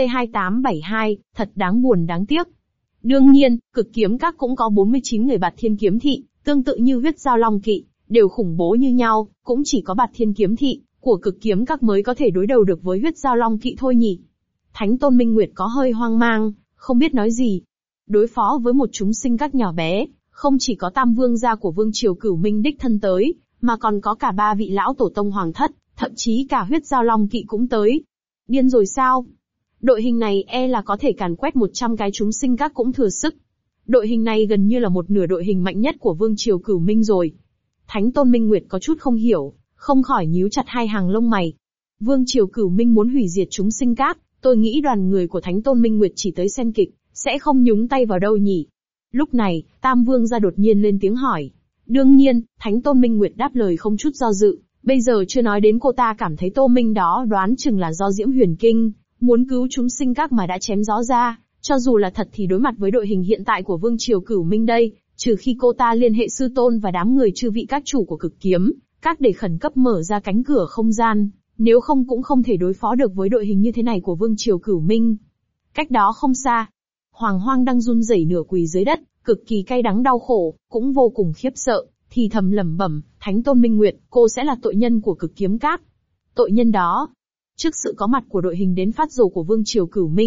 C2872, thật đáng buồn đáng tiếc. Đương nhiên, Cực Kiếm Các cũng có 49 người Bạt Thiên Kiếm Thị, tương tự như Huyết Dao Long kỵ, đều khủng bố như nhau, cũng chỉ có Bạt Thiên Kiếm Thị của Cực Kiếm Các mới có thể đối đầu được với Huyết Dao Long kỵ thôi nhỉ. Thánh Tôn Minh Nguyệt có hơi hoang mang, không biết nói gì. Đối phó với một chúng sinh các nhỏ bé, không chỉ có Tam Vương gia của Vương Triều Cửu Minh đích thân tới, mà còn có cả 3 vị lão tổ tông hoàng thất, thậm chí cả Huyết Dao Long kỵ cũng tới. Điên rồi sao? Đội hình này e là có thể càn quét 100 cái chúng sinh các cũng thừa sức. Đội hình này gần như là một nửa đội hình mạnh nhất của Vương Triều Cửu Minh rồi. Thánh Tôn Minh Nguyệt có chút không hiểu, không khỏi nhíu chặt hai hàng lông mày. Vương Triều Cửu Minh muốn hủy diệt chúng sinh các, tôi nghĩ đoàn người của Thánh Tôn Minh Nguyệt chỉ tới xem kịch, sẽ không nhúng tay vào đâu nhỉ. Lúc này, Tam Vương gia đột nhiên lên tiếng hỏi. Đương nhiên, Thánh Tôn Minh Nguyệt đáp lời không chút do dự, bây giờ chưa nói đến cô ta cảm thấy Tô Minh đó đoán chừng là do Diễm Huyền Kinh, muốn cứu chúng sinh các mà đã chém gió ra, cho dù là thật thì đối mặt với đội hình hiện tại của Vương Triều Cửu Minh đây, trừ khi cô ta liên hệ sư tôn và đám người chư vị các chủ của Cực Kiếm Các để khẩn cấp mở ra cánh cửa không gian, nếu không cũng không thể đối phó được với đội hình như thế này của Vương Triều Cửu Minh. Cách đó không xa, Hoàng Hoang đang run rẩy nửa quỳ dưới đất, cực kỳ cay đắng đau khổ, cũng vô cùng khiếp sợ, thì thầm lẩm bẩm, Thánh Tôn Minh Nguyệt, cô sẽ là tội nhân của Cực Kiếm Các. Tội nhân đó. Trước sự có mặt của đội hình đến phát rồ của Vương Triều Cửu Minh,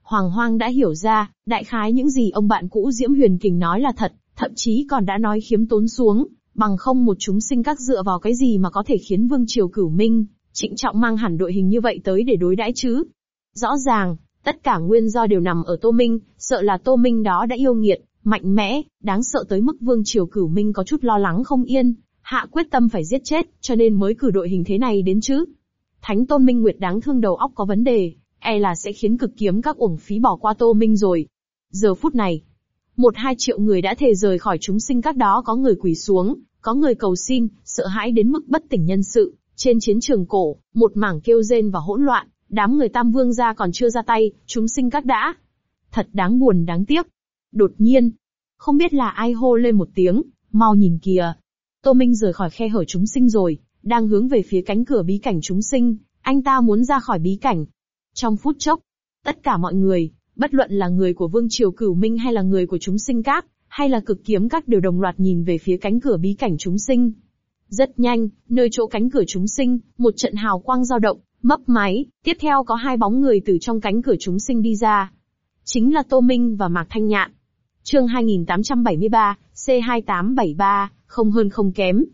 Hoàng Hoang đã hiểu ra, đại khái những gì ông bạn cũ Diễm Huyền Kình nói là thật, thậm chí còn đã nói khiếm tốn xuống, bằng không một chúng sinh các dựa vào cái gì mà có thể khiến Vương Triều Cửu Minh trịnh trọng mang hẳn đội hình như vậy tới để đối đãi chứ? Rõ ràng, tất cả nguyên do đều nằm ở Tô Minh, sợ là Tô Minh đó đã yêu nghiệt, mạnh mẽ, đáng sợ tới mức Vương Triều Cửu Minh có chút lo lắng không yên, hạ quyết tâm phải giết chết, cho nên mới cử đội hình thế này đến chứ. Thánh Tôn Minh Nguyệt đáng thương đầu óc có vấn đề, e là sẽ khiến cực kiếm các uổng phí bỏ qua Tô Minh rồi. Giờ phút này, 1-2 triệu người đã thề rời khỏi chúng sinh các đó, có người quỳ xuống, có người cầu xin, sợ hãi đến mức bất tỉnh nhân sự. Trên chiến trường cổ, một mảng kêu rên và hỗn loạn, đám người Tam Vương gia còn chưa ra tay, chúng sinh các đã. Thật đáng buồn đáng tiếc. Đột nhiên, không biết là ai hô lên một tiếng, mau nhìn kìa. Tô Minh rời khỏi khe hở chúng sinh rồi, đang hướng về phía cánh cửa bí cảnh chúng sinh, anh ta muốn ra khỏi bí cảnh. Trong phút chốc, tất cả mọi người, bất luận là người của Vương Triều Cửu Minh hay là người của chúng sinh các, hay là cực kiếm các đều đồng loạt nhìn về phía cánh cửa bí cảnh chúng sinh. Rất nhanh, nơi chỗ cánh cửa chúng sinh, một trận hào quang dao động, mấp máy, tiếp theo có 2 bóng người từ trong cánh cửa chúng sinh đi ra. Chính là Tô Minh và Mạc Thanh Nhạn. Chương 2873, C2873, không hơn không kém.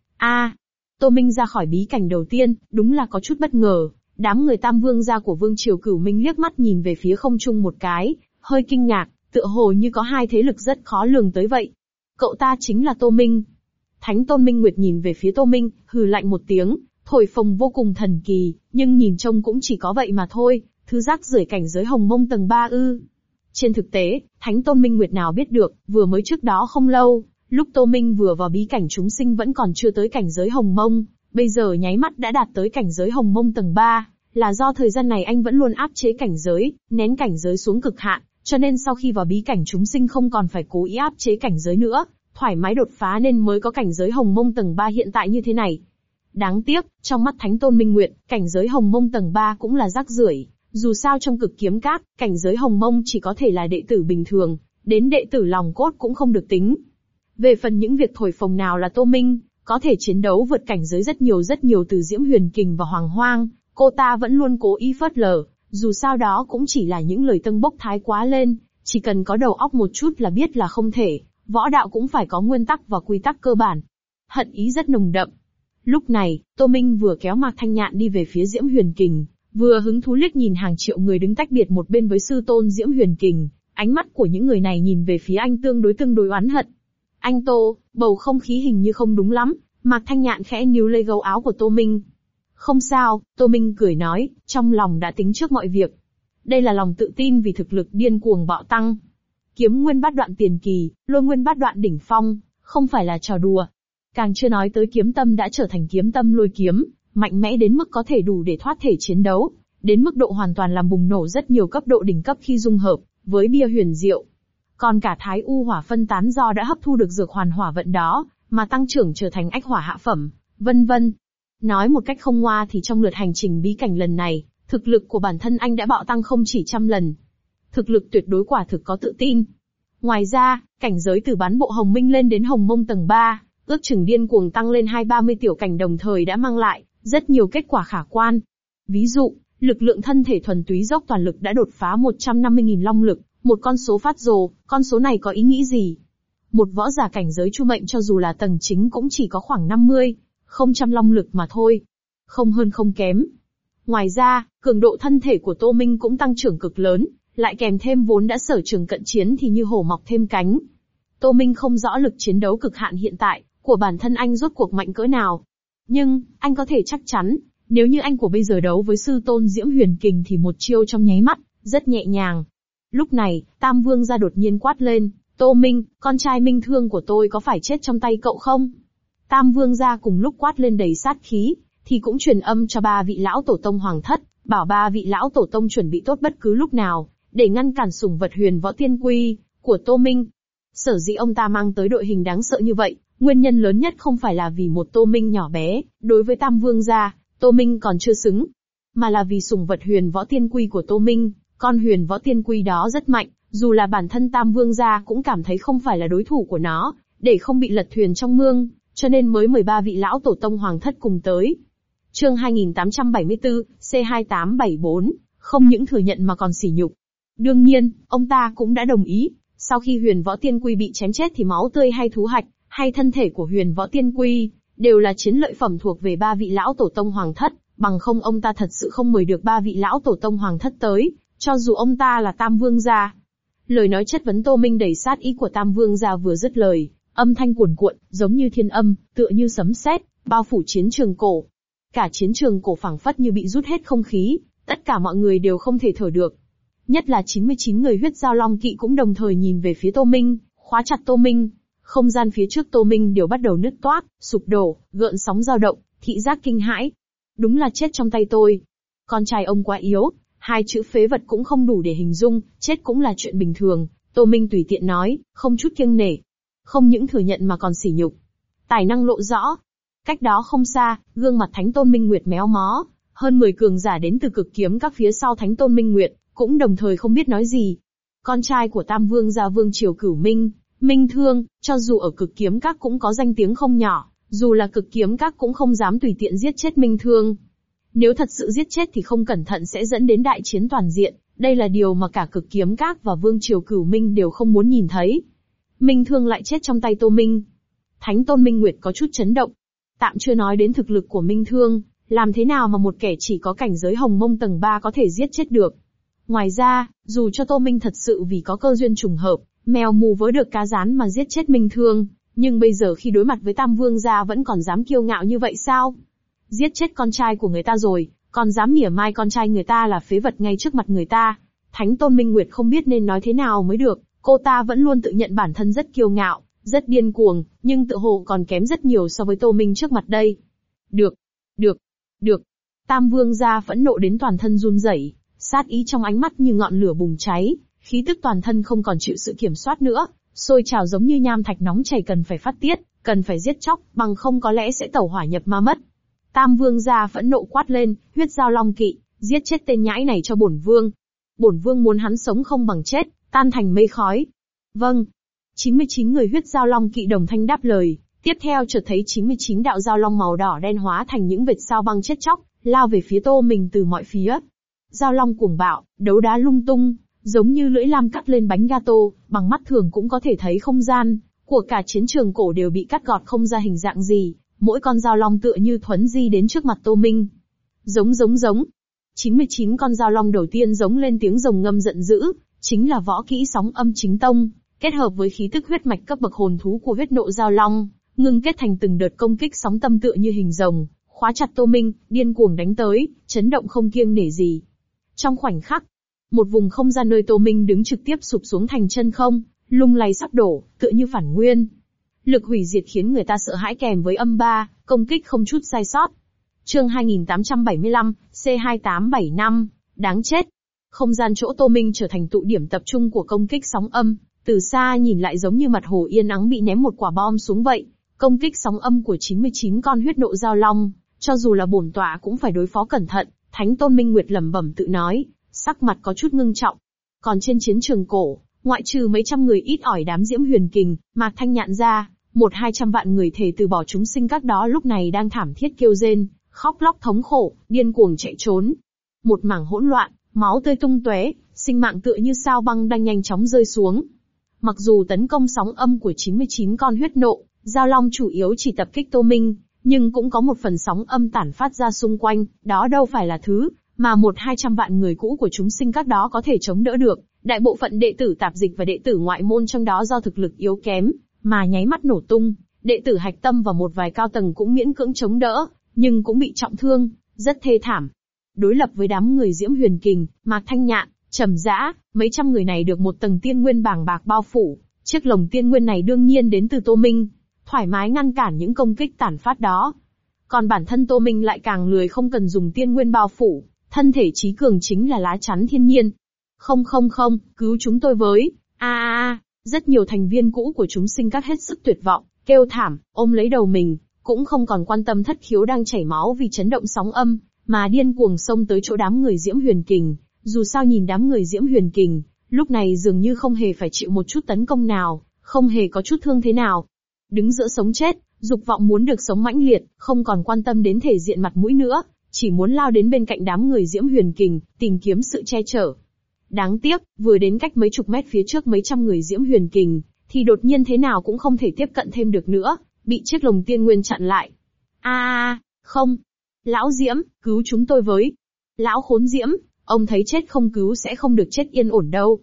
Tô Minh ra khỏi bí cảnh đầu tiên, đúng là có chút bất ngờ. Đám người Tam Vương gia của Vương Triều Cửu Minh liếc mắt nhìn về phía không trung một cái, hơi kinh ngạc, tựa hồ như có 2 thế lực rất khó lường tới vậy. Cậu ta chính là Tô Minh. Thánh Tôn Minh Nguyệt nhìn về phía Tô Minh, hừ lạnh một tiếng, thổi phồng vô cùng thần kỳ, nhưng nhìn trông cũng chỉ có vậy mà thôi, thứ rác rưởi cảnh giới Hồng Mông tầng 3 ư. Trên thực tế, Thánh Tôn Minh Nguyệt nào biết được, vừa mới trước đó không lâu, lúc Tô Minh vừa vào bí cảnh chúng sinh vẫn còn chưa tới cảnh giới Hồng Mông, bây giờ nháy mắt đã đạt tới cảnh giới Hồng Mông tầng 3, là do thời gian này anh vẫn luôn áp chế cảnh giới, nén cảnh giới xuống cực hạn, cho nên sau khi vào bí cảnh chúng sinh không còn phải cố ý áp chế cảnh giới nữa, thoải mái đột phá nên mới có cảnh giới Hồng Mông tầng 3 hiện tại như thế này. Đáng tiếc, trong mắt Thánh Tôn Minh Nguyệt, cảnh giới Hồng Mông tầng 3 cũng là rác rưởi, dù sao trong cực kiếm các, cảnh giới Hồng Mông chỉ có thể là đệ tử bình thường, đến đệ tử lòng cốt cũng không được tính. Về phần những việc thổi phồng nào là Tô Minh, có thể chiến đấu vượt cảnh giới rất nhiều từ Diễm Huyền Kình và Hoàng Hoang, cô ta vẫn luôn cố ý phớt lờ, dù sao đó cũng chỉ là những lời tâng bốc thái quá lên, chỉ cần có đầu óc một chút là biết là không thể, võ đạo cũng phải có nguyên tắc và quy tắc cơ bản. Hận ý rất nồng đậm. Lúc này, Tô Minh vừa kéo Mạc Thanh Nhạn đi về phía Diễm Huyền Kình, vừa hứng thú liếc nhìn hàng triệu người đứng tách biệt một bên với sư tôn Diễm Huyền Kình, ánh mắt của những người này nhìn về phía anh tương đối oán hận. Anh Tô, bầu không khí hình như không đúng lắm, Mạc Thanh Nhạn khẽ níu lấy gấu áo của Tô Minh. Không sao, Tô Minh cười nói, trong lòng đã tính trước mọi việc. Đây là lòng tự tin vì thực lực điên cuồng bạo tăng. Kiếm nguyên bát đoạn tiền kỳ, lôi nguyên bát đoạn đỉnh phong, không phải là trò đùa. Càng chưa nói tới kiếm tâm đã trở thành kiếm tâm lôi kiếm, mạnh mẽ đến mức có thể đủ để thoát thể chiến đấu, đến mức độ hoàn toàn làm bùng nổ rất nhiều cấp độ đỉnh cấp khi dung hợp với bia huyền diệu. Còn cả Thái U hỏa phân tán do đã hấp thu được dược hoàn hỏa vận đó, mà tăng trưởng trở thành ách hỏa hạ phẩm, vân vân. Nói một cách không ngoa thì trong lượt hành trình bí cảnh lần này, thực lực của bản thân anh đã bạo tăng không chỉ 100 lần. Thực lực tuyệt đối quả thực có tự tin. Ngoài ra, cảnh giới từ bán bộ Hồng Minh lên đến Hồng Mông tầng 3, ước chừng điên cuồng tăng lên 20-30 tiểu cảnh đồng thời đã mang lại rất nhiều kết quả khả quan. Ví dụ, lực lượng thân thể thuần túy dốc toàn lực đã đột phá 150.000 long lực, một con số phát rồ, con số này có ý nghĩ gì? Một võ giả cảnh giới Chu Mệnh cho dù là tầng chính cũng chỉ có khoảng 50.000 long lực mà thôi. Không hơn không kém. Ngoài ra, cường độ thân thể của Tô Minh cũng tăng trưởng cực lớn, lại kèm thêm vốn đã sở trường cận chiến thì như hổ mọc thêm cánh. Tô Minh không rõ lực chiến đấu cực hạn hiện tại của bản thân anh rốt cuộc mạnh cỡ nào. Nhưng, anh có thể chắc chắn, nếu như anh của bây giờ đấu với sư tôn Diễm Huyền Kình thì một chiêu trong nháy mắt, rất nhẹ nhàng. Lúc này, Tam Vương gia đột nhiên quát lên, Tô Minh, con trai minh thương của tôi có phải chết trong tay cậu không? Tam Vương gia cùng lúc quát lên đầy sát khí, thì cũng truyền âm cho 3 vị lão tổ tông hoàng thất, bảo 3 vị lão tổ tông chuẩn bị tốt bất cứ lúc nào, để ngăn cản sủng vật huyền võ tiên quy của Tô Minh. Sở dĩ ông ta mang tới đội hình đáng sợ như vậy, nguyên nhân lớn nhất không phải là vì một Tô Minh nhỏ bé, đối với Tam Vương gia, Tô Minh còn chưa xứng, mà là vì sủng vật huyền võ tiên quy của Tô Minh, con huyền võ tiên quy đó rất mạnh, dù là bản thân Tam Vương gia cũng cảm thấy không phải là đối thủ của nó, để không bị lật thuyền trong mương, cho nên mới mời 3 vị lão tổ tông hoàng thất cùng tới. Chương 2874, C2874, không những thừa nhận mà còn sỉ nhục. Đương nhiên, ông ta cũng đã đồng ý. Sau khi Huyền Võ Tiên Quy bị chém chết thì máu tươi hay thú hạch, hay thân thể của Huyền Võ Tiên Quy, đều là chiến lợi phẩm thuộc về ba vị lão tổ tông hoàng thất, bằng không ông ta thật sự không mời được ba vị lão tổ tông hoàng thất tới, cho dù ông ta là Tam Vương gia. Lời nói chất vấn Tô Minh đầy sát ý của Tam Vương gia vừa dứt lời, âm thanh cuồn cuộn, giống như thiên âm, tựa như sấm sét, bao phủ chiến trường cổ. Cả chiến trường cổ phảng phất như bị rút hết không khí, tất cả mọi người đều không thể thở được. Nhất là 99 người huyết giao long kỵ cũng đồng thời nhìn về phía Tô Minh, khóa chặt Tô Minh. Không gian phía trước Tô Minh đều bắt đầu nứt toác, sụp đổ, gợn sóng dao động, thị giác kinh hãi. Đúng là chết trong tay tôi. Con trai ông quá yếu, hai chữ phế vật cũng không đủ để hình dung, chết cũng là chuyện bình thường. Tô Minh tùy tiện nói, không chút kiêng nể. Không những thừa nhận mà còn sỉ nhục. Tài năng lộ rõ. Cách đó không xa, gương mặt Thánh Tôn Minh Nguyệt méo mó. Hơn 10 cường giả đến từ cực kiếm các phía sau Thánh Tôn Minh Nguyệt, cũng đồng thời không biết nói gì. Con trai của Tam Vương gia Vương Triều Cửu Minh, Minh Thương, cho dù ở cực kiếm các cũng có danh tiếng không nhỏ, dù là cực kiếm các cũng không dám tùy tiện giết chết Minh Thương. Nếu thật sự giết chết thì không cẩn thận sẽ dẫn đến đại chiến toàn diện, đây là điều mà cả cực kiếm các và Vương Triều Cửu Minh đều không muốn nhìn thấy. Minh Thương lại chết trong tay Tô Minh. Thánh Tôn Minh Nguyệt có chút chấn động. Tạm chưa nói đến thực lực của Minh Thương, làm thế nào mà một kẻ chỉ có cảnh giới hồng mông tầng 3 có thể giết chết được. Ngoài ra, dù cho Tô Minh thật sự vì có cơ duyên trùng hợp, mèo mù với được cá rán mà giết chết Minh Thương, nhưng bây giờ khi đối mặt với Tam Vương gia vẫn còn dám kiêu ngạo như vậy sao? Giết chết con trai của người ta rồi, còn dám mỉa mai con trai người ta là phế vật ngay trước mặt người ta. Thánh Tôn Minh Nguyệt không biết nên nói thế nào mới được, cô ta vẫn luôn tự nhận bản thân rất kiêu ngạo, rất điên cuồng, nhưng tự hồ còn kém rất nhiều so với Tô Minh trước mặt đây. Được. Tam Vương gia phẫn nộ đến toàn thân run rẩy, sát ý trong ánh mắt như ngọn lửa bùng cháy, khí tức toàn thân không còn chịu sự kiểm soát nữa, sôi trào giống như nham thạch nóng chảy cần phải phát tiết, cần phải giết chóc, bằng không có lẽ sẽ tẩu hỏa nhập ma mất. Tam Vương gia phẫn nộ quát lên, huyết giao long kỵ, giết chết tên nhãi này cho bổn vương. Bổn vương muốn hắn sống không bằng chết, tan thành mây khói. Vâng. 99 người huyết giao long kỵ đồng thanh đáp lời, tiếp theo chợt thấy 99 đạo giao long màu đỏ đen hóa thành những vệt sao băng chết chóc, lao về phía Tô Minh từ mọi phía. Giao long cuồng bạo, đấu đá lung tung, giống như lưỡi lam cắt lên bánh gato, bằng mắt thường cũng có thể thấy không gian của cả chiến trường cổ đều bị cắt gọt không ra hình dạng gì, mỗi con giao long tựa như thuấn di đến trước mặt Tô Minh. Giống. 99 con giao long đầu tiên giống lên tiếng rồng ngâm giận dữ, chính là võ kỹ sóng âm chính tông, kết hợp với khí tức huyết mạch cấp bậc hồn thú của huyết nộ giao long, ngưng kết thành từng đợt công kích sóng tâm tựa như hình rồng, khóa chặt Tô Minh, điên cuồng đánh tới, chấn động không kiêng nể gì. Trong khoảnh khắc, một vùng không gian nơi Tô Minh đứng trực tiếp sụp xuống thành chân không, lung lay sắp đổ, tựa như phản nguyên. Lực hủy diệt khiến người ta sợ hãi kèm với âm ba, công kích không chút sai sót. Chương 2875, C2875, đáng chết. Không gian chỗ Tô Minh trở thành tụ điểm tập trung của công kích sóng âm, từ xa nhìn lại giống như mặt hồ yên ắng bị ném một quả bom xuống vậy. Công kích sóng âm của 99 con huyết nộ giao long, cho dù là bổn tọa cũng phải đối phó cẩn thận, Thánh Tôn Minh Nguyệt lẩm bẩm tự nói, sắc mặt có chút ngưng trọng. Còn trên chiến trường cổ, ngoại trừ mấy trăm người ít ỏi đám Diễm Huyền Kình, Mạc Thanh Nhạn ra, 100-200 vạn người thể từ bỏ chúng sinh các đó lúc này đang thảm thiết kêu rên, khóc lóc thống khổ, điên cuồng chạy trốn. Một mảng hỗn loạn, máu tươi tung tóe, sinh mạng tựa như sao băng đang nhanh chóng rơi xuống. Mặc dù tấn công sóng âm của 99 con huyết nộ, giao long chủ yếu chỉ tập kích Tô Minh, nhưng cũng có một phần sóng âm tản phát ra xung quanh, đó đâu phải là thứ mà 100-200 vạn người cũ của chúng sinh các đó có thể chống đỡ được. Đại bộ phận đệ tử tạp dịch và đệ tử ngoại môn trong đó do thực lực yếu kém, mà nháy mắt nổ tung, đệ tử hạch tâm và một vài cao tầng cũng miễn cưỡng chống đỡ, nhưng cũng bị trọng thương, rất thê thảm. Đối lập với đám người Diễm Huyền Kình, Mạc Thanh Nhạn, Trầm Dã, mấy trăm người này được một tầng tiên nguyên bàng bạc bao phủ, chiếc lồng tiên nguyên này đương nhiên đến từ Tô Minh, thoải mái ngăn cản những công kích tản phát đó. Còn bản thân Tô Minh lại càng lười không cần dùng tiên nguyên bao phủ, thân thể trí cường chính là lá chắn thiên nhiên. Không, cứu chúng tôi với, rất nhiều thành viên cũ của chúng sinh các hết sức tuyệt vọng, kêu thảm, ôm lấy đầu mình, cũng không còn quan tâm thất khiếu đang chảy máu vì chấn động sóng âm, mà điên cuồng xông tới chỗ đám người Diễm Huyền Kình. Dù sao nhìn đám người Diễm Huyền Kình, lúc này dường như không hề phải chịu một chút tấn công nào, không hề có chút thương thế nào. Đứng giữa sống chết, dục vọng muốn được sống mãnh liệt, không còn quan tâm đến thể diện mặt mũi nữa, chỉ muốn lao đến bên cạnh đám người Diễm Huyền Kình, tìm kiếm sự che chở. Đáng tiếc, vừa đến cách mấy chục mét phía trước mấy trăm người Diễm Huyền Kình, thì đột nhiên thế nào cũng không thể tiếp cận thêm được nữa, bị chiếc lồng tiên nguyên chặn lại. Không! Lão Diễm, cứu chúng tôi với! Lão khốn Diễm, ông thấy chết không cứu sẽ không được chết yên ổn đâu,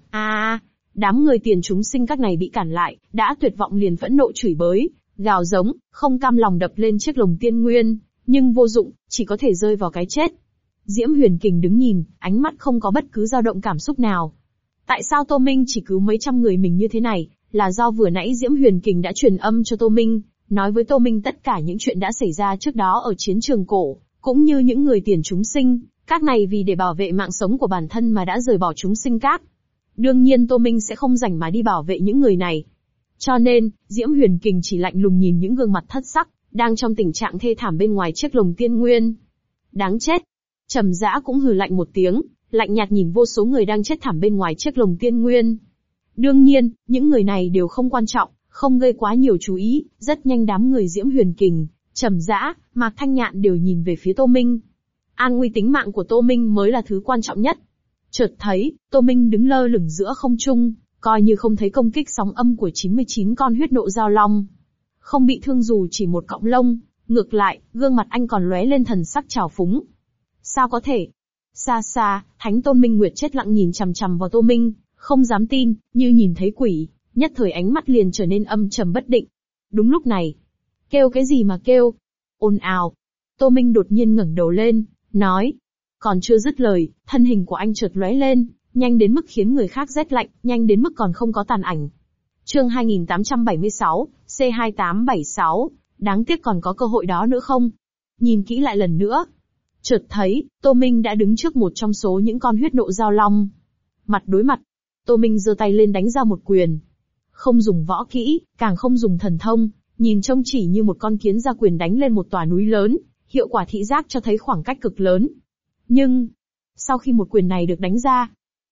Đám người tiền chúng sinh các này bị cản lại, đã tuyệt vọng liền phẫn nộ chửi bới, gào giống, không cam lòng đập lên chiếc lồng tiên nguyên, nhưng vô dụng, chỉ có thể rơi vào cái chết. Diễm Huyền Kình đứng nhìn, ánh mắt không có bất cứ dao động cảm xúc nào. Tại sao Tô Minh chỉ cứu mấy trăm người mình như thế này, là do vừa nãy Diễm Huyền Kình đã truyền âm cho Tô Minh, nói với Tô Minh tất cả những chuyện đã xảy ra trước đó ở chiến trường cổ, cũng như những người tiền chúng sinh, các này vì để bảo vệ mạng sống của bản thân mà đã rời bỏ chúng sinh các. Đương nhiên Tô Minh sẽ không rảnh mà đi bảo vệ những người này. Cho nên, Diễm Huyền Kình chỉ lạnh lùng nhìn những gương mặt thất sắc, đang trong tình trạng thê thảm bên ngoài chiếc lồng tiên nguyên. Đáng chết! Trầm Dã cũng hừ lạnh một tiếng, lạnh nhạt nhìn vô số người đang chết thảm bên ngoài chiếc lồng tiên nguyên. Đương nhiên, những người này đều không quan trọng, không gây quá nhiều chú ý, rất nhanh đám người Diễm Huyền Kình, Trầm Dã, Mạc Thanh Nhạn đều nhìn về phía Tô Minh. An nguy tính mạng của Tô Minh mới là thứ quan trọng nhất. Chợt thấy, Tô Minh đứng lơ lửng giữa không trung, coi như không thấy công kích sóng âm của 99 con huyết nộ giao long. Không bị thương dù chỉ một cọng lông, ngược lại, gương mặt anh còn lóe lên thần sắc trào phúng. Sao có thể? Xa xa, Thánh Tôn Minh Nguyệt chết lặng nhìn chằm chằm vào Tô Minh, không dám tin, như nhìn thấy quỷ, nhất thời ánh mắt liền trở nên âm trầm bất định. Đúng lúc này, kêu cái gì mà kêu? Ồn ào. Tô Minh đột nhiên ngẩng đầu lên, nói. Còn chưa dứt lời, thân hình của anh chợt lóe lên, nhanh đến mức khiến người khác rét lạnh, nhanh đến mức còn không có tàn ảnh. Chương 2876, C2876, đáng tiếc còn có cơ hội đó nữa không? Nhìn kỹ lại lần nữa. Chợt thấy, Tô Minh đã đứng trước một trong số những con huyết nộ giao long. Mặt đối mặt, Tô Minh giơ tay lên đánh ra một quyền. Không dùng võ kỹ, càng không dùng thần thông, nhìn trông chỉ như một con kiến ra quyền đánh lên một tòa núi lớn, hiệu quả thị giác cho thấy khoảng cách cực lớn. Nhưng, sau khi một quyền này được đánh ra,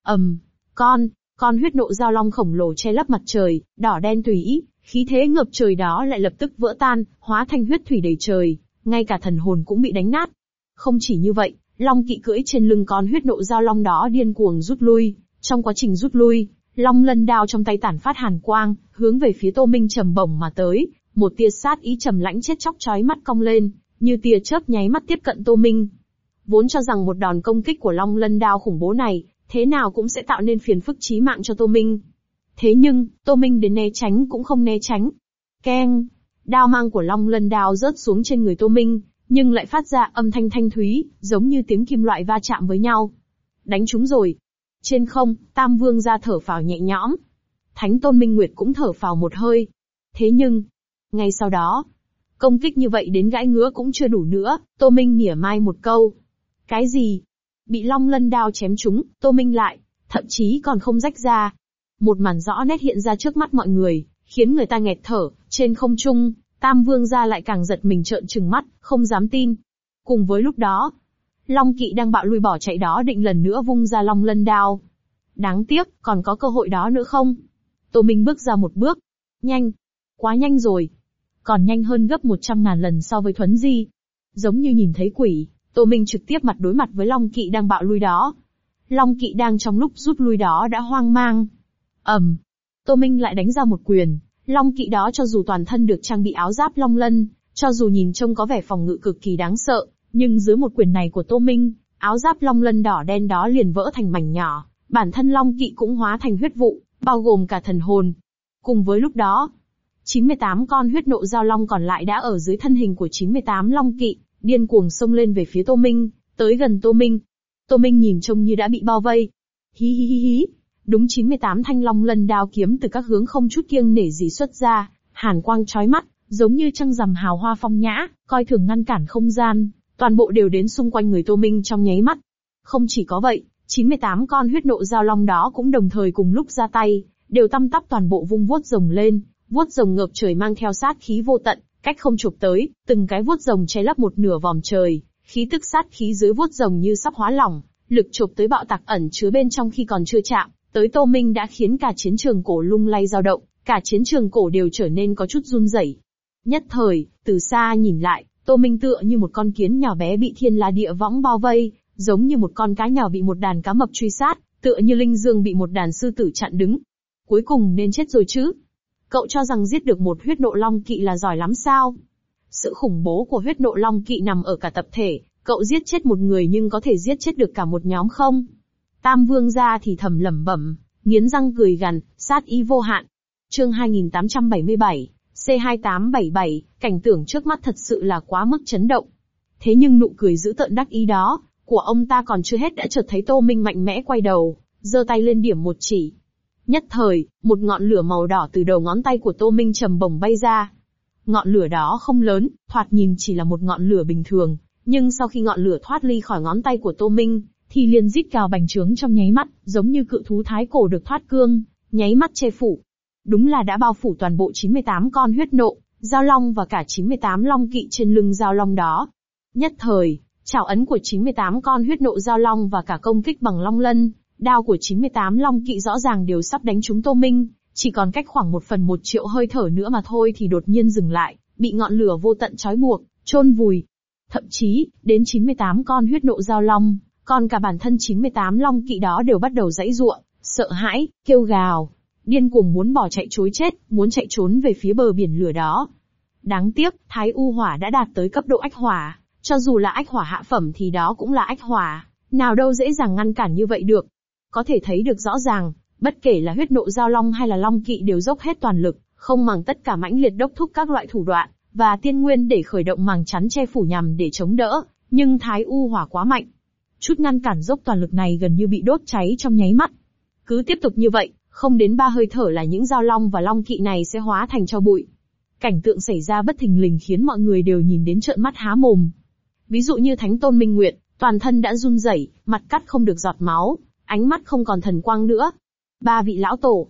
con huyết nộ giao long khổng lồ che lấp mặt trời, đỏ đen tùy ý, khí thế ngập trời đó lại lập tức vỡ tan, hóa thành huyết thủy đầy trời, ngay cả thần hồn cũng bị đánh nát. Không chỉ như vậy, Long Kỵ cưỡi trên lưng con huyết nộ giao long đó điên cuồng rút lui, trong quá trình rút lui, Long Lân đao trong tay tản phát hàn quang, hướng về phía Tô Minh trầm bổng mà tới, một tia sát ý trầm lãnh chết chóc chói mắt cong lên, như tia chớp nháy mắt tiếp cận Tô Minh. Vốn cho rằng một đòn công kích của Long Lân đao khủng bố này, thế nào cũng sẽ tạo nên phiền phức chí mạng cho Tô Minh. Thế nhưng, Tô Minh đến né tránh cũng không né tránh. Keng! Đao mang của Long Lân đao rớt xuống trên người Tô Minh, nhưng lại phát ra âm thanh thanh thúy, giống như tiếng kim loại va chạm với nhau. Đánh chúng rồi. Trên không, Tam Vương ra thở phào nhẹ nhõm. Thánh Tôn Minh Nguyệt cũng thở phào một hơi. Thế nhưng, ngay sau đó, công kích như vậy đến gãi ngứa cũng chưa đủ nữa, Tô Minh mỉa mai một câu. Cái gì? Bị Long Lân đao chém trúng, Tô Minh lại, thậm chí còn không rách ra. Một màn rõ nét hiện ra trước mắt mọi người, khiến người ta nghẹt thở, trên không trung, Tam Vương gia lại càng giật mình trợn trừng mắt, không dám tin. Cùng với lúc đó, Long Kỵ đang bạo lui bỏ chạy đó định lần nữa vung ra Long Lân đao. Đáng tiếc, còn có cơ hội đó nữa không? Tô Minh bước ra một bước. Nhanh. Quá nhanh rồi. Còn nhanh hơn gấp 100.000 lần so với Thuấn Di. Giống như nhìn thấy quỷ, Tô Minh trực tiếp mặt đối mặt với Long Kỵ đang bạo lui đó. Long Kỵ đang trong lúc rút lui đó đã hoang mang. Tô Minh lại đánh ra một quyền. Long Kỵ đó cho dù toàn thân được trang bị áo giáp long lân, cho dù nhìn trông có vẻ phòng ngự cực kỳ đáng sợ, nhưng dưới một quyền này của Tô Minh, áo giáp long lân đỏ đen đó liền vỡ thành mảnh nhỏ, bản thân Long Kỵ cũng hóa thành huyết vụ, bao gồm cả thần hồn. Cùng với lúc đó, 98 con huyết nộ giao long còn lại đã ở dưới thân hình của 98 Long Kỵ, điên cuồng xông lên về phía Tô Minh, tới gần Tô Minh. Tô Minh nhìn trông như đã bị bao vây. Hí hí hí hí. Đúng 98 thanh long lân đao kiếm từ các hướng không chút kiêng nể gì xuất ra, hàn quang chói mắt, giống như trăng rằm hào hoa phong nhã, coi thường ngăn cản không gian, toàn bộ đều đến xung quanh người Tô Minh trong nháy mắt. Không chỉ có vậy, 98 con huyết nộ giao long đó cũng đồng thời cùng lúc ra tay, đều tăm tắp toàn bộ vung vuốt rồng lên, vuốt rồng ngập trời mang theo sát khí vô tận, cách không chụp tới, từng cái vuốt rồng che lấp một nửa vòm trời, khí tức sát khí dưới vuốt rồng như sắp hóa lỏng, lực chụp tới bạo tạc ẩn chứa bên trong khi còn chưa chạm tới Tô Minh đã khiến cả chiến trường cổ lung lay dao động, cả chiến trường cổ đều trở nên có chút run rẩy. Nhất thời, từ xa nhìn lại, Tô Minh tựa như một con kiến nhỏ bé bị thiên la địa võng bao vây, giống như một con cá nhỏ bị một đàn cá mập truy sát, tựa như linh dương bị một đàn sư tử chặn đứng. Cuối cùng nên chết rồi chứ. Cậu cho rằng giết được một huyết nộ long kỵ là giỏi lắm sao? Sự khủng bố của huyết nộ long kỵ nằm ở cả tập thể, cậu giết chết một người nhưng có thể giết chết được cả một nhóm không? Tam Vương gia thì thầm lẩm bẩm, nghiến răng cười gằn, sát ý vô hạn. Chương 2877, C2877, cảnh tượng trước mắt thật sự là quá mức chấn động. Thế nhưng nụ cười dữ tợn đắc ý đó của ông ta còn chưa hết đã chợt thấy Tô Minh mạnh mẽ quay đầu, giơ tay lên điểm một chỉ. Nhất thời, một ngọn lửa màu đỏ từ đầu ngón tay của Tô Minh trầm bổng bay ra. Ngọn lửa đó không lớn, thoạt nhìn chỉ là một ngọn lửa bình thường, nhưng sau khi ngọn lửa thoát ly khỏi ngón tay của Tô Minh, thì liền rít gào bành trướng trong nháy mắt, giống như cự thú thái cổ được thoát cương, nháy mắt che phủ. Đúng là đã bao phủ toàn bộ 98 con huyết nộ, giao long và cả 98 long kỵ trên lưng giao long đó. Nhất thời, trảo ấn của 98 con huyết nộ giao long và cả công kích bằng long lân, đao của 98 long kỵ rõ ràng đều sắp đánh trúng Tô Minh, chỉ còn cách khoảng 1/1 triệu hơi thở nữa mà thôi thì đột nhiên dừng lại, bị ngọn lửa vô tận trói buộc, chôn vùi. Thậm chí, đến 98 con huyết nộ giao long, còn cả bản thân 98 long kỵ đó đều bắt đầu giãy giụa, sợ hãi, kêu gào, điên cuồng muốn bỏ chạy trối chết, muốn chạy trốn về phía bờ biển lửa đó. Đáng tiếc, Thái U hỏa đã đạt tới cấp độ ách hỏa, cho dù là ách hỏa hạ phẩm thì đó cũng là ách hỏa, nào đâu dễ dàng ngăn cản như vậy được. Có thể thấy được rõ ràng, bất kể là huyết nộ giao long hay là long kỵ đều dốc hết toàn lực, không màng tất cả mãnh liệt đốc thúc các loại thủ đoạn và tiên nguyên để khởi động màng chắn che phủ nhằm để chống đỡ, nhưng Thái U hỏa quá mạnh. Chút ngăn cản dốc toàn lực này gần như bị đốt cháy trong nháy mắt. Cứ tiếp tục như vậy, không đến 3 hơi thở là những giao long và long kỵ này sẽ hóa thành tro bụi. Cảnh tượng xảy ra bất thình lình khiến mọi người đều nhìn đến trợn mắt há mồm. Ví dụ như Thánh Tôn Minh Nguyệt, toàn thân đã run rẩy, mặt cắt không được giọt máu, ánh mắt không còn thần quang nữa. 3 vị lão tổ,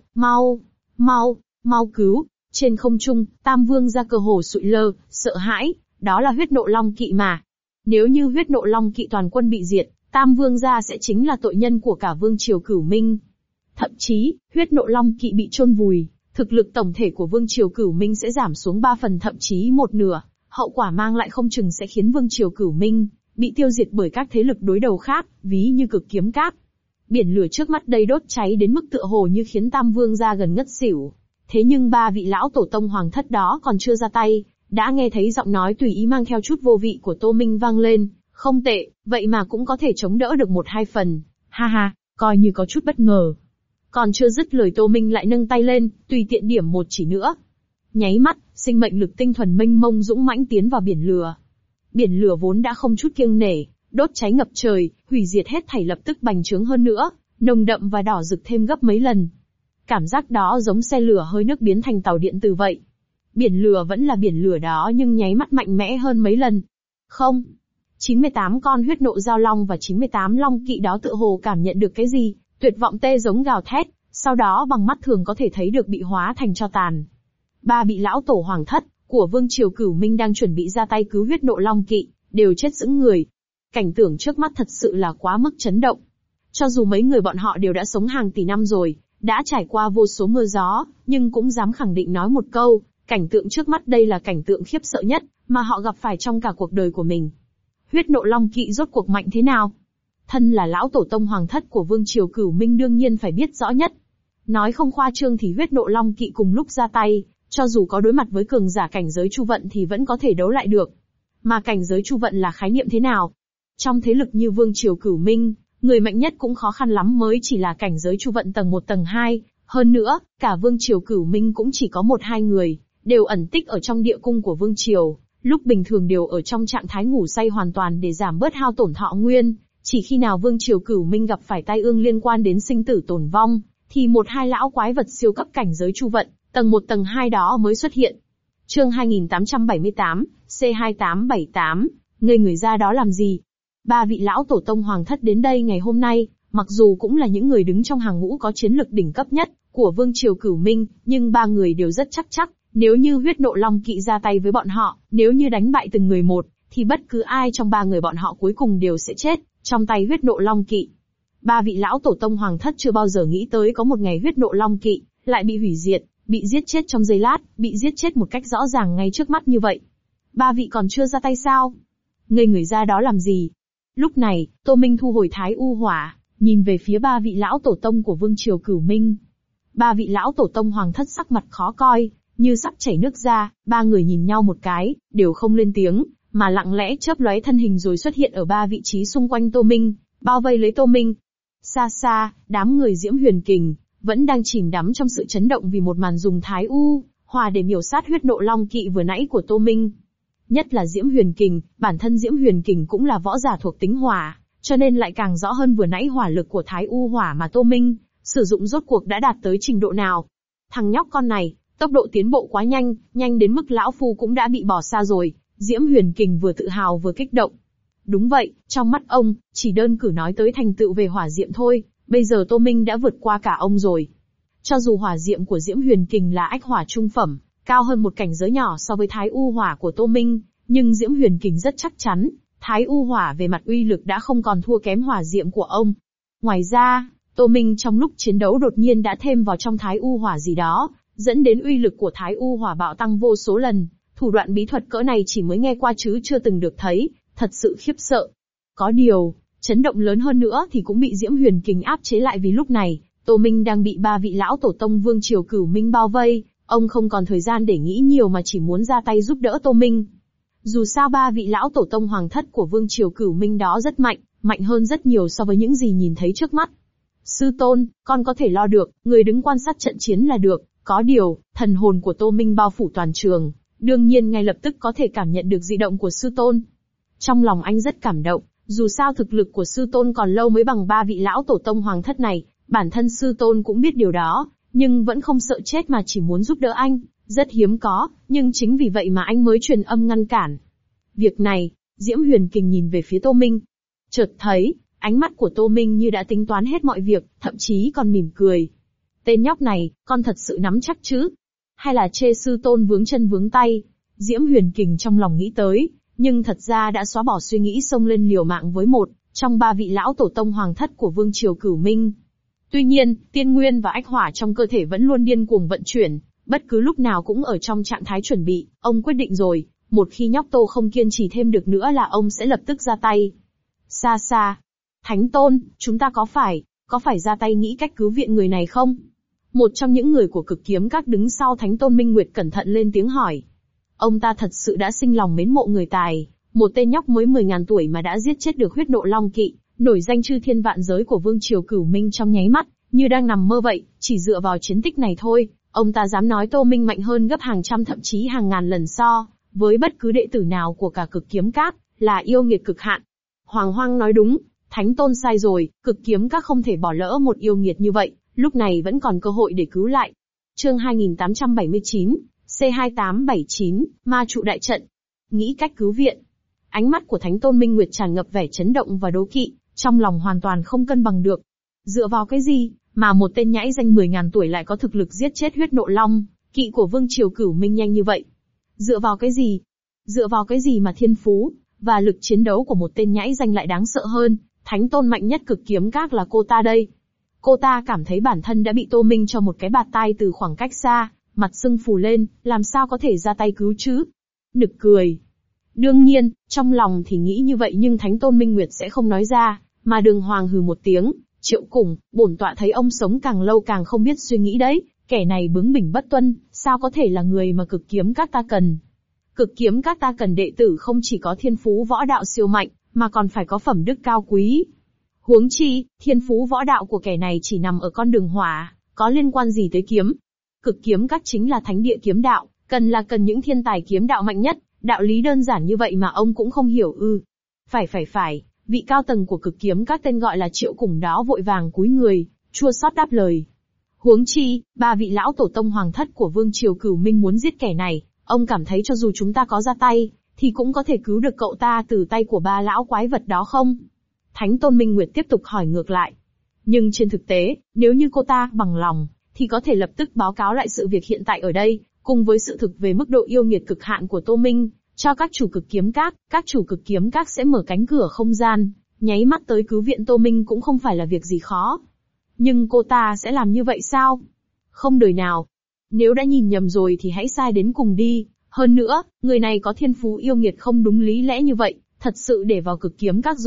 mau cứu! Trên không trung, Tam Vương gia cơ hồ sụi lơ, sợ hãi, đó là huyết nộ long kỵ mà. Nếu như huyết nộ long kỵ toàn quân bị diệt, Tam Vương gia sẽ chính là tội nhân của cả Vương triều Cửu Minh. Thậm chí, huyết nộ long kỵ bị chôn vùi, thực lực tổng thể của Vương triều Cửu Minh sẽ giảm xuống 3 phần thậm chí 1/2, hậu quả mang lại không chừng sẽ khiến Vương triều Cửu Minh bị tiêu diệt bởi các thế lực đối đầu khác, ví như Cực Kiếm Các. Biển lửa trước mắt đây đốt cháy đến mức tựa hồ như khiến Tam Vương gia gần ngất xỉu. Thế nhưng 3 vị lão tổ tông hoàng thất đó còn chưa ra tay, đã nghe thấy giọng nói tùy ý mang theo chút vô vị của Tô Minh vang lên, không tệ, vậy mà cũng có thể chống đỡ được 1-2 phần, ha ha, coi như có chút bất ngờ. Còn chưa dứt lời Tô Minh lại nâng tay lên, tùy tiện điểm một chỉ nữa. Nháy mắt, sinh mệnh lực tinh thuần mênh mông dũng mãnh tiến vào biển lửa. Biển lửa vốn đã không chút kiêng nể, đốt cháy ngập trời, hủy diệt hết thảy lập tức bành trướng hơn nữa, nồng đậm và đỏ rực thêm gấp mấy lần. Cảm giác đó giống xe lửa hơi nước biến thành tàu điện từ vậy. Biển lửa vẫn là biển lửa đó nhưng nháy mắt mạnh mẽ hơn mấy lần. Không. 98 con huyết nộ giao long và 98 long kỵ đó tựa hồ cảm nhận được cái gì, tuyệt vọng tê giống gào thét, sau đó bằng mắt thường có thể thấy được bị hóa thành tro tàn. 3 vị lão tổ hoàng thất của Vương triều Cửu Minh đang chuẩn bị ra tay cứu huyết nộ long kỵ, đều chết sững người. Cảnh tượng trước mắt thật sự là quá mức chấn động. Cho dù mấy người bọn họ đều đã sống hàng tỷ năm rồi, đã trải qua vô số mưa gió, nhưng cũng dám khẳng định nói một câu, cảnh tượng trước mắt đây là cảnh tượng khiếp sợ nhất mà họ gặp phải trong cả cuộc đời của mình. Huyết nộ long kỵ rốt cuộc mạnh thế nào? Thân là lão tổ tông hoàng thất của Vương triều Cửu Minh đương nhiên phải biết rõ nhất. Nói không khoa trương thì huyết nộ long kỵ cùng lúc ra tay, cho dù có đối mặt với cường giả cảnh giới Chu Vận thì vẫn có thể đấu lại được. Mà cảnh giới Chu Vận là khái niệm thế nào? Trong thế lực như Vương triều Cửu Minh, người mạnh nhất cũng khó khăn lắm mới chỉ là cảnh giới Chu Vận tầng 1 tầng 2, hơn nữa, cả Vương triều Cửu Minh cũng chỉ có 1-2 người, đều ẩn tích ở trong địa cung của Vương triều, lúc bình thường đều ở trong trạng thái ngủ say hoàn toàn để giảm bớt hao tổn thọ nguyên, chỉ khi nào Vương triều Cửu Minh gặp phải tai ương liên quan đến sinh tử tồn vong, thì 1-2 lão quái vật siêu cấp cảnh giới Chu Vận, tầng 1 tầng 2 đó mới xuất hiện. Chương 2878, C2878, ngây người ra đó làm gì? 3 vị lão tổ tông hoàng thất đến đây ngày hôm nay, mặc dù cũng là những người đứng trong hàng ngũ có chiến lực đỉnh cấp nhất của Vương triều Cửu Minh, nhưng 3 người đều rất chắc, nếu như huyết nộ long kỵ ra tay với bọn họ, nếu như đánh bại từng người một, thì bất cứ ai trong 3 người bọn họ cuối cùng đều sẽ chết trong tay huyết nộ long kỵ. 3 vị lão tổ tông hoàng thất chưa bao giờ nghĩ tới có một ngày huyết nộ long kỵ lại bị hủy diệt, bị giết chết trong giây lát, bị giết chết một cách rõ ràng ngay trước mắt như vậy. 3 vị còn chưa ra tay sao? Ngây người ra đó làm gì? Lúc này, Tô Minh thu hồi Thái U hỏa, nhìn về phía ba vị lão tổ tông của vương triều Cửu Minh. Ba vị lão tổ tông hoàng thất sắc mặt khó coi, như sắp chảy nước ra, ba người nhìn nhau một cái, đều không lên tiếng, mà lặng lẽ chớp lóe thân hình rồi xuất hiện ở ba vị trí xung quanh Tô Minh, bao vây lấy Tô Minh. Xa xa, đám người Diễm Huyền Kình vẫn đang chìm đắm trong sự chấn động vì một màn dùng Thái U Hỏa để miểu sát huyết nộ long kỵ vừa nãy của Tô Minh. Nhất là Diễm Huyền Kình, bản thân Diễm Huyền Kình cũng là võ giả thuộc tính hỏa, cho nên lại càng rõ hơn vừa nãy hỏa lực của Thái U Hỏa mà Tô Minh sử dụng rốt cuộc đã đạt tới trình độ nào. Thằng nhóc con này, tốc độ tiến bộ quá nhanh, nhanh đến mức lão phu cũng đã bị bỏ xa rồi. Diễm Huyền Kình vừa tự hào vừa kích động. Đúng vậy, trong mắt ông, chỉ đơn cử nói tới thành tựu về hỏa diệm thôi, bây giờ Tô Minh đã vượt qua cả ông rồi. Cho dù hỏa diệm của Diễm Huyền Kình là ách hỏa trung phẩm, cao hơn một cảnh giới nhỏ so với Thái U Hỏa của Tô Minh, nhưng Diễm Huyền Kình rất chắc chắn, Thái U Hỏa về mặt uy lực đã không còn thua kém hỏa diệm của ông. Ngoài ra, Tô Minh trong lúc chiến đấu đột nhiên đã thêm vào trong Thái U Hỏa gì đó, dẫn đến uy lực của Thái U Hỏa bạo tăng vô số lần. Thủ đoạn bí thuật cỡ này chỉ mới nghe qua chứ chưa từng được thấy, thật sự khiếp sợ. Có điều, chấn động lớn hơn nữa thì cũng bị Diễm Huyền Kình áp chế lại vì lúc này, Tô Minh đang bị ba vị lão tổ tông vương triều Cửu Minh bao vây, ông không còn thời gian để nghĩ nhiều mà chỉ muốn ra tay giúp đỡ Tô Minh. Dù sao ba vị lão tổ tông hoàng thất của vương triều Cửu Minh đó rất mạnh, mạnh hơn rất nhiều so với những gì nhìn thấy trước mắt. Sư tôn, con có thể lo được, người đứng quan sát trận chiến là được, có điều, thần hồn của Tô Minh bao phủ toàn trường, đương nhiên ngay lập tức có thể cảm nhận được dị động của sư tôn. Trong lòng anh rất cảm động, dù sao thực lực của sư tôn còn lâu mới bằng ba vị lão tổ tông hoàng thất này, bản thân sư tôn cũng biết điều đó, nhưng vẫn không sợ chết mà chỉ muốn giúp đỡ anh, rất hiếm có, nhưng chính vì vậy mà anh mới truyền âm ngăn cản. Việc này, Diễm Huyền Kình nhìn về phía Tô Minh. Chợt thấy, ánh mắt của Tô Minh như đã tính toán hết mọi việc, thậm chí còn mỉm cười. Tên nhóc này, con thật sự nắm chắc chứ? Hay là chê sư tôn vướng chân vướng tay? Diễm Huyền Kình trong lòng nghĩ tới, nhưng thật ra đã xóa bỏ suy nghĩ xông lên liều mạng với một trong ba vị lão tổ tông hoàng thất của vương triều Cửu Minh. Tuy nhiên, tiên nguyên và ách hỏa trong cơ thể vẫn luôn điên cuồng vận chuyển, bất cứ lúc nào cũng ở trong trạng thái chuẩn bị. Ông quyết định rồi, một khi nhóc Tô không kiên trì thêm được nữa là ông sẽ lập tức ra tay. Xa xa, Thánh Tôn, chúng ta có phải ra tay nghĩ cách cứu viện người này không? Một trong những người của Cực Kiếm Các đứng sau Thánh Tôn Minh Nguyệt cẩn thận lên tiếng hỏi. Ông ta thật sự đã sinh lòng mến mộ người tài, một tên nhóc mới 10.000 tuổi mà đã giết chết được huyết nộ long kỵ, nổi danh chư thiên vạn giới của vương triều Cửu Minh trong nháy mắt, như đang nằm mơ vậy. Chỉ dựa vào chiến tích này thôi, ông ta dám nói Tô Minh mạnh hơn gấp hàng trăm thậm chí hàng ngàn lần so với bất cứ đệ tử nào của cả Cực Kiếm Các, là yêu nghiệt cực hạn. Hoàng Hoang nói đúng, Thánh Tôn sai rồi, Cực Kiếm Các không thể bỏ lỡ một yêu nghiệt như vậy, lúc này vẫn còn cơ hội để cứu lại. Chương 2879, C2879, Ma trụ đại trận. Nghĩ cách cứu viện. Ánh mắt của Thánh Tôn Minh Nguyệt tràn ngập vẻ chấn động và đố kỵ, trong lòng hoàn toàn không cân bằng được. Dựa vào cái gì mà một tên nhãi danh 10.000 tuổi lại có thực lực giết chết huyết nộ long kỵ của vương triều Cửu Minh nhanh như vậy? Dựa vào cái gì? Dựa vào cái gì mà thiên phú và lực chiến đấu của một tên nhãi danh lại đáng sợ hơn Thánh Tôn mạnh nhất Cực Kiếm Các là cô ta đây? Cô ta cảm thấy bản thân đã bị Tô Minh cho một cái bạt tai từ khoảng cách xa, mặt sưng phù lên, làm sao có thể ra tay cứu chứ? Nực cười. Đương nhiên, trong lòng thì nghĩ như vậy nhưng Thánh Tôn Minh Nguyệt sẽ không nói ra, mà Đường Hoàng hừ một tiếng, Triệu Cùng, bổn tọa thấy ông sống càng lâu càng không biết suy nghĩ đấy, kẻ này bướng bỉnh bất tuân, sao có thể là người mà Cực Kiếm Các ta cần? Cực Kiếm Các ta cần đệ tử không chỉ có thiên phú võ đạo siêu mạnh, mà còn phải có phẩm đức cao quý. Huống chi, thiên phú võ đạo của kẻ này chỉ nằm ở con đường hỏa, có liên quan gì tới kiếm? Cực Kiếm Các chính là thánh địa kiếm đạo, cần những thiên tài kiếm đạo mạnh nhất, đạo lý đơn giản như vậy mà ông cũng không hiểu ư? Phải, vị cao tầng của Cực Kiếm Các tên gọi là Triệu Cùng đó vội vàng cúi người, chua xót đáp lời. Huống chi, ba vị lão tổ tông hoàng thất của vương triều Cửu Minh muốn giết kẻ này, ông cảm thấy cho dù chúng ta có ra tay, thì cũng có thể cứu được cậu ta từ tay của ba lão quái vật đó không? Thánh Tôn Minh Nguyệt tiếp tục hỏi ngược lại. Nhưng trên thực tế, nếu như cô ta bằng lòng, thì có thể lập tức báo cáo lại sự việc hiện tại ở đây, cùng với sự thực về mức độ yêu nghiệt cực hạn của Tô Minh, cho các chủ Cực Kiếm Các chủ Cực Kiếm Các sẽ mở cánh cửa không gian, nháy mắt tới cứu viện Tô Minh cũng không phải là việc gì khó. Nhưng cô ta sẽ làm như vậy sao? Không đời nào. Nếu đã nhìn nhầm rồi thì hãy sai đến cùng đi. Hơn nữa, người này có thiên phú yêu nghiệt không đúng lý lẽ như vậy, thật sự để vào Cực Kiếm Các rồi,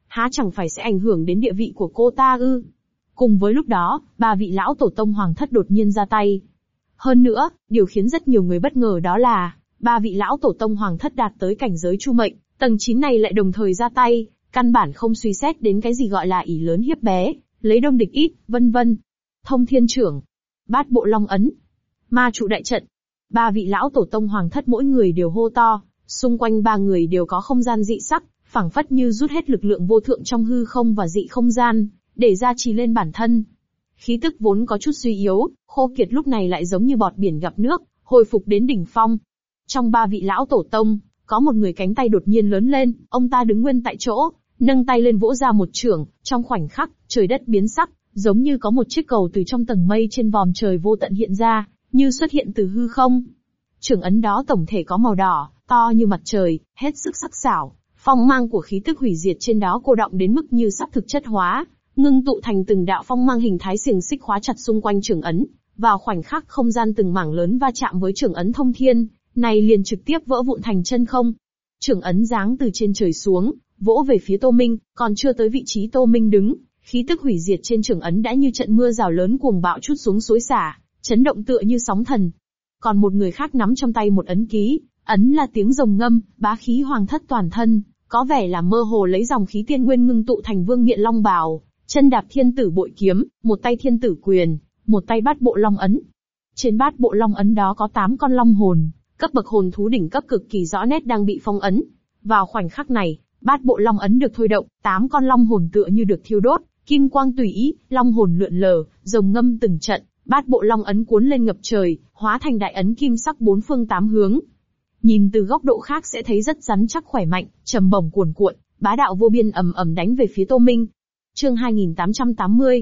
há chẳng phải sẽ ảnh hưởng đến địa vị của cô ta ư? Cùng với lúc đó, ba vị lão tổ tông hoàng thất đột nhiên ra tay. Hơn nữa, điều khiến rất nhiều người bất ngờ đó là, ba vị lão tổ tông hoàng thất đạt tới cảnh giới chu mệnh, tầng 9 này lại đồng thời ra tay, căn bản không suy xét đến cái gì gọi là ỷ lớn hiếp bé, lấy đông địch ít, vân vân. Thông thiên trưởng, bát bộ long ấn, ma trụ đại trận. Ba vị lão tổ tông hoàng thất mỗi người đều hô to, xung quanh ba người đều có không gian dị sắc, phảng phất như rút hết lực lượng vô thượng trong hư không và dị không gian, để gia trì lên bản thân. Khí tức vốn có chút suy yếu, khô kiệt lúc này lại giống như bọt biển gặp nước, hồi phục đến đỉnh phong. Trong ba vị lão tổ tông, có một người cánh tay đột nhiên lớn lên, ông ta đứng nguyên tại chỗ, nâng tay lên vỗ ra một chưởng, trong khoảnh khắc, trời đất biến sắc, giống như có một chiếc cầu từ trong tầng mây trên vòm trời vô tận hiện ra, như xuất hiện từ hư không. Chưởng ấn đó tổng thể có màu đỏ, to như mặt trời, hết sức sắc sảo, phong mang của khí tức hủy diệt trên đó cô đọng đến mức như sắp thực chất hóa, ngưng tụ thành từng đạo phong mang hình thái xiềng xích khóa chặt xung quanh chưởng ấn. Vào khoảnh khắc không gian từng mảng lớn va chạm với chưởng ấn thông thiên, này liền trực tiếp vỡ vụn thành chân không. Chưởng ấn giáng từ trên trời xuống, vỗ về phía Tô Minh, còn chưa tới vị trí Tô Minh đứng, khí tức hủy diệt trên chưởng ấn đã như trận mưa rào lớn cuồng bạo trút xuống xối xả, chấn động tựa như sóng thần. Còn một người khác nắm trong tay một ấn ký, ấn là tiếng rồng ngâm, bá khí hoàng thất toàn thân, có vẻ là mơ hồ lấy dòng khí tiên nguyên ngưng tụ thành vương miện long bào, chân đạp thiên tử bội kiếm, một tay thiên tử quyền, một tay bát bộ long ấn. Trên bát bộ long ấn đó có 8 con long hồn, cấp bậc hồn thú đỉnh cấp cực kỳ rõ nét đang bị phong ấn. Vào khoảnh khắc này, bát bộ long ấn được thôi động, 8 con long hồn tựa như được thiêu đốt, kim quang tùy ý, long hồn lượn lờ, rồng ngâm từng trận, bát bộ long ấn cuốn lên ngập trời, hóa thành đại ấn kim sắc 4 phương 8 hướng. Nhìn từ góc độ khác sẽ thấy rất rắn chắc khỏe mạnh, trầm bổng cuồn cuộn, bá đạo vô biên ầm ầm đánh về phía Tô Minh. Chương 2880,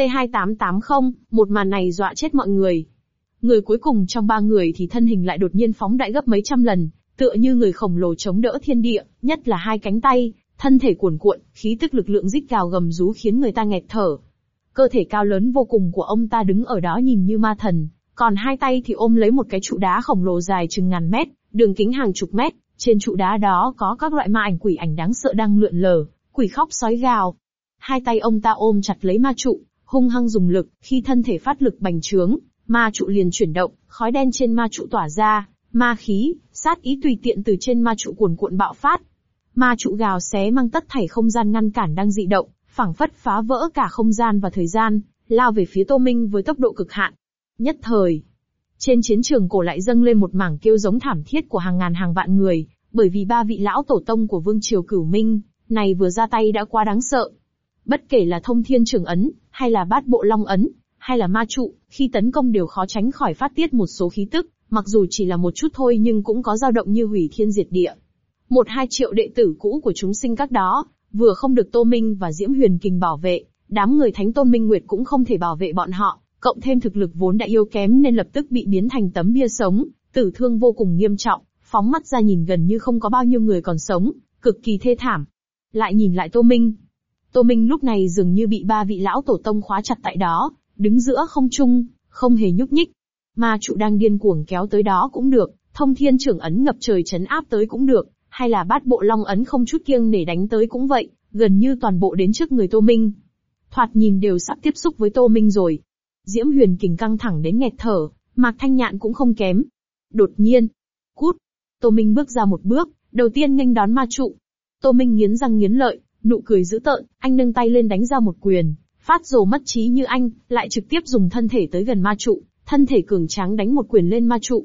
C2880, một màn này dọa chết mọi người. Người cuối cùng trong ba người thì thân hình lại đột nhiên phóng đại gấp mấy trăm lần, tựa như người khổng lồ chống đỡ thiên địa, nhất là hai cánh tay, thân thể cuồn cuộn, khí tức lực lượng rít gào gầm rú khiến người ta nghẹt thở. Cơ thể cao lớn vô cùng của ông ta đứng ở đó nhìn như ma thần, còn hai tay thì ôm lấy một cái trụ đá khổng lồ dài chừng ngàn mét, đường kính hàng chục mét, trên trụ đá đó có các loại ma ảnh quỷ ảnh đáng sợ đang lượn lờ, quỷ khóc sói gào. Hai tay ông ta ôm chặt lấy ma trụ, hung hăng dùng lực, khi thân thể phát lực bành trướng, ma trụ liền chuyển động, khói đen trên ma trụ tỏa ra, ma khí, sát ý tùy tiện từ trên ma trụ cuồn cuộn bạo phát. Ma trụ gào xé mang tất thảy không gian ngăn cản đang dị động, phảng phất phá vỡ cả không gian và thời gian, lao về phía Tô Minh với tốc độ cực hạn. Nhất thời, trên chiến trường cổ lại dâng lên một mảng kêu giống thảm thiết của hàng ngàn hàng vạn người, bởi vì ba vị lão tổ tông của vương triều Cửu Minh này vừa ra tay đã quá đáng sợ. Bất kể là thông thiên trường ấn, hay là bát bộ long ấn, hay là ma trụ, khi tấn công đều khó tránh khỏi phát tiết một số khí tức, mặc dù chỉ là một chút thôi nhưng cũng có dao động như hủy thiên diệt địa. 1-2 triệu đệ tử cũ của chúng sinh các đó, vừa không được Tô Minh và Diễm Huyền Kình bảo vệ, đám người Thánh Tôn Minh Nguyệt cũng không thể bảo vệ bọn họ, cộng thêm thực lực vốn đã yếu kém nên lập tức bị biến thành tấm bia sống, tử thương vô cùng nghiêm trọng, phóng mắt ra nhìn gần như không có bao nhiêu người còn sống, cực kỳ thê thảm. Lại nhìn lại Tô Minh. Tô Minh lúc này dường như bị ba vị lão tổ tông khóa chặt tại đó, đứng giữa không trung, không hề nhúc nhích. Ma trụ đang điên cuồng kéo tới đó cũng được, thông thiên trưởng ấn ngập trời chấn áp tới cũng được, hay là bát bộ long ấn không chút kiêng nể đánh tới cũng vậy, gần như toàn bộ đến trước người Tô Minh. Thoạt nhìn đều sắp tiếp xúc với Tô Minh rồi. Diễm Huyền Kình căng thẳng đến nghẹt thở, Mạc Thanh Nhạn cũng không kém. Đột nhiên, cút. Tô Minh bước ra một bước, đầu tiên nghênh đón ma trụ. Tô Minh nghiến răng nghiến lợi, nụ cười dữ tợn, anh nâng tay lên đánh ra một quyền, phát rồ mất trí như anh, lại trực tiếp dùng thân thể tới gần ma trụ, thân thể cường tráng đánh một quyền lên ma trụ.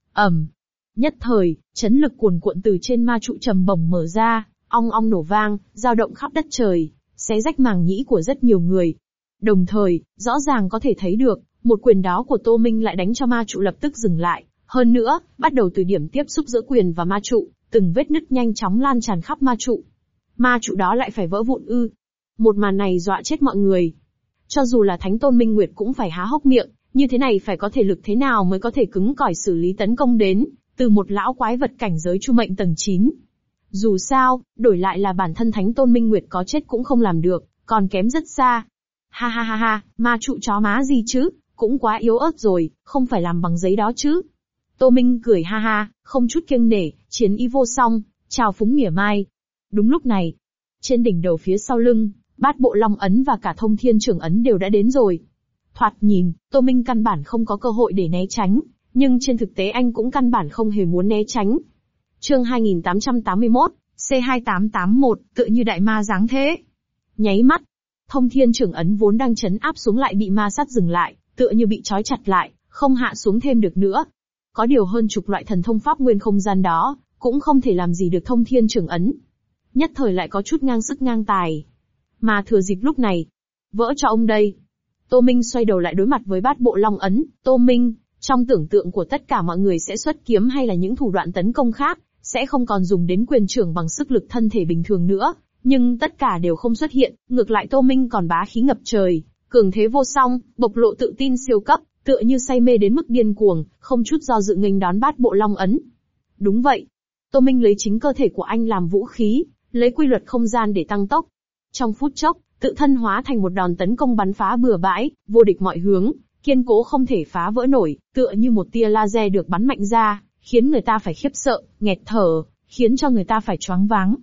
Nhất thời, chấn lực cuồn cuộn từ trên ma trụ trầm bổng mở ra, ong ong nổ vang, dao động khắp đất trời, xé rách màng nhĩ của rất nhiều người. Đồng thời, rõ ràng có thể thấy được, một quyền đó của Tô Minh lại đánh cho ma trụ lập tức dừng lại, hơn nữa, bắt đầu từ điểm tiếp xúc giữa quyền và ma trụ, từng vết nứt nhanh chóng lan tràn khắp ma trụ. Ma trụ đó lại phải vỡ vụn ư? Một màn này dọa chết mọi người. Cho dù là Thánh Tôn Minh Nguyệt cũng phải há hốc miệng, như thế này phải có thể lực thế nào mới có thể cứng cỏi xử lý tấn công đến từ một lão quái vật cảnh giới chu mệnh tầng 9. Dù sao, đổi lại là bản thân Thánh Tôn Minh Nguyệt có chết cũng không làm được, còn kém rất xa. Ha ha ha ha, ma trụ chó má gì chứ, cũng quá yếu ớt rồi, không phải làm bằng giấy đó chứ. Tô Minh cười ha ha, không chút kiêng nể, chiến ý vô song, trào phúng mỉa mai. Đúng lúc này, trên đỉnh đầu phía sau lưng, Bát Bộ Long ấn và cả Thông Thiên Trưởng ấn đều đã đến rồi. Thoạt nhìn, Tô Minh căn bản không có cơ hội để né tránh, nhưng trên thực tế anh cũng căn bản không hề muốn né tránh. Chương 2881, C2881, tựa như đại ma giáng thế. Nháy mắt, Thông Thiên Trưởng ấn vốn đang chấn áp xuống lại bị ma sát dừng lại, tựa như bị trói chặt lại, không hạ xuống thêm được nữa. Có điều hơn chục loại thần thông pháp nguyên không gian đó, cũng không thể làm gì được Thông Thiên Trưởng ấn. Nhất thời lại có chút ngang sức ngang tài. Mà thừa dịp lúc này, vỡ cho ông đây. Tô Minh xoay đầu lại đối mặt với Bát Bộ Long ấn. Tô Minh, trong tưởng tượng của tất cả mọi người sẽ xuất kiếm hay là những thủ đoạn tấn công khác, sẽ không còn dùng đến quyền trưởng bằng sức lực thân thể bình thường nữa. Nhưng tất cả đều không xuất hiện, ngược lại Tô Minh còn bá khí ngập trời, cường thế vô song, bộc lộ tự tin siêu cấp, tựa như say mê đến mức điên cuồng, không chút do dự nghênh đón Bát Bộ Long ấn. Đúng vậy. Tô Minh lấy chính cơ thể của anh làm vũ khí, lấy quy luật không gian để tăng tốc. Trong phút chốc, tự thân hóa thành một đòn tấn công bắn phá bừa bãi, vô địch mọi hướng, kiên cố không thể phá vỡ nổi, tựa như một tia laser được bắn mạnh ra, khiến người ta phải khiếp sợ, nghẹt thở, khiến cho người ta phải choáng váng.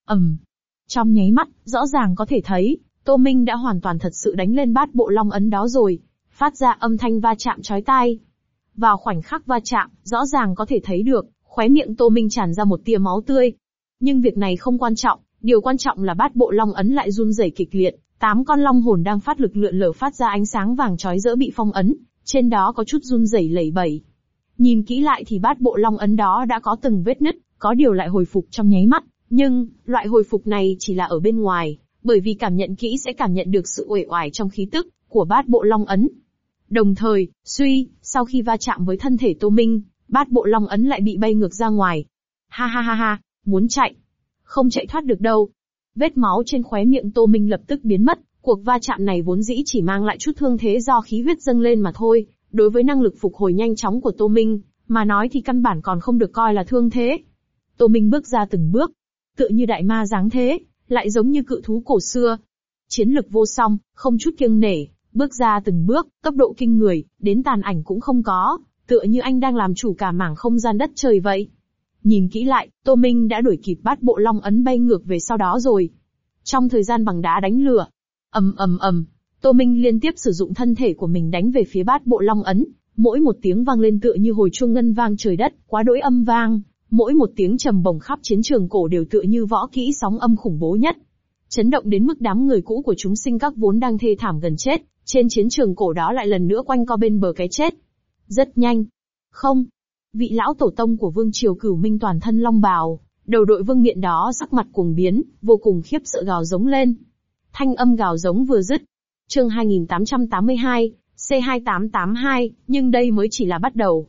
Trong nháy mắt, rõ ràng có thể thấy, Tô Minh đã hoàn toàn thật sự đánh lên Bát Bộ Long ấn đó rồi, phát ra âm thanh va chạm chói tai. Vào khoảnh khắc va chạm, rõ ràng có thể thấy được, khóe miệng Tô Minh tràn ra một tia máu tươi. Nhưng việc này không quan trọng, điều quan trọng là Bát Bộ Long ấn lại run rẩy kịch liệt, 8 con long hồn đang phát lực lượn lờ phát ra ánh sáng vàng chói rỡ bị phong ấn, trên đó có chút run rẩy lẩy bẩy. Nhìn kỹ lại thì Bát Bộ Long ấn đó đã có từng vết nứt, có điều lại hồi phục trong nháy mắt, nhưng loại hồi phục này chỉ là ở bên ngoài, bởi vì cảm nhận kỹ sẽ cảm nhận được sự uể oải trong khí tức của Bát Bộ Long ấn. Đồng thời, sau khi va chạm với thân thể Tô Minh, Bát Bộ Long ấn lại bị bay ngược ra ngoài. Ha ha ha ha, muốn chạy, không chạy thoát được đâu. Vết máu trên khóe miệng Tô Minh lập tức biến mất, cuộc va chạm này vốn dĩ chỉ mang lại chút thương thế do khí huyết dâng lên mà thôi, đối với năng lực phục hồi nhanh chóng của Tô Minh, mà nói thì căn bản còn không được coi là thương thế. Tô Minh bước ra từng bước, tựa như đại ma giáng thế, lại giống như cự thú cổ xưa. Chiến lực vô song, không chút kiêng nể, bước ra từng bước, tốc độ kinh người, đến tàn ảnh cũng không có, tựa như anh đang làm chủ cả mảng không gian đất trời vậy. Nhìn kỹ lại, Tô Minh đã đuổi kịp Bát Bộ Long ấn bay ngược về sau đó rồi. Trong thời gian bằng đá đánh lửa, Tô Minh liên tiếp sử dụng thân thể của mình đánh về phía Bát Bộ Long ấn, mỗi một tiếng vang lên tựa như hồi chuông ngân vang trời đất, quá đỗi âm vang, mỗi một tiếng trầm bổng khắp chiến trường cổ đều tựa như võ kỹ sóng âm khủng bố nhất. Chấn động đến mức đám người cũ của chúng sinh các vốn đang thê thảm gần chết, trên chiến trường cổ đó lại lần nữa quanh co bên bờ cái chết. Rất nhanh. Vị lão tổ tông của Vương Triều Cửu Minh toàn thân long bào, đầu đội vương miện đó sắc mặt cuồng biến, vô cùng khiếp sợ gào giống lên. Thanh âm gào giống vừa dứt. Chương 2882, C2882, nhưng đây mới chỉ là bắt đầu.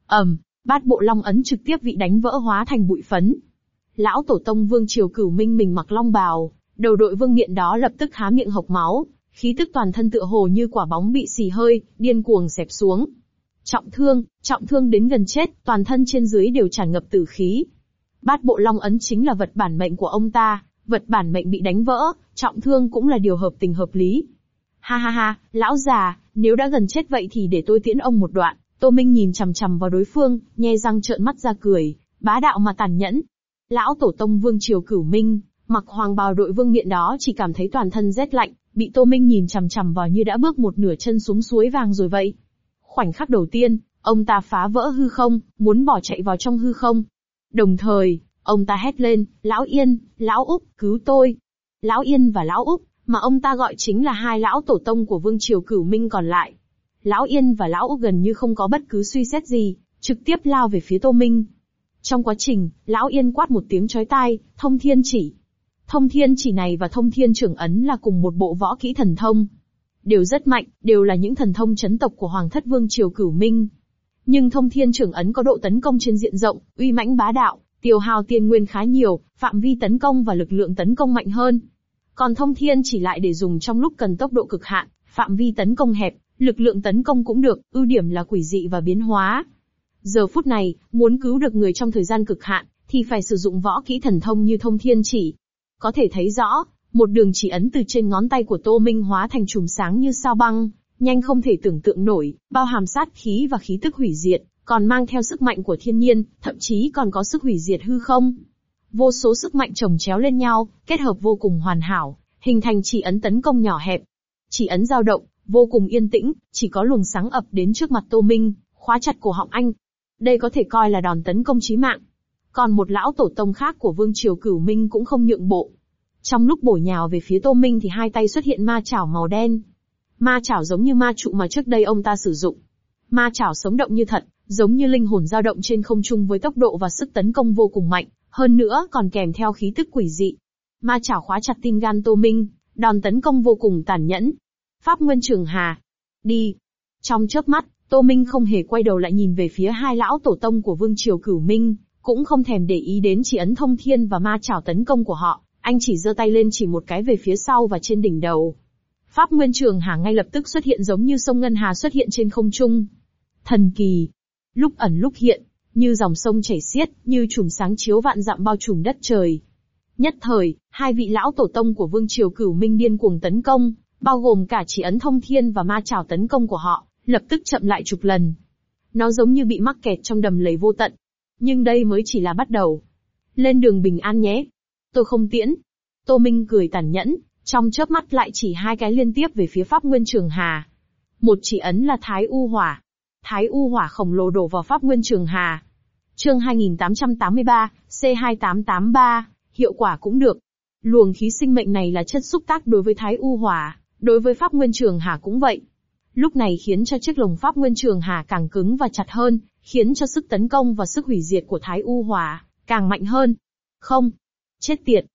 Bát Bộ Long ấn trực tiếp bị đánh vỡ hóa thành bụi phấn. Lão tổ tông Vương Triều Cửu Minh mình mặc long bào, đầu đội vương miện đó lập tức há miệng hộc máu, khí tức toàn thân tựa hồ như quả bóng bị xì hơi, điên cuồng xẹp xuống. Trọng thương đến gần chết, toàn thân trên dưới đều tràn ngập tử khí. Bát Bộ Long ấn chính là vật bản mệnh của ông ta, vật bản mệnh bị đánh vỡ, trọng thương cũng là điều hợp tình hợp lý. Ha ha ha, lão già, nếu đã gần chết vậy thì để tôi tiễn ông một đoạn. Tô Minh nhìn chằm chằm vào đối phương, nhe răng trợn mắt ra cười, bá đạo mà tàn nhẫn. Lão tổ tông Vương Triều Cửu Minh, mặc hoàng bào đội vương miện đó chỉ cảm thấy toàn thân rét lạnh, bị Tô Minh nhìn chằm chằm vào như đã bước một nửa chân xuống suối vàng rồi vậy. Khoảnh khắc đầu tiên, ông ta phá vỡ hư không, muốn bỏ chạy vào trong hư không. Đồng thời, ông ta hét lên, Lão Yên, Lão Úc, cứu tôi. Lão Yên và Lão Úc, mà ông ta gọi chính là hai lão tổ tông của Vương Triều Cửu Minh còn lại. Lão Yên và Lão Úc gần như không có bất cứ suy xét gì, trực tiếp lao về phía Tô Minh. Trong quá trình, Lão Yên quát một tiếng chói tai, Thông Thiên Chỉ. Thông Thiên Chỉ này và Thông Thiên Trưởng ấn là cùng một bộ võ kỹ thần thông. Đều rất mạnh, đều là những thần thông chấn tộc của Hoàng thất Vương Triều Cửu Minh. Nhưng Thông Thiên Trưởng ấn có độ tấn công trên diện rộng, uy mãnh bá đạo, tiêu hao tiền nguyên khá nhiều, phạm vi tấn công và lực lượng tấn công mạnh hơn. Còn Thông Thiên Chỉ lại để dùng trong lúc cần tốc độ cực hạn, phạm vi tấn công hẹp, lực lượng tấn công cũng được, ưu điểm là quỷ dị và biến hóa. Giờ phút này, muốn cứu được người trong thời gian cực hạn, thì phải sử dụng võ kỹ thần thông như Thông Thiên Chỉ. Có thể thấy rõ, một đường chỉ ấn từ trên ngón tay của Tô Minh hóa thành chùm sáng như sao băng, nhanh không thể tưởng tượng nổi, bao hàm sát khí và khí tức hủy diệt, còn mang theo sức mạnh của thiên nhiên, thậm chí còn có sức hủy diệt hư không. Vô số sức mạnh chồng chéo lên nhau, kết hợp vô cùng hoàn hảo, hình thành chỉ ấn tấn công nhỏ hẹp. Chỉ ấn dao động, vô cùng yên tĩnh, chỉ có luồng sáng ập đến trước mặt Tô Minh, khóa chặt cổ họng anh. Đây có thể coi là đòn tấn công chí mạng. Còn một lão tổ tông khác của Vương triều Cửu Minh cũng không nhượng bộ. Trong lúc bổ nhào về phía Tô Minh thì hai tay xuất hiện ma chảo màu đen. Ma chảo giống như ma trụ mà trước đây ông ta sử dụng. Ma chảo sống động như thật, giống như linh hồn dao động trên không trung với tốc độ và sức tấn công vô cùng mạnh, hơn nữa còn kèm theo khí tức quỷ dị. Ma chảo khóa chặt tim gan Tô Minh, đòn tấn công vô cùng tàn nhẫn. Pháp Nguyên Trường Hà. Đi. Trong chớp mắt, Tô Minh không hề quay đầu lại nhìn về phía hai lão tổ tông của Vương triều Cửu Minh, cũng không thèm để ý đến chỉ ấn thông thiên và ma chảo tấn công của họ, anh chỉ giơ tay lên chỉ một cái về phía sau và trên đỉnh đầu. Pháp Nguyên Trường Hà ngay lập tức xuất hiện giống như sông Ngân Hà xuất hiện trên không trung. Thần kỳ. Lúc ẩn lúc hiện, như dòng sông chảy xiết, như chùm sáng chiếu vạn dặm bao trùm đất trời. Nhất thời, hai vị lão tổ tông của Vương triều Cửu Minh điên cuồng tấn công, bao gồm cả chỉ ấn thông thiên và ma chảo tấn công của họ, lập tức chậm lại chục lần. Nó giống như bị mắc kẹt trong đầm lầy vô tận. Nhưng đây mới chỉ là bắt đầu. Lên đường bình an nhé. Tôi không tiễn. Tô Minh cười tàn nhẫn, trong chớp mắt lại chỉ hai cái liên tiếp về phía Pháp Nguyên Trường Hà. Một chỉ ấn là Thái U Hỏa. Thái U Hỏa khổng lồ đổ vào Pháp Nguyên Trường Hà. Chương 2883, C2883, hiệu quả cũng được. Luồng khí sinh mệnh này là chất xúc tác đối với Thái U Hỏa, đối với Pháp Nguyên Trường Hà cũng vậy. Lúc này khiến cho chiếc lồng Pháp Nguyên Trường Hà càng cứng và chặt hơn, khiến cho sức tấn công và sức hủy diệt của Thái U Hỏa càng mạnh hơn. Không. Chết tiệt.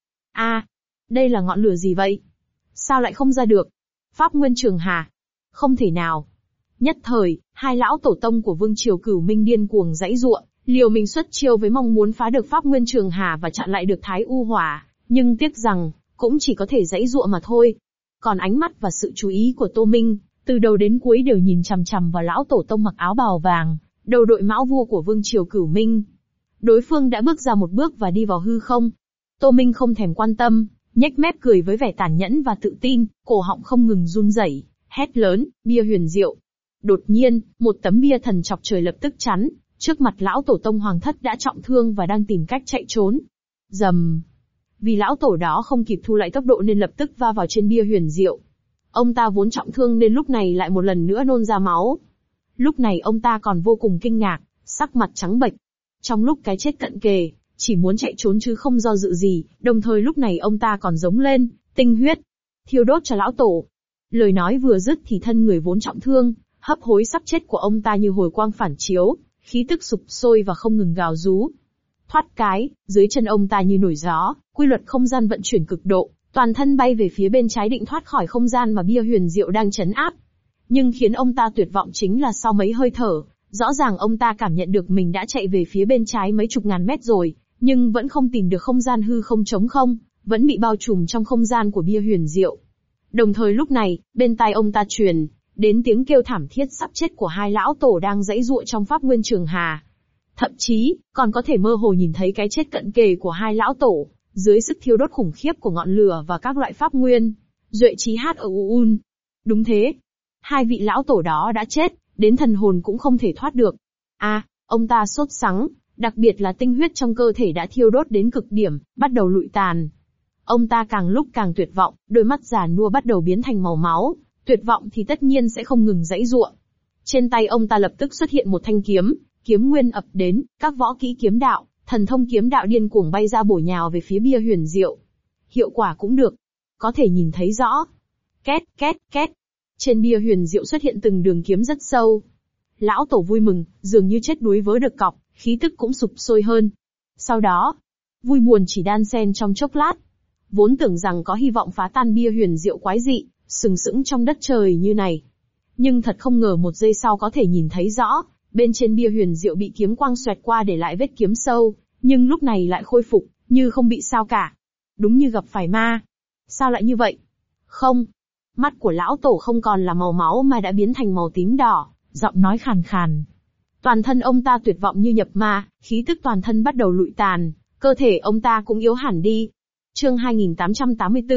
Đây là ngọn lửa gì vậy? Sao lại không ra được? Pháp Nguyên Trường Hà. Không thể nào. Nhất thời, hai lão tổ tông của Vương triều Cửu Minh điên cuồng giãy giụa, liều mình xuất chiêu với mong muốn phá được Pháp Nguyên Trường Hà và chặn lại được Thái U Hỏa, nhưng tiếc rằng, cũng chỉ có thể giãy giụa mà thôi. Còn ánh mắt và sự chú ý của Tô Minh, từ đầu đến cuối đều nhìn chằm chằm vào lão tổ tông mặc áo bào vàng, đầu đội mão vua của Vương triều Cửu Minh. Đối phương đã bước ra một bước và đi vào hư không. Tô Minh không thèm quan tâm, nhếch mép cười với vẻ tàn nhẫn và tự tin, cổ họng không ngừng run rẩy, hét lớn, bia huyền diệu. Đột nhiên, một tấm bia thần chọc trời lập tức chắn, trước mặt lão tổ tông hoàng thất đã trọng thương và đang tìm cách chạy trốn. Rầm. Vì lão tổ đó không kịp thu lại tốc độ nên lập tức va vào trên bia huyền diệu. Ông ta vốn trọng thương nên lúc này lại một lần nữa nôn ra máu. Lúc này ông ta còn vô cùng kinh ngạc, sắc mặt trắng bệch. Trong lúc cái chết cận kề, chỉ muốn chạy trốn chứ không do dự gì, đồng thời lúc này ông ta còn giống lên, tinh huyết, thiêu đốt cho lão tổ. Lời nói vừa dứt thì thân người vốn trọng thương, hấp hối sắp chết của ông ta như hồi quang phản chiếu, khí tức sục sôi và không ngừng gào rú. Thoát cái, dưới chân ông ta như nổi gió, quy luật không gian vận chuyển cực độ, toàn thân bay về phía bên trái định thoát khỏi không gian mà bia huyền diệu đang trấn áp. Nhưng khiến ông ta tuyệt vọng chính là sau mấy hơi thở, rõ ràng ông ta cảm nhận được mình đã chạy về phía bên trái mấy chục ngàn mét rồi, nhưng vẫn không tìm được không gian hư không trống không, vẫn bị bao trùm trong không gian của bia huyền diệu. Đồng thời lúc này, bên tai ông ta truyền đến tiếng kêu thảm thiết sắp chết của hai lão tổ đang giãy giụa trong Pháp Nguyên Trường Hà. Thậm chí, còn có thể mơ hồ nhìn thấy cái chết cận kề của hai lão tổ, dưới sức thiêu đốt khủng khiếp của ngọn lửa và các loại pháp nguyên. Duệ trí hát ở Uun. Đúng thế. Hai vị lão tổ đó đã chết, đến thần hồn cũng không thể thoát được. Ông ta sốt sắng, đặc biệt là tinh huyết trong cơ thể đã thiêu đốt đến cực điểm, bắt đầu lụi tàn. Ông ta càng lúc càng tuyệt vọng, đôi mắt già nua bắt đầu biến thành màu máu, tuyệt vọng thì tất nhiên sẽ không ngừng giãy giụa. Trên tay ông ta lập tức xuất hiện một thanh kiếm, kiếm nguyên ập đến, các võ kỹ kiếm đạo, thần thông kiếm đạo điên cuồng bay ra bổ nhào về phía bia huyền diệu. Hiệu quả cũng được, có thể nhìn thấy rõ. Két, két, két. Trên bia huyền diệu xuất hiện từng đường kiếm rất sâu. Lão tổ vui mừng, dường như chết đuối vớ được cọc, khí tức cũng sục sôi hơn. Sau đó, vui buồn chỉ đan xen trong chốc lát. Vốn tưởng rằng có hy vọng phá tan bia huyền diệu quái dị, sừng sững trong đất trời như này. Nhưng thật không ngờ một giây sau có thể nhìn thấy rõ, bên trên bia huyền diệu bị kiếm quang xoẹt qua để lại vết kiếm sâu, nhưng lúc này lại khôi phục, như không bị sao cả. Đúng như gặp phải ma. Sao lại như vậy? Không. Mắt của lão tổ không còn là màu máu mà đã biến thành màu tím đỏ, giọng nói khàn khàn. Toàn thân ông ta tuyệt vọng như nhập ma, khí tức toàn thân bắt đầu lụi tàn, cơ thể ông ta cũng yếu hẳn đi. Chương 2884,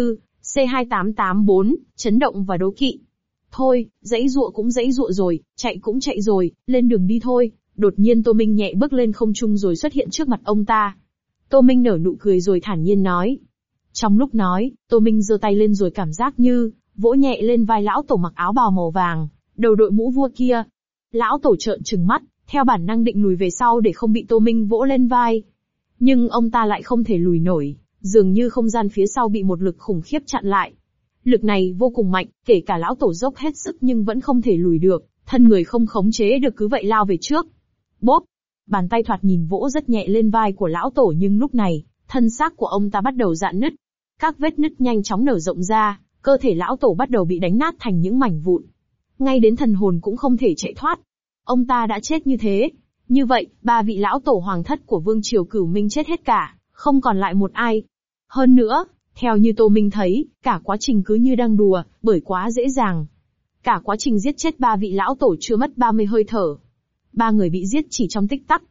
C2884, chấn động và đố kỵ. Thôi, giãy giụa cũng giãy giụa rồi, chạy cũng chạy rồi, lên đường đi thôi. Đột nhiên Tô Minh nhẹ bước lên không trung rồi xuất hiện trước mặt ông ta. Tô Minh nở nụ cười rồi thản nhiên nói. Trong lúc nói, Tô Minh giơ tay lên rồi cảm giác như vỗ nhẹ lên vai lão tổ mặc áo bào màu vàng, đầu đội mũ vua kia. Lão tổ trợn trừng mắt, theo bản năng định lùi về sau để không bị Tô Minh vỗ lên vai. Nhưng ông ta lại không thể lùi nổi, dường như không gian phía sau bị một lực khủng khiếp chặn lại. Lực này vô cùng mạnh, kể cả lão tổ dốc hết sức nhưng vẫn không thể lùi được, thân người không khống chế được cứ vậy lao về trước. Bốp! Bàn tay thoạt nhìn vỗ rất nhẹ lên vai của lão tổ nhưng lúc này, thân xác của ông ta bắt đầu rạn nứt. Các vết nứt nhanh chóng nở rộng ra, cơ thể lão tổ bắt đầu bị đánh nát thành những mảnh vụn. Ngay đến thần hồn cũng không thể chạy thoát. Ông ta đã chết như thế. Như vậy, 3 vị lão tổ hoàng thất của Vương Triều Cửu Minh chết hết cả, không còn lại một ai. Hơn nữa, theo như Tô Minh thấy, cả quá trình cứ như đang đùa, bởi quá dễ dàng. Cả quá trình giết chết 3 vị lão tổ chưa mất 30 hơi thở. 3 người bị giết chỉ trong tích tắc.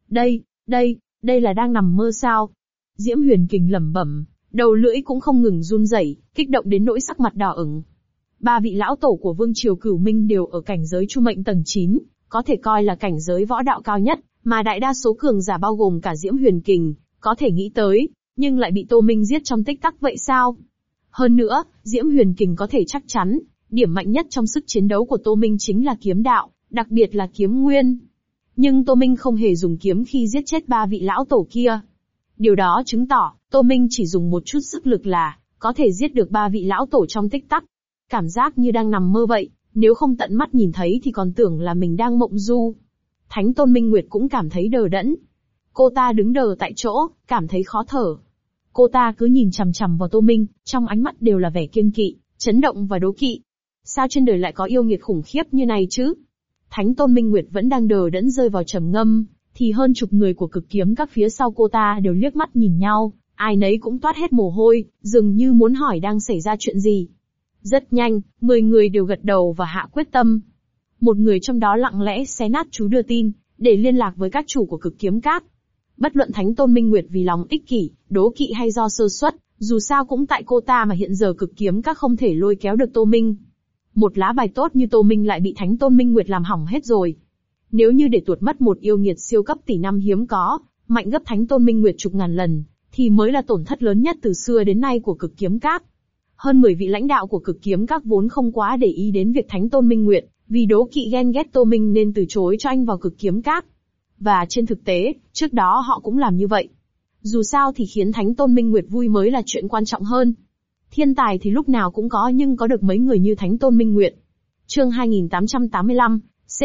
Đây là đang nằm mơ sao? Diễm Huyền Kình lẩm bẩm, đầu lưỡi cũng không ngừng run rẩy, kích động đến nỗi sắc mặt đỏ ửng. 3 vị lão tổ của Vương Triều Cửu Minh đều ở cảnh giới Chu Mệnh tầng 9, có thể coi là cảnh giới võ đạo cao nhất, mà đại đa số cường giả bao gồm cả Diễm Huyền Kình, có thể nghĩ tới, nhưng lại bị Tô Minh giết trong tích tắc vậy sao? Hơn nữa, Diễm Huyền Kình có thể chắc chắn, điểm mạnh nhất trong sức chiến đấu của Tô Minh chính là kiếm đạo, đặc biệt là kiếm nguyên. Nhưng Tô Minh không hề dùng kiếm khi giết chết 3 vị lão tổ kia. Điều đó chứng tỏ, Tô Minh chỉ dùng một chút sức lực là có thể giết được 3 vị lão tổ trong tích tắc. Cảm giác như đang nằm mơ vậy, nếu không tận mắt nhìn thấy thì còn tưởng là mình đang mộng du. Thánh Tôn Minh Nguyệt cũng cảm thấy đờ đẫn. Cô ta đứng đờ tại chỗ, cảm thấy khó thở. Cô ta cứ nhìn chằm chằm vào Tô Minh, trong ánh mắt đều là vẻ kiêng kỵ, chấn động và đố kỵ. Sao trên đời lại có yêu nghiệt khủng khiếp như này chứ? Thánh Tôn Minh Nguyệt vẫn đang đờ đẫn rơi vào trầm ngâm, thì hơn chục người của Cực Kiếm Các phía sau cô ta đều liếc mắt nhìn nhau, ai nấy cũng toát hết mồ hôi, dường như muốn hỏi đang xảy ra chuyện gì. Rất nhanh, 10 người đều gật đầu và hạ quyết tâm. Một người trong đó lặng lẽ xé nát chú đưa tin, để liên lạc với các chủ của Cực Kiếm Các. Bất luận Thánh Tôn Minh Nguyệt vì lòng ích kỷ, đố kỵ hay do sơ suất, dù sao cũng tại cô ta mà hiện giờ Cực Kiếm Các không thể lôi kéo được Tô Minh. Một lá bài tốt như Tô Minh lại bị Thánh Tôn Minh Nguyệt làm hỏng hết rồi. Nếu như để tuột mất một yêu nghiệt siêu cấp tỷ năm hiếm có, mạnh gấp Thánh Tôn Minh Nguyệt chục ngàn lần, thì mới là tổn thất lớn nhất từ xưa đến nay của Cực Kiếm Các. Hơn 10 vị lãnh đạo của Cực Kiếm Các vốn không quá để ý đến việc Thánh Tôn Minh Nguyệt, vì đố kỵ ghen ghét Tô Minh nên từ chối cho anh vào Cực Kiếm Các. Và trên thực tế, trước đó họ cũng làm như vậy. Dù sao thì khiến Thánh Tôn Minh Nguyệt vui mới là chuyện quan trọng hơn. Thiên tài thì lúc nào cũng có nhưng có được mấy người như Thánh Tôn Minh Nguyệt. Chương 2885,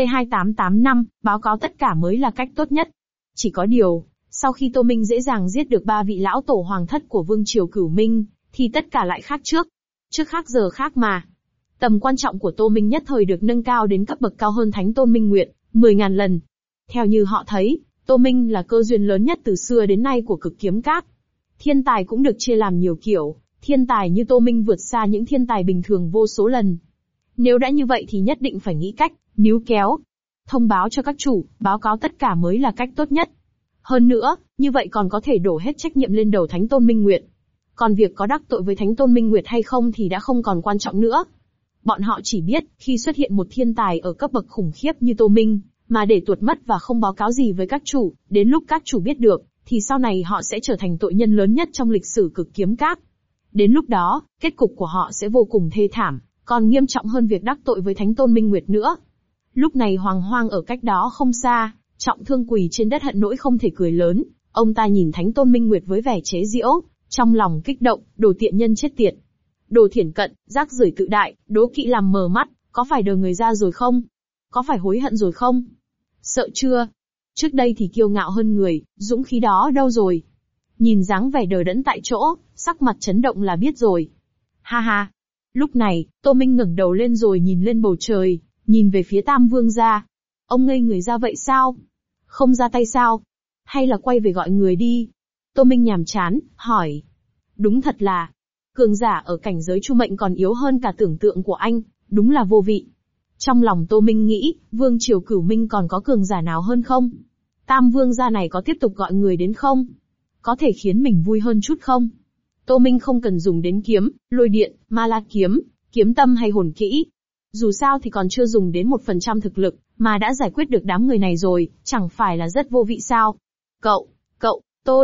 C2885, báo cáo tất cả mới là cách tốt nhất. Chỉ có điều, sau khi Tô Minh dễ dàng giết được 3 vị lão tổ hoàng thất của Vương Triều Cửu Minh, thì tất cả lại khác trước. Trước khác giờ khác mà. Tầm quan trọng của Tô Minh nhất thời được nâng cao đến cấp bậc cao hơn Thánh Tôn Minh Nguyệt, 10.000 lần. Theo như họ thấy, Tô Minh là cơ duyên lớn nhất từ xưa đến nay của Cực Kiếm Các. Thiên tài cũng được chia làm nhiều kiểu, thiên tài như Tô Minh vượt xa những thiên tài bình thường vô số lần. Nếu đã như vậy thì nhất định phải nghĩ cách, níu kéo. Thông báo cho các chủ, báo cáo tất cả mới là cách tốt nhất. Hơn nữa, như vậy còn có thể đổ hết trách nhiệm lên đầu Thánh Tôn Minh Nguyệt. Còn việc có đắc tội với Thánh Tôn Minh Nguyệt hay không thì đã không còn quan trọng nữa. Bọn họ chỉ biết, khi xuất hiện một thiên tài ở cấp bậc khủng khiếp như Tô Minh, mà để tuột mất và không báo cáo gì với các chủ, đến lúc các chủ biết được, thì sau này họ sẽ trở thành tội nhân lớn nhất trong lịch sử Cực Kiếm Các. Đến lúc đó, kết cục của họ sẽ vô cùng thê thảm, còn nghiêm trọng hơn việc đắc tội với Thánh Tôn Minh Nguyệt nữa. Lúc này Hoàng Hoang ở cách đó không xa, trọng thương quỳ trên đất hận nỗi không thể cười lớn, ông ta nhìn Thánh Tôn Minh Nguyệt với vẻ chế giễu, trong lòng kích động, đồ tiện nhân chết tiệt. Đồ thiển cận, rác rưởi tự đại, đố kỵ làm mờ mắt, có phải đờ người ra rồi không? Có phải hối hận rồi không? Sợ chưa? Trước đây thì kiêu ngạo hơn người, dũng khí đó đâu rồi? Nhìn dáng vẻ đờ đẫn tại chỗ, sắc mặt chấn động là biết rồi. Ha ha! Lúc này, Tô Minh ngẩng đầu lên rồi nhìn lên bầu trời, nhìn về phía Tam Vương gia. Ông ngây người ra vậy sao? Không ra tay sao? Hay là quay về gọi người đi? Tô Minh nhàm chán, hỏi. Đúng thật là, cường giả ở cảnh giới Chu Mệnh còn yếu hơn cả tưởng tượng của anh, đúng là vô vị. Trong lòng Tô Minh nghĩ, Vương Triều Cửu Minh còn có cường giả nào hơn không? Tam Vương gia này có tiếp tục gọi người đến không? Có thể khiến mình vui hơn chút không? Tô Minh không cần dùng đến kiếm, lôi điện, ma la kiếm, kiếm tâm hay hồn kỹ. Dù sao thì còn chưa dùng đến 1% thực lực, mà đã giải quyết được đám người này rồi, chẳng phải là rất vô vị sao? Cậu,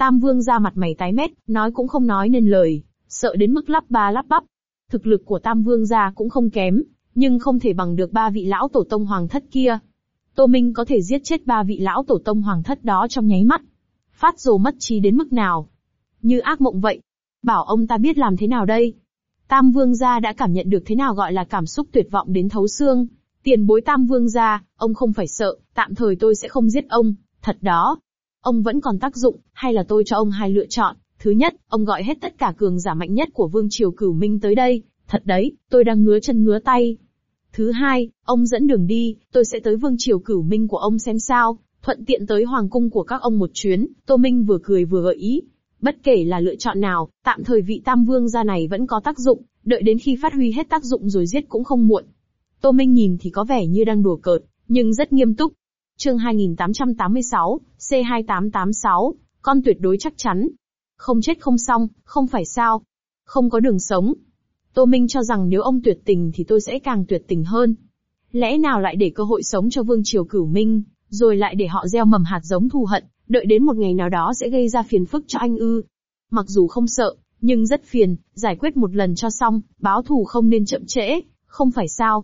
Tam Vương ra mặt mày tái mét, nói cũng không nói nên lời, sợ đến mức lắp ba lắp bắp. Thực lực của Tam Vương gia cũng không kém, nhưng không thể bằng được ba vị lão tổ tông hoàng thất kia. Tô Minh có thể giết chết ba vị lão tổ tông hoàng thất đó trong nháy mắt. Phát rồ mất trí đến mức nào? Như ác mộng vậy. Bảo ông ta biết làm thế nào đây? Tam Vương gia đã cảm nhận được thế nào gọi là cảm xúc tuyệt vọng đến thấu xương. Tiền bối Tam Vương gia, ông không phải sợ, tạm thời tôi sẽ không giết ông, thật đó. Ông vẫn còn tác dụng, hay là tôi cho ông hai lựa chọn. Thứ nhất, ông gọi hết tất cả cường giả mạnh nhất của Vương triều Cửu Minh tới đây, thật đấy, tôi đang ngứa chân ngứa tay. Thứ hai, ông dẫn đường đi, tôi sẽ tới Vương triều Cửu Minh của ông xem sao, thuận tiện tới hoàng cung của các ông một chuyến. Tô Minh vừa cười vừa gợi ý. Bất kể là lựa chọn nào, tạm thời vị Tam Vương gia này vẫn có tác dụng, đợi đến khi phát huy hết tác dụng rồi giết cũng không muộn. Tô Minh nhìn thì có vẻ như đang đùa cợt, nhưng rất nghiêm túc. Chương 2886, C2886, con tuyệt đối chắc chắn. Không chết không xong, không phải sao? Không có đường sống. Tô Minh cho rằng nếu ông tuyệt tình thì tôi sẽ càng tuyệt tình hơn. Lẽ nào lại để cơ hội sống cho Vương triều Cửu Minh, rồi lại để họ gieo mầm hạt giống thù hận, đợi đến một ngày nào đó sẽ gây ra phiền phức cho anh ư? Mặc dù không sợ, nhưng rất phiền, giải quyết một lần cho xong, báo thù không nên chậm trễ, không phải sao?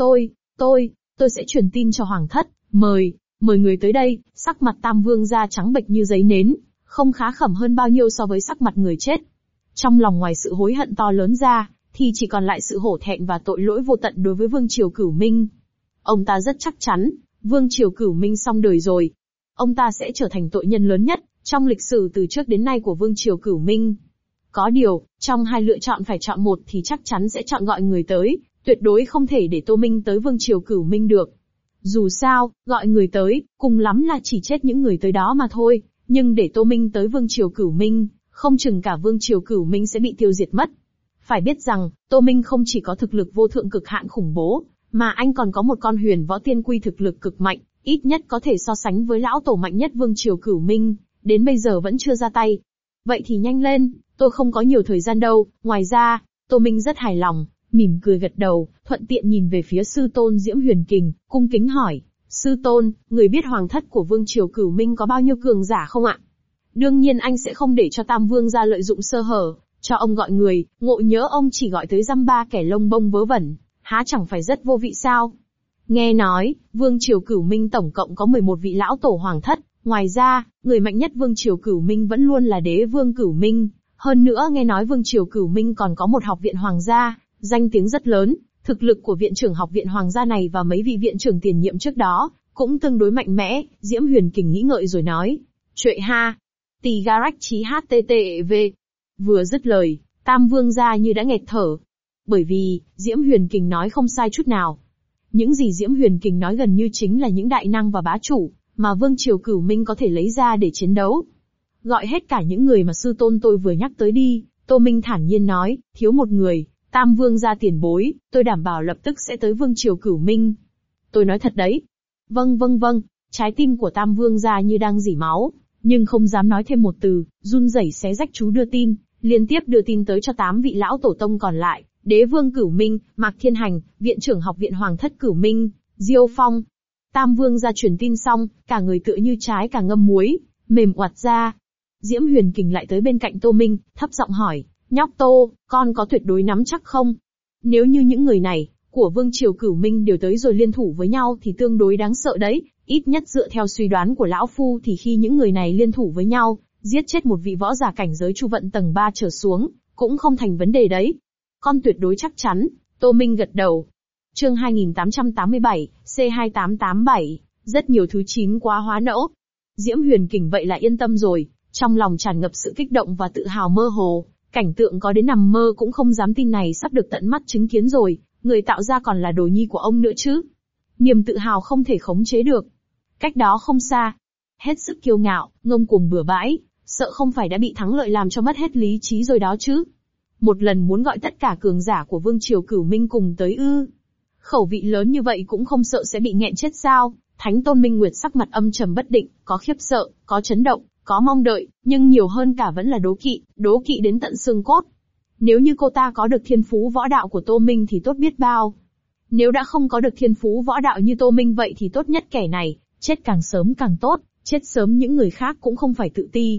Tôi sẽ truyền tin cho Hoàng thất, mời người tới đây. Sắc mặt Tam Vương gia trắng bệch như giấy nến, không khá khẩm hơn bao nhiêu so với sắc mặt người chết. Trong lòng ngoài sự hối hận to lớn ra, thì chỉ còn lại sự hổ thẹn và tội lỗi vô tận đối với Vương triều Cửu Minh. Ông ta rất chắc chắn, Vương triều Cửu Minh xong đời rồi. Ông ta sẽ trở thành tội nhân lớn nhất trong lịch sử từ trước đến nay của Vương triều Cửu Minh. Có điều, trong hai lựa chọn phải chọn một thì chắc chắn sẽ chọn gọi người tới, tuyệt đối không thể để Tô Minh tới Vương triều Cửu Minh được. Dù sao, gọi người tới, cùng lắm là chỉ chết những người tới đó mà thôi, nhưng để Tô Minh tới Vương triều Cửu Minh, không chừng cả Vương triều Cửu Minh sẽ bị tiêu diệt mất. Phải biết rằng, Tô Minh không chỉ có thực lực vô thượng cực hạn khủng bố, mà anh còn có một con huyền võ tiên quy thực lực cực mạnh, ít nhất có thể so sánh với lão tổ mạnh nhất Vương triều Cửu Minh, đến bây giờ vẫn chưa ra tay. Vậy thì nhanh lên, tôi không có nhiều thời gian đâu. Ngoài ra, Tô Minh rất hài lòng, mỉm cười gật đầu, thuận tiện nhìn về phía sư tôn Diễm Huyền Kình, cung kính hỏi, sư tôn, người biết hoàng thất của Vương triều Cửu Minh có bao nhiêu cường giả không ạ? Đương nhiên anh sẽ không để cho Tam Vương gia lợi dụng sơ hở, cho ông gọi người, ngộ nhỡ ông chỉ gọi tới dăm ba kẻ lông bông vớ vẩn, há chẳng phải rất vô vị sao? Nghe nói, Vương triều Cửu Minh tổng cộng có 11 vị lão tổ hoàng thất, ngoài ra, người mạnh nhất Vương triều Cửu Minh vẫn luôn là Đế Vương Cửu Minh, hơn nữa nghe nói Vương triều Cửu Minh còn có một học viện hoàng gia, danh tiếng rất lớn, thực lực của viện trưởng học viện hoàng gia này và mấy vị viện trưởng tiền nhiệm trước đó, cũng tương đối mạnh mẽ. Diễm Huyền Kình nghĩ ngợi rồi nói, trệ ha, tì garách chí httv. Vừa dứt lời, Tam Vương gia như đã nghẹt thở. Bởi vì, Diễm Huyền Kình nói không sai chút nào. Những gì Diễm Huyền Kình nói gần như chính là những đại năng và bá chủ, mà Vương triều Cửu Minh có thể lấy ra để chiến đấu. Gọi hết cả những người mà sư tôn tôi vừa nhắc tới đi, Tô Minh thản nhiên nói, thiếu một người, Tam Vương gia tiền bối, tôi đảm bảo lập tức sẽ tới Vương triều Cửu Minh. Tôi nói thật đấy. Vâng, trái tim của Tam Vương gia như đang rỉ máu, nhưng không dám nói thêm một từ, run rẩy xé rách chú đưa tin, liên tiếp đưa tin tới cho 8 vị lão tổ tông còn lại, Đế Vương Cửu Minh, Mạc Thiên Hành, viện trưởng học viện Hoàng thất Cửu Minh, Diêu Phong. Tam Vương gia truyền tin xong, cả người tựa như trái cà ngâm muối, mềm oặt ra. Diễm Huyền Kình lại tới bên cạnh Tô Minh, thấp giọng hỏi, nhóc Tô, con có tuyệt đối nắm chắc không? Nếu như những người này, của Vương triều Cửu Minh đều tới rồi liên thủ với nhau thì tương đối đáng sợ đấy, ít nhất dựa theo suy đoán của lão phu thì khi những người này liên thủ với nhau, giết chết một vị võ giả cảnh giới Chu vận tầng 3 trở xuống, cũng không thành vấn đề đấy. Con tuyệt đối chắc chắn, Tô Minh gật đầu. Chương 2887, C2887, rất nhiều thứ chín quá hóa nỗ. Diễm Huyền Kình vậy là yên tâm rồi, trong lòng tràn ngập sự kích động và tự hào mơ hồ, cảnh tượng có đến nằm mơ cũng không dám tin này sắp được tận mắt chứng kiến rồi, người tạo ra còn là đồ nhi của ông nữa chứ. Niềm tự hào không thể khống chế được. Cách đó không xa, hết sức kiêu ngạo, ngông cuồng bừa bãi, sợ không phải đã bị thắng lợi làm cho mất hết lý trí rồi đó chứ. Một lần muốn gọi tất cả cường giả của Vương triều Cửu Minh cùng tới ư? Khẩu vị lớn như vậy cũng không sợ sẽ bị nghẹn chết sao? Thánh Tôn Minh Nguyệt sắc mặt âm trầm bất định, có khiếp sợ, có chấn động, có mong đợi, nhưng nhiều hơn cả vẫn là đố kỵ đến tận xương cốt. Nếu như cô ta có được thiên phú võ đạo của Tô Minh thì tốt biết bao. Nếu đã không có được thiên phú võ đạo như Tô Minh vậy thì tốt nhất kẻ này, chết càng sớm càng tốt, chết sớm những người khác cũng không phải tự ti.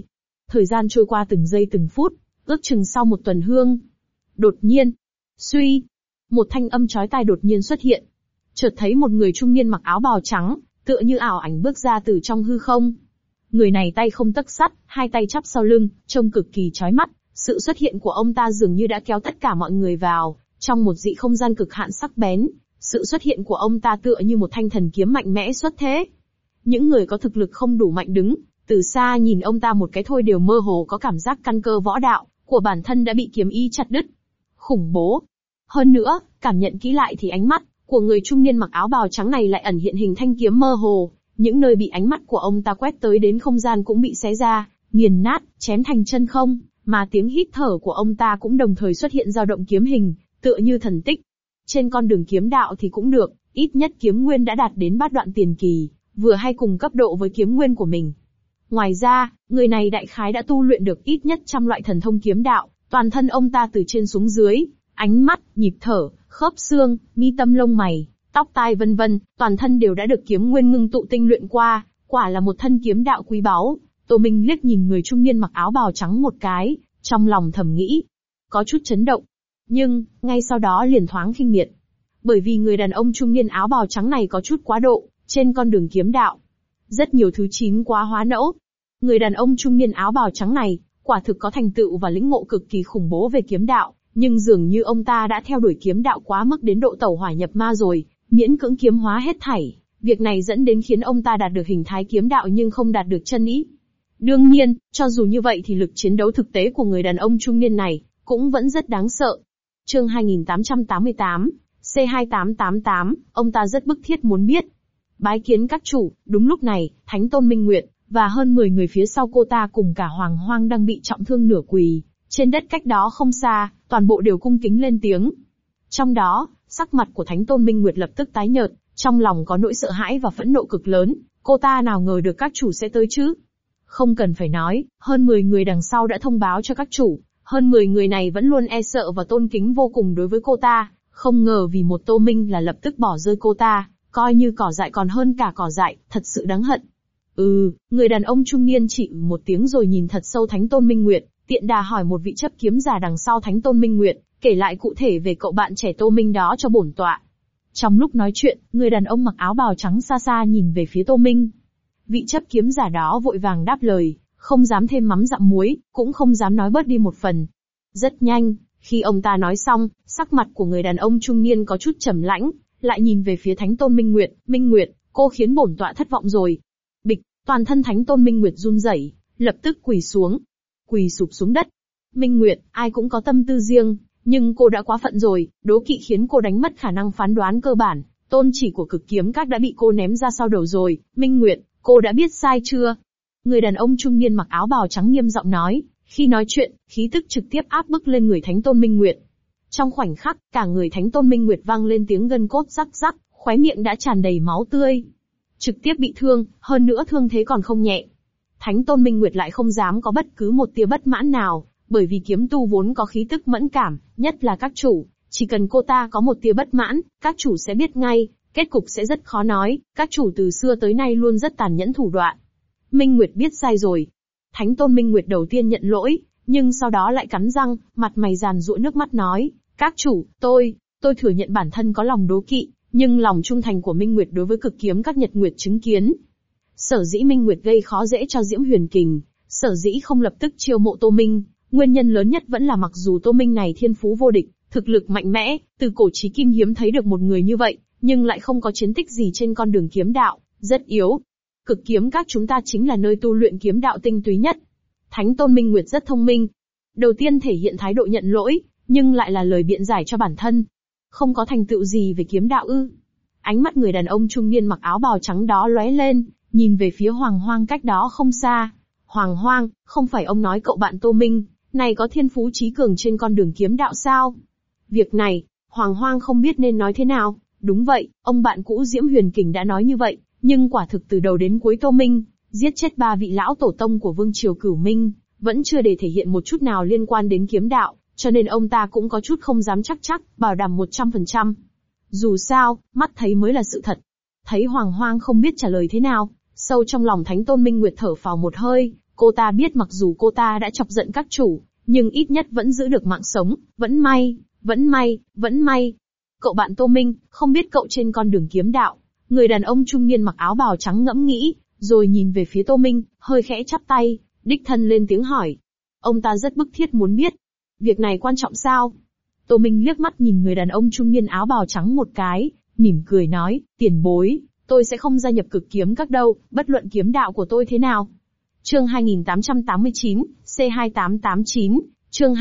Thời gian trôi qua từng giây từng phút, ước chừng sau một tuần hương. Đột nhiên, suy, một thanh âm chói tai đột nhiên xuất hiện. Chợt thấy một người trung niên mặc áo bào trắng, tựa như ảo ảnh bước ra từ trong hư không. Người này tay không tấc sắt, hai tay chắp sau lưng, trông cực kỳ chói mắt. Sự xuất hiện của ông ta dường như đã kéo tất cả mọi người vào, trong một dị không gian cực hạn sắc bén. Sự xuất hiện của ông ta tựa như một thanh thần kiếm mạnh mẽ xuất thế. Những người có thực lực không đủ mạnh đứng, từ xa nhìn ông ta một cái thôi đều mơ hồ có cảm giác căn cơ võ đạo của bản thân đã bị kiếm ý chặt đứt. Khủng bố. Hơn nữa, cảm nhận kỹ lại thì ánh mắt của người trung niên mặc áo bào trắng này lại ẩn hiện hình thanh kiếm mơ hồ. Những nơi bị ánh mắt của ông ta quét tới đến không gian cũng bị xé ra, nghiền nát, chém thành chân không, mà tiếng hít thở của ông ta cũng đồng thời xuất hiện dao động kiếm hình, tựa như thần tích. Trên con đường kiếm đạo thì cũng được, ít nhất kiếm nguyên đã đạt đến bát đoạn tiền kỳ, vừa hay cùng cấp độ với kiếm nguyên của mình. Ngoài ra, người này đại khái đã tu luyện được ít nhất 100 loại thần thông kiếm đạo, toàn thân ông ta từ trên xuống dưới, ánh mắt, nhịp thở, khớp xương, mi tâm lông mày, tóc tai vân vân, toàn thân đều đã được kiếm nguyên ngưng tụ tinh luyện qua, quả là một thân kiếm đạo quý báu. Tô Minh liếc nhìn người trung niên mặc áo bào trắng một cái, trong lòng thầm nghĩ, có chút chấn động. Nhưng, ngay sau đó liền thoáng khinh miệt. Bởi vì người đàn ông trung niên áo bào trắng này có chút quá độ, trên con đường kiếm đạo. Rất nhiều thứ chín quá hóa nẫu. Người đàn ông trung niên áo bào trắng này, quả thực có thành tựu và lĩnh ngộ cực kỳ khủng bố về kiếm đạo, nhưng dường như ông ta đã theo đuổi kiếm đạo quá mức đến độ tẩu hỏa nhập ma rồi, miễn cưỡng kiếm hóa hết thảy. Việc này dẫn đến khiến ông ta đạt được hình thái kiếm đạo nhưng không đạt được chân ý. Đương nhiên, cho dù như vậy thì lực chiến đấu thực tế của người đàn ông trung niên này, cũng vẫn rất đáng sợ. Chương 2888, C2888, ông ta rất bức thiết muốn biết. Bái kiến các chủ. Đúng lúc này, Thánh Tôn Minh Nguyệt, và hơn 10 người phía sau cô ta cùng cả Hoàng Hoang đang bị trọng thương nửa quỳ. Trên đất cách đó không xa, toàn bộ đều cung kính lên tiếng. Trong đó, sắc mặt của Thánh Tôn Minh Nguyệt lập tức tái nhợt, trong lòng có nỗi sợ hãi và phẫn nộ cực lớn. Cô ta nào ngờ được các chủ sẽ tới chứ? Không cần phải nói, hơn 10 người đằng sau đã thông báo cho các chủ. Hơn 10 người này vẫn luôn e sợ và tôn kính vô cùng đối với cô ta. Không ngờ vì một Tô Minh là lập tức bỏ rơi cô ta, coi như cỏ dại còn hơn cả cỏ dại, thật sự đáng hận. Người đàn ông trung niên chỉ một tiếng rồi nhìn thật sâu Thánh Tôn Minh Nguyệt, tiện đà hỏi một vị chấp kiếm giả đằng sau Thánh Tôn Minh Nguyệt, kể lại cụ thể về cậu bạn trẻ Tô Minh đó cho bổn tọa. Trong lúc nói chuyện, người đàn ông mặc áo bào trắng xa xa nhìn về phía Tô Minh. Vị chấp kiếm giả đó vội vàng đáp lời, không dám thêm mắm dặm muối, cũng không dám nói bớt đi một phần. Rất nhanh, khi ông ta nói xong, sắc mặt của người đàn ông trung niên có chút trầm lãnh, lại nhìn về phía Thánh Tôn Minh Nguyệt. Minh Nguyệt, cô khiến bổn tọa thất vọng rồi. Bịch, toàn thân Thánh Tôn Minh Nguyệt run rẩy, lập tức quỳ sụp xuống đất. Minh Nguyệt, ai cũng có tâm tư riêng, nhưng cô đã quá phận rồi, đố kỵ khiến cô đánh mất khả năng phán đoán cơ bản. Tôn chỉ của Cực Kiếm Các đã bị cô ném ra sau đầu rồi. Minh Nguyệt, cô đã biết sai chưa? Người đàn ông trung niên mặc áo bào trắng nghiêm giọng nói, khi nói chuyện, khí tức trực tiếp áp bức lên người Thánh Tôn Minh Nguyệt. Trong khoảnh khắc, cả người Thánh Tôn Minh Nguyệt vang lên tiếng gân cốt rắc rắc, khóe miệng đã tràn đầy máu tươi. Trực tiếp bị thương, hơn nữa thương thế còn không nhẹ. Thánh Tôn Minh Nguyệt lại không dám có bất cứ một tia bất mãn nào, bởi vì kiếm tu vốn có khí tức mẫn cảm, nhất là các chủ. Chỉ cần cô ta có một tia bất mãn, các chủ sẽ biết ngay, kết cục sẽ rất khó nói, các chủ từ xưa tới nay luôn rất tàn nhẫn thủ đoạn. Minh Nguyệt biết sai rồi. Thánh Tôn Minh Nguyệt đầu tiên nhận lỗi, nhưng sau đó lại cắn răng, mặt mày giàn giụa nước mắt nói, các chủ, tôi thừa nhận bản thân có lòng đố kỵ, nhưng lòng trung thành của Minh Nguyệt đối với Cực Kiếm Các Nhật Nguyệt chứng kiến. Sở dĩ Minh Nguyệt gây khó dễ cho Diễm Huyền Kình, sở dĩ không lập tức chiêu mộ Tô Minh, nguyên nhân lớn nhất vẫn là mặc dù Tô Minh này thiên phú vô địch, thực lực mạnh mẽ, từ cổ chí kim hiếm thấy được một người như vậy, nhưng lại không có chiến tích gì trên con đường kiếm đạo, rất yếu. Cực Kiếm Các chúng ta chính là nơi tu luyện kiếm đạo tinh túy nhất. Thánh Tôn Minh Nguyệt rất thông minh. Đầu tiên thể hiện thái độ nhận lỗi, nhưng lại là lời biện giải cho bản thân. Không có thành tựu gì về kiếm đạo ư? Ánh mắt người đàn ông trung niên mặc áo bào trắng đó lóe lên, nhìn về phía Hoàng Hoang cách đó không xa. Hoàng Hoang, không phải ông nói cậu bạn Tô Minh này có thiên phú trí cường trên con đường kiếm đạo sao? Việc này, Hoàng Hoang không biết nên nói thế nào. Đúng vậy, ông bạn cũ Diễm Huyền Kình đã nói như vậy, nhưng quả thực từ đầu đến cuối Tô Minh giết chết 3 vị lão tổ tông của Vương triều Cửu Minh, vẫn chưa để thể hiện một chút nào liên quan đến kiếm đạo, cho nên ông ta cũng có chút không dám chắc, bảo đảm 100%. Dù sao, mắt thấy mới là sự thật. Thấy Hoàng Hoang không biết trả lời thế nào, sâu trong lòng Thánh Tôn Minh Nguyệt thở phào một hơi, Cô ta biết mặc dù cô ta đã chọc giận các chủ, nhưng ít nhất vẫn giữ được mạng sống, vẫn may, vẫn may, vẫn may. Cậu bạn Tô Minh, không biết cậu trên con đường kiếm đạo. Người đàn ông trung niên mặc áo bào trắng ngẫm nghĩ, rồi nhìn về phía Tô Minh, hơi khẽ chắp tay, đích thân lên tiếng hỏi. Ông ta rất bức thiết muốn biết. Việc này quan trọng sao? Tô Minh liếc mắt nhìn người đàn ông trung niên áo bào trắng một cái, mỉm cười nói, tiền bối, tôi sẽ không gia nhập cực kiếm các đâu, bất luận kiếm đạo của tôi thế nào. Chương 2889, C2889, chương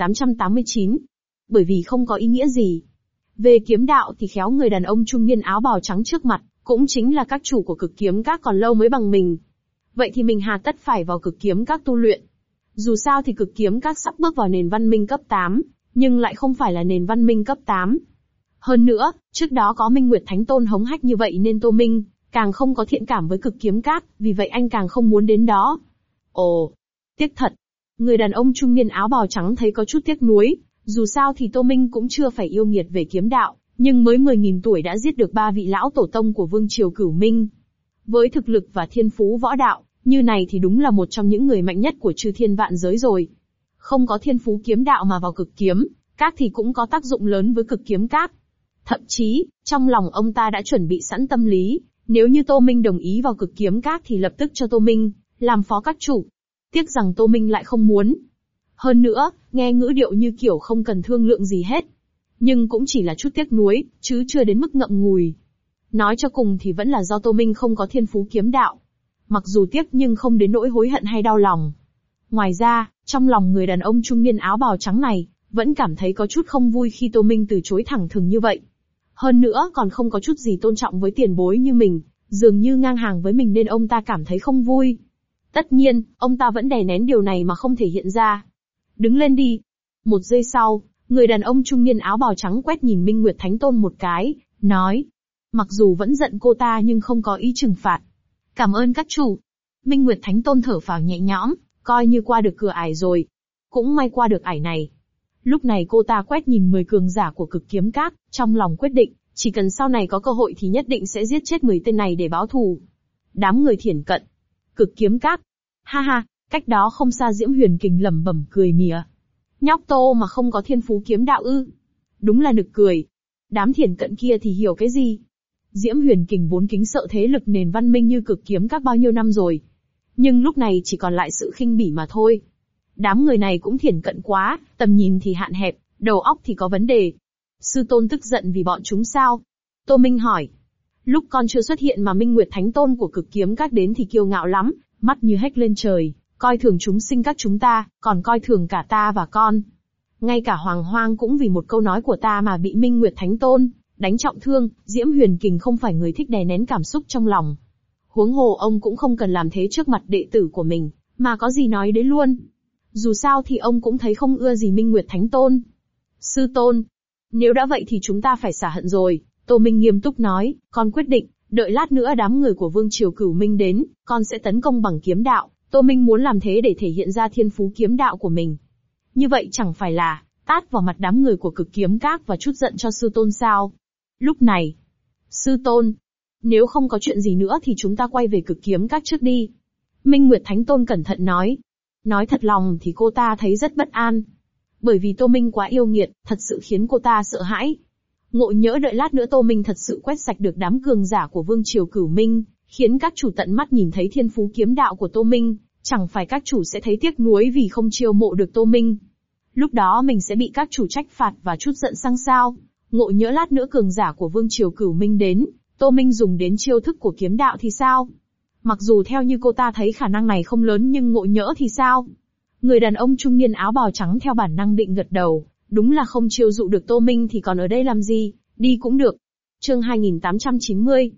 2889. Bởi vì không có ý nghĩa gì. Về kiếm đạo thì khéo người đàn ông trung niên áo bào trắng trước mặt, cũng chính là các chủ của cực kiếm các còn lâu mới bằng mình. Vậy thì mình hà tất phải vào cực kiếm các tu luyện. Dù sao thì cực kiếm các sắp bước vào nền văn minh cấp 8, nhưng lại không phải là nền văn minh cấp 8. Hơn nữa, trước đó có Minh Nguyệt Thánh Tôn hống hách như vậy nên Tô Minh càng không có thiện cảm với cực kiếm các, vì vậy anh càng không muốn đến đó. Ồ, tiếc thật. Người đàn ông trung niên áo bào trắng thấy có chút tiếc nuối, dù sao thì Tô Minh cũng chưa phải yêu nghiệt về kiếm đạo, nhưng mới 10.000 tuổi đã giết được 3 vị lão tổ tông của Vương Triều Cửu Minh. Với thực lực và thiên phú võ đạo, như này thì đúng là một trong những người mạnh nhất của chư thiên vạn giới rồi. Không có thiên phú kiếm đạo mà vào cực kiếm các thì cũng có tác dụng lớn với cực kiếm các. Thậm chí, trong lòng ông ta đã chuẩn bị sẵn tâm lý, nếu như Tô Minh đồng ý vào cực kiếm các thì lập tức cho Tô Minh làm phó các chủ. Tiếc rằng Tô Minh lại không muốn. Hơn nữa, nghe ngữ điệu như kiểu không cần thương lượng gì hết. Nhưng cũng chỉ là chút tiếc nuối, chứ chưa đến mức ngậm ngùi. Nói cho cùng thì vẫn là do Tô Minh không có thiên phú kiếm đạo. Mặc dù tiếc nhưng không đến nỗi hối hận hay đau lòng. Ngoài ra, trong lòng người đàn ông trung niên áo bào trắng này, vẫn cảm thấy có chút không vui khi Tô Minh từ chối thẳng thừng như vậy. Hơn nữa còn không có chút gì tôn trọng với tiền bối như mình, dường như ngang hàng với mình nên ông ta cảm thấy không vui. Tất nhiên, ông ta vẫn đè nén điều này mà không thể hiện ra. Đứng lên đi. Một giây sau, người đàn ông trung niên áo bào trắng quét nhìn Minh Nguyệt Thánh Tôn một cái, nói. Mặc dù vẫn giận cô ta nhưng không có ý trừng phạt. Cảm ơn các chủ. Minh Nguyệt Thánh Tôn thở phào nhẹ nhõm, coi như qua được cửa ải rồi. Cũng may qua được ải này. Lúc này cô ta quét nhìn 10 cường giả của cực kiếm các, trong lòng quyết định, chỉ cần sau này có cơ hội thì nhất định sẽ giết chết 10 tên này để báo thù. Đám người thiển cận. Cực kiếm các. Ha ha, cách đó không xa Diễm Huyền Kình lẩm bẩm cười mỉa. Nhóc Tô mà không có thiên phú kiếm đạo ư? Đúng là nực cười. Đám thiển cận kia thì hiểu cái gì? Diễm Huyền Kình vốn kính sợ thế lực nền văn minh như cực kiếm các bao nhiêu năm rồi. Nhưng lúc này chỉ còn lại sự khinh bỉ mà thôi. Đám người này cũng thiển cận quá, tầm nhìn thì hạn hẹp, đầu óc thì có vấn đề. Sư tôn tức giận vì bọn chúng sao? Tô Minh hỏi. Lúc con chưa xuất hiện mà Minh Nguyệt Thánh Tôn của cực kiếm các đến thì kiêu ngạo lắm, mắt như hét lên trời, coi thường chúng sinh các chúng ta, còn coi thường cả ta và con. Ngay cả Hoàng Hoang cũng vì một câu nói của ta mà bị Minh Nguyệt Thánh Tôn đánh trọng thương. Diễm Huyền Kình không phải người thích đè nén cảm xúc trong lòng. Huống hồ ông cũng không cần làm thế trước mặt đệ tử của mình, mà có gì nói đấy luôn. Dù sao thì ông cũng thấy không ưa gì Minh Nguyệt Thánh Tôn. Sư tôn, nếu đã vậy thì chúng ta phải xả hận rồi, Tô Minh nghiêm túc nói, con quyết định, đợi lát nữa đám người của Vương Triều Cửu Minh đến, con sẽ tấn công bằng kiếm đạo. Tô Minh muốn làm thế để thể hiện ra thiên phú kiếm đạo của mình. Như vậy chẳng phải là tát vào mặt đám người của cực kiếm các và chút giận cho sư tôn sao? Lúc này, sư tôn, nếu không có chuyện gì nữa thì chúng ta quay về cực kiếm các trước đi. Minh Nguyệt Thánh Tôn cẩn thận nói. Nói thật lòng thì cô ta thấy rất bất an. Bởi vì Tô Minh quá yêu nghiệt, thật sự khiến cô ta sợ hãi. Ngộ nhỡ đợi lát nữa Tô Minh thật sự quét sạch được đám cường giả của Vương Triều Cửu Minh, khiến các chủ tận mắt nhìn thấy thiên phú kiếm đạo của Tô Minh, chẳng phải các chủ sẽ thấy tiếc nuối vì không chiêu mộ được Tô Minh. Lúc đó mình sẽ bị các chủ trách phạt và chút giận sang sao. Ngộ nhỡ lát nữa cường giả của Vương Triều Cửu Minh đến, Tô Minh dùng đến chiêu thức của kiếm đạo thì sao? Mặc dù theo như cô ta thấy khả năng này không lớn nhưng ngộ nhỡ thì sao? Người đàn ông trung niên áo bào trắng theo bản năng định gật đầu, đúng là không chiêu dụ được Tô Minh thì còn ở đây làm gì, đi cũng được. Chương 2890,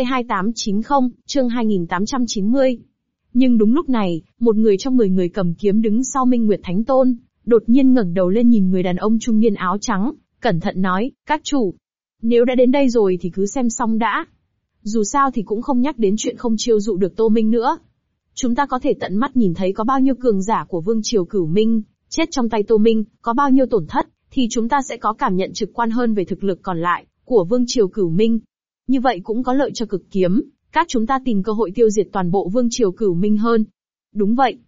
C2890, chương 2890. Nhưng đúng lúc này, một người trong 10 người cầm kiếm đứng sau Minh Nguyệt Thánh Tôn, đột nhiên ngẩng đầu lên nhìn người đàn ông trung niên áo trắng, cẩn thận nói, các chủ, nếu đã đến đây rồi thì cứ xem xong đã. Dù sao thì cũng không nhắc đến chuyện không chiêu dụ được Tô Minh nữa. Chúng ta có thể tận mắt nhìn thấy có bao nhiêu cường giả của Vương Triều Cửu Minh chết trong tay Tô Minh, có bao nhiêu tổn thất, thì chúng ta sẽ có cảm nhận trực quan hơn về thực lực còn lại của Vương Triều Cửu Minh. Như vậy cũng có lợi cho cực kiếm các chúng ta tìm cơ hội tiêu diệt toàn bộ Vương Triều Cửu Minh hơn. Đúng vậy.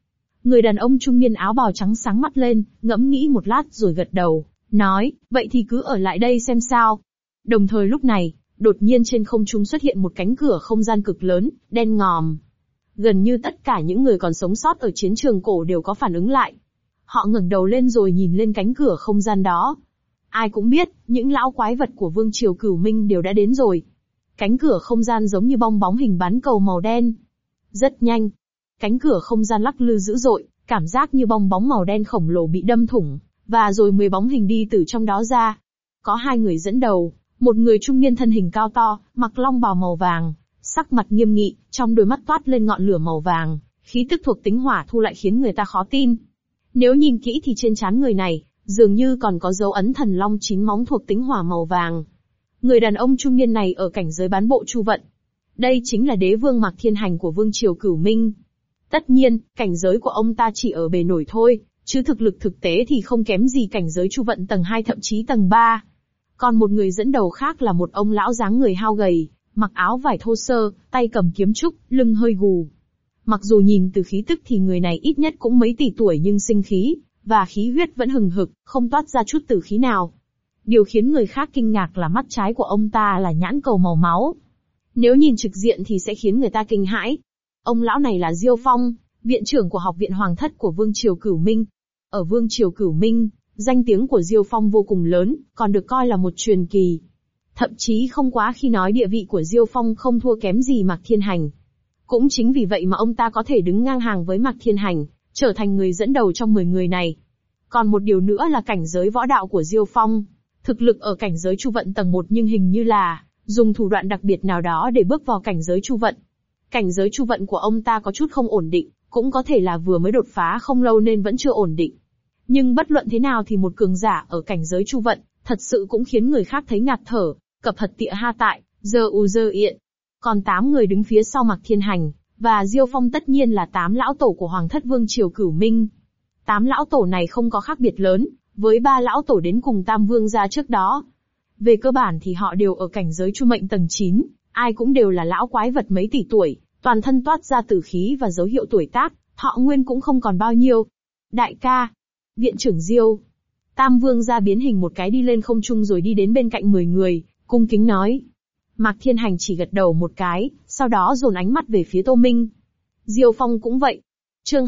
Người đàn ông trung niên áo bào trắng sáng mắt lên, ngẫm nghĩ một lát rồi gật đầu, nói, vậy thì cứ ở lại đây xem sao. Đồng thời lúc này, đột nhiên trên không trung xuất hiện một cánh cửa không gian cực lớn, đen ngòm. Gần như tất cả những người còn sống sót ở chiến trường cổ đều có phản ứng lại. Họ ngẩng đầu lên rồi nhìn lên cánh cửa không gian đó. Ai cũng biết, những lão quái vật của Vương triều Cửu Minh đều đã đến rồi. Cánh cửa không gian giống như bong bóng hình bán cầu màu đen. Rất nhanh, cánh cửa không gian lắc lư dữ dội, cảm giác như bong bóng màu đen khổng lồ bị đâm thủng, và rồi 10 bóng hình đi từ trong đó ra. Có 2 người dẫn đầu, một người trung niên thân hình cao to, mặc long bào màu vàng, sắc mặt nghiêm nghị, trong đôi mắt toát lên ngọn lửa màu vàng, khí tức thuộc tính hỏa thu lại khiến người ta khó tin. Nếu nhìn kỹ thì trên trán người này, dường như còn có dấu ấn thần long 9 móng thuộc tính hỏa màu vàng. Người đàn ông trung niên này ở cảnh giới bán bộ chu vận. Đây chính là đế vương Mạc Thiên Hành của Vương triều Cửu Minh. Tất nhiên, cảnh giới của ông ta chỉ ở bề nổi thôi, chứ thực lực thực tế thì không kém gì cảnh giới chu vận tầng 2 thậm chí tầng 3. Còn một người dẫn đầu khác là một ông lão dáng người hao gầy, mặc áo vải thô sơ, tay cầm kiếm trúc, lưng hơi gù. Mặc dù nhìn từ khí tức thì người này ít nhất cũng mấy tỷ tuổi nhưng sinh khí, và khí huyết vẫn hừng hực, không toát ra chút tử khí nào. Điều khiến người khác kinh ngạc là mắt trái của ông ta là nhãn cầu màu máu. Nếu nhìn trực diện thì sẽ khiến người ta kinh hãi. Ông lão này là Diêu Phong, viện trưởng của Học viện Hoàng thất của Vương triều Cửu Minh. Ở Vương triều Cửu Minh, danh tiếng của Diêu Phong vô cùng lớn, còn được coi là một truyền kỳ. Thậm chí không quá khi nói địa vị của Diêu Phong không thua kém gì Mạc Thiên Hành. Cũng chính vì vậy mà ông ta có thể đứng ngang hàng với Mạc Thiên Hành, trở thành người dẫn đầu trong 10 người này. Còn một điều nữa là cảnh giới võ đạo của Diêu Phong. Thực lực ở cảnh giới chu vận tầng 1 nhưng hình như là dùng thủ đoạn đặc biệt nào đó để bước vào cảnh giới chu vận. Cảnh giới chu vận của ông ta có chút không ổn định, cũng có thể là vừa mới đột phá không lâu nên vẫn chưa ổn định. Nhưng bất luận thế nào thì một cường giả ở cảnh giới chu vận, thật sự cũng khiến người khác thấy ngạt thở, cập hật tịa ha tại, giờ u dơ yện. Còn 8 người đứng phía sau Mạc Thiên Hành, và Diêu Phong tất nhiên là 8 lão tổ của Hoàng thất Vương triều Cửu Minh. 8 lão tổ này không có khác biệt lớn, với 3 lão tổ đến cùng Tam Vương gia trước đó. Về cơ bản thì họ đều ở cảnh giới chu mệnh tầng 9, ai cũng đều là lão quái vật mấy tỷ tuổi, toàn thân toát ra tử khí và dấu hiệu tuổi tác, thọ nguyên cũng không còn bao nhiêu. Đại ca, viện trưởng Diêu. Tam Vương gia biến hình một cái đi lên không trung rồi đi đến bên cạnh 10 người, cung kính nói. Mạc Thiên Hành chỉ gật đầu một cái, sau đó dồn ánh mắt về phía Tô Minh. Diêu Phong cũng vậy. Chương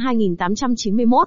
2891,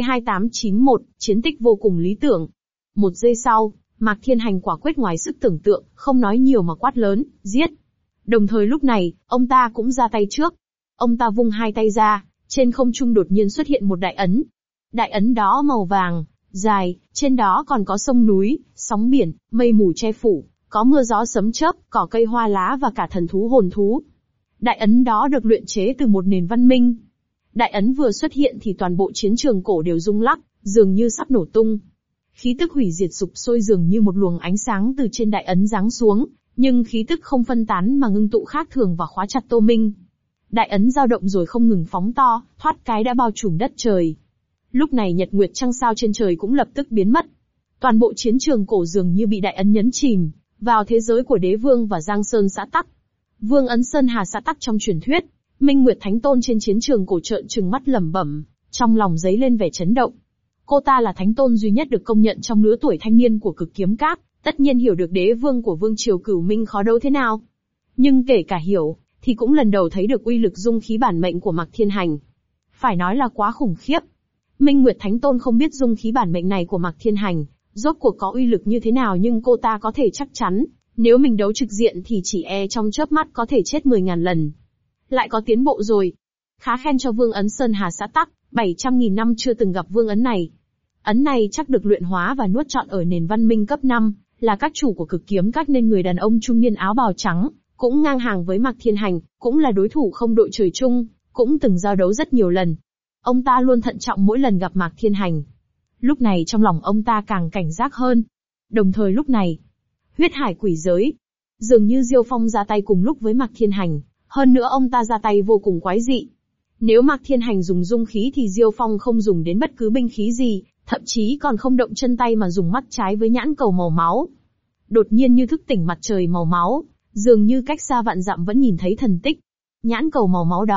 C2891, chiến tích vô cùng lý tưởng. Một giây sau, Mạc Thiên Hành quả quyết ngoài sức tưởng tượng, không nói nhiều mà quát lớn, giết. Đồng thời lúc này, ông ta cũng ra tay trước. Ông ta vung 2 tay ra, trên không trung đột nhiên xuất hiện một đại ấn. Đại ấn đó màu vàng, dài, trên đó còn có sông núi, sóng biển, mây mù che phủ, có mưa gió sấm chớp, cỏ cây hoa lá và cả thần thú hồn thú. Đại ấn đó được luyện chế từ một nền văn minh. Đại ấn vừa xuất hiện thì toàn bộ chiến trường cổ đều rung lắc, dường như sắp nổ tung. Khí tức hủy diệt sụp sôi dường như một luồng ánh sáng từ trên đại ấn giáng xuống, nhưng khí tức không phân tán mà ngưng tụ khác thường và khóa chặt Tô Minh. Đại ấn dao động rồi không ngừng phóng to, thoát cái đã bao trùm đất trời. Lúc này nhật nguyệt trăng sao trên trời cũng lập tức biến mất. Toàn bộ chiến trường cổ dường như bị đại ấn nhấn chìm vào thế giới của đế vương và Giang Sơn xã tắc. Vương ấn Sơn Hà xã tắc trong truyền thuyết, Minh Nguyệt Thánh Tôn trên chiến trường cổ trợn trừng mắt lẩm bẩm, trong lòng dấy lên vẻ chấn động. Cô ta là Thánh Tôn duy nhất được công nhận trong lứa tuổi thanh niên của Cực Kiếm Các, tất nhiên hiểu được đế vương của Vương triều Cửu Minh khó đấu thế nào. Nhưng kể cả hiểu, thì cũng lần đầu thấy được uy lực dung khí bản mệnh của Mạc Thiên Hành. Phải nói là quá khủng khiếp. Minh Nguyệt Thánh Tôn không biết dung khí bản mệnh này của Mạc Thiên Hành rốt cuộc có uy lực như thế nào, nhưng cô ta có thể chắc chắn, nếu mình đấu trực diện thì chỉ trong chớp mắt có thể chết 10.000 lần. Lại có tiến bộ rồi. Khá khen cho Vương ấn Sơn Hà xã tắc, 700.000 năm chưa từng gặp vương ấn này. Ấn này chắc được luyện hóa và nuốt trọn ở nền văn minh cấp 5, là các chủ của Cực Kiếm Các nên người đàn ông trung niên áo bào trắng, cũng ngang hàng với Mạc Thiên Hành, cũng là đối thủ không đội trời chung, cũng từng giao đấu rất nhiều lần. Ông ta luôn thận trọng mỗi lần gặp Mạc Thiên Hành. Lúc này trong lòng ông ta càng cảnh giác hơn. Đồng thời lúc này, huyết hải quỷ giới, dường như Diêu Phong ra tay cùng lúc với Mạc Thiên Hành, hơn nữa ông ta ra tay vô cùng quái dị. Nếu Mạc Thiên Hành dùng dung khí thì Diêu Phong không dùng đến bất cứ binh khí gì, thậm chí còn không động chân tay mà dùng mắt trái với nhãn cầu màu máu. Đột nhiên như thức tỉnh mặt trời màu máu, dường như cách xa vạn dặm vẫn nhìn thấy thần tích. Nhãn cầu màu máu đó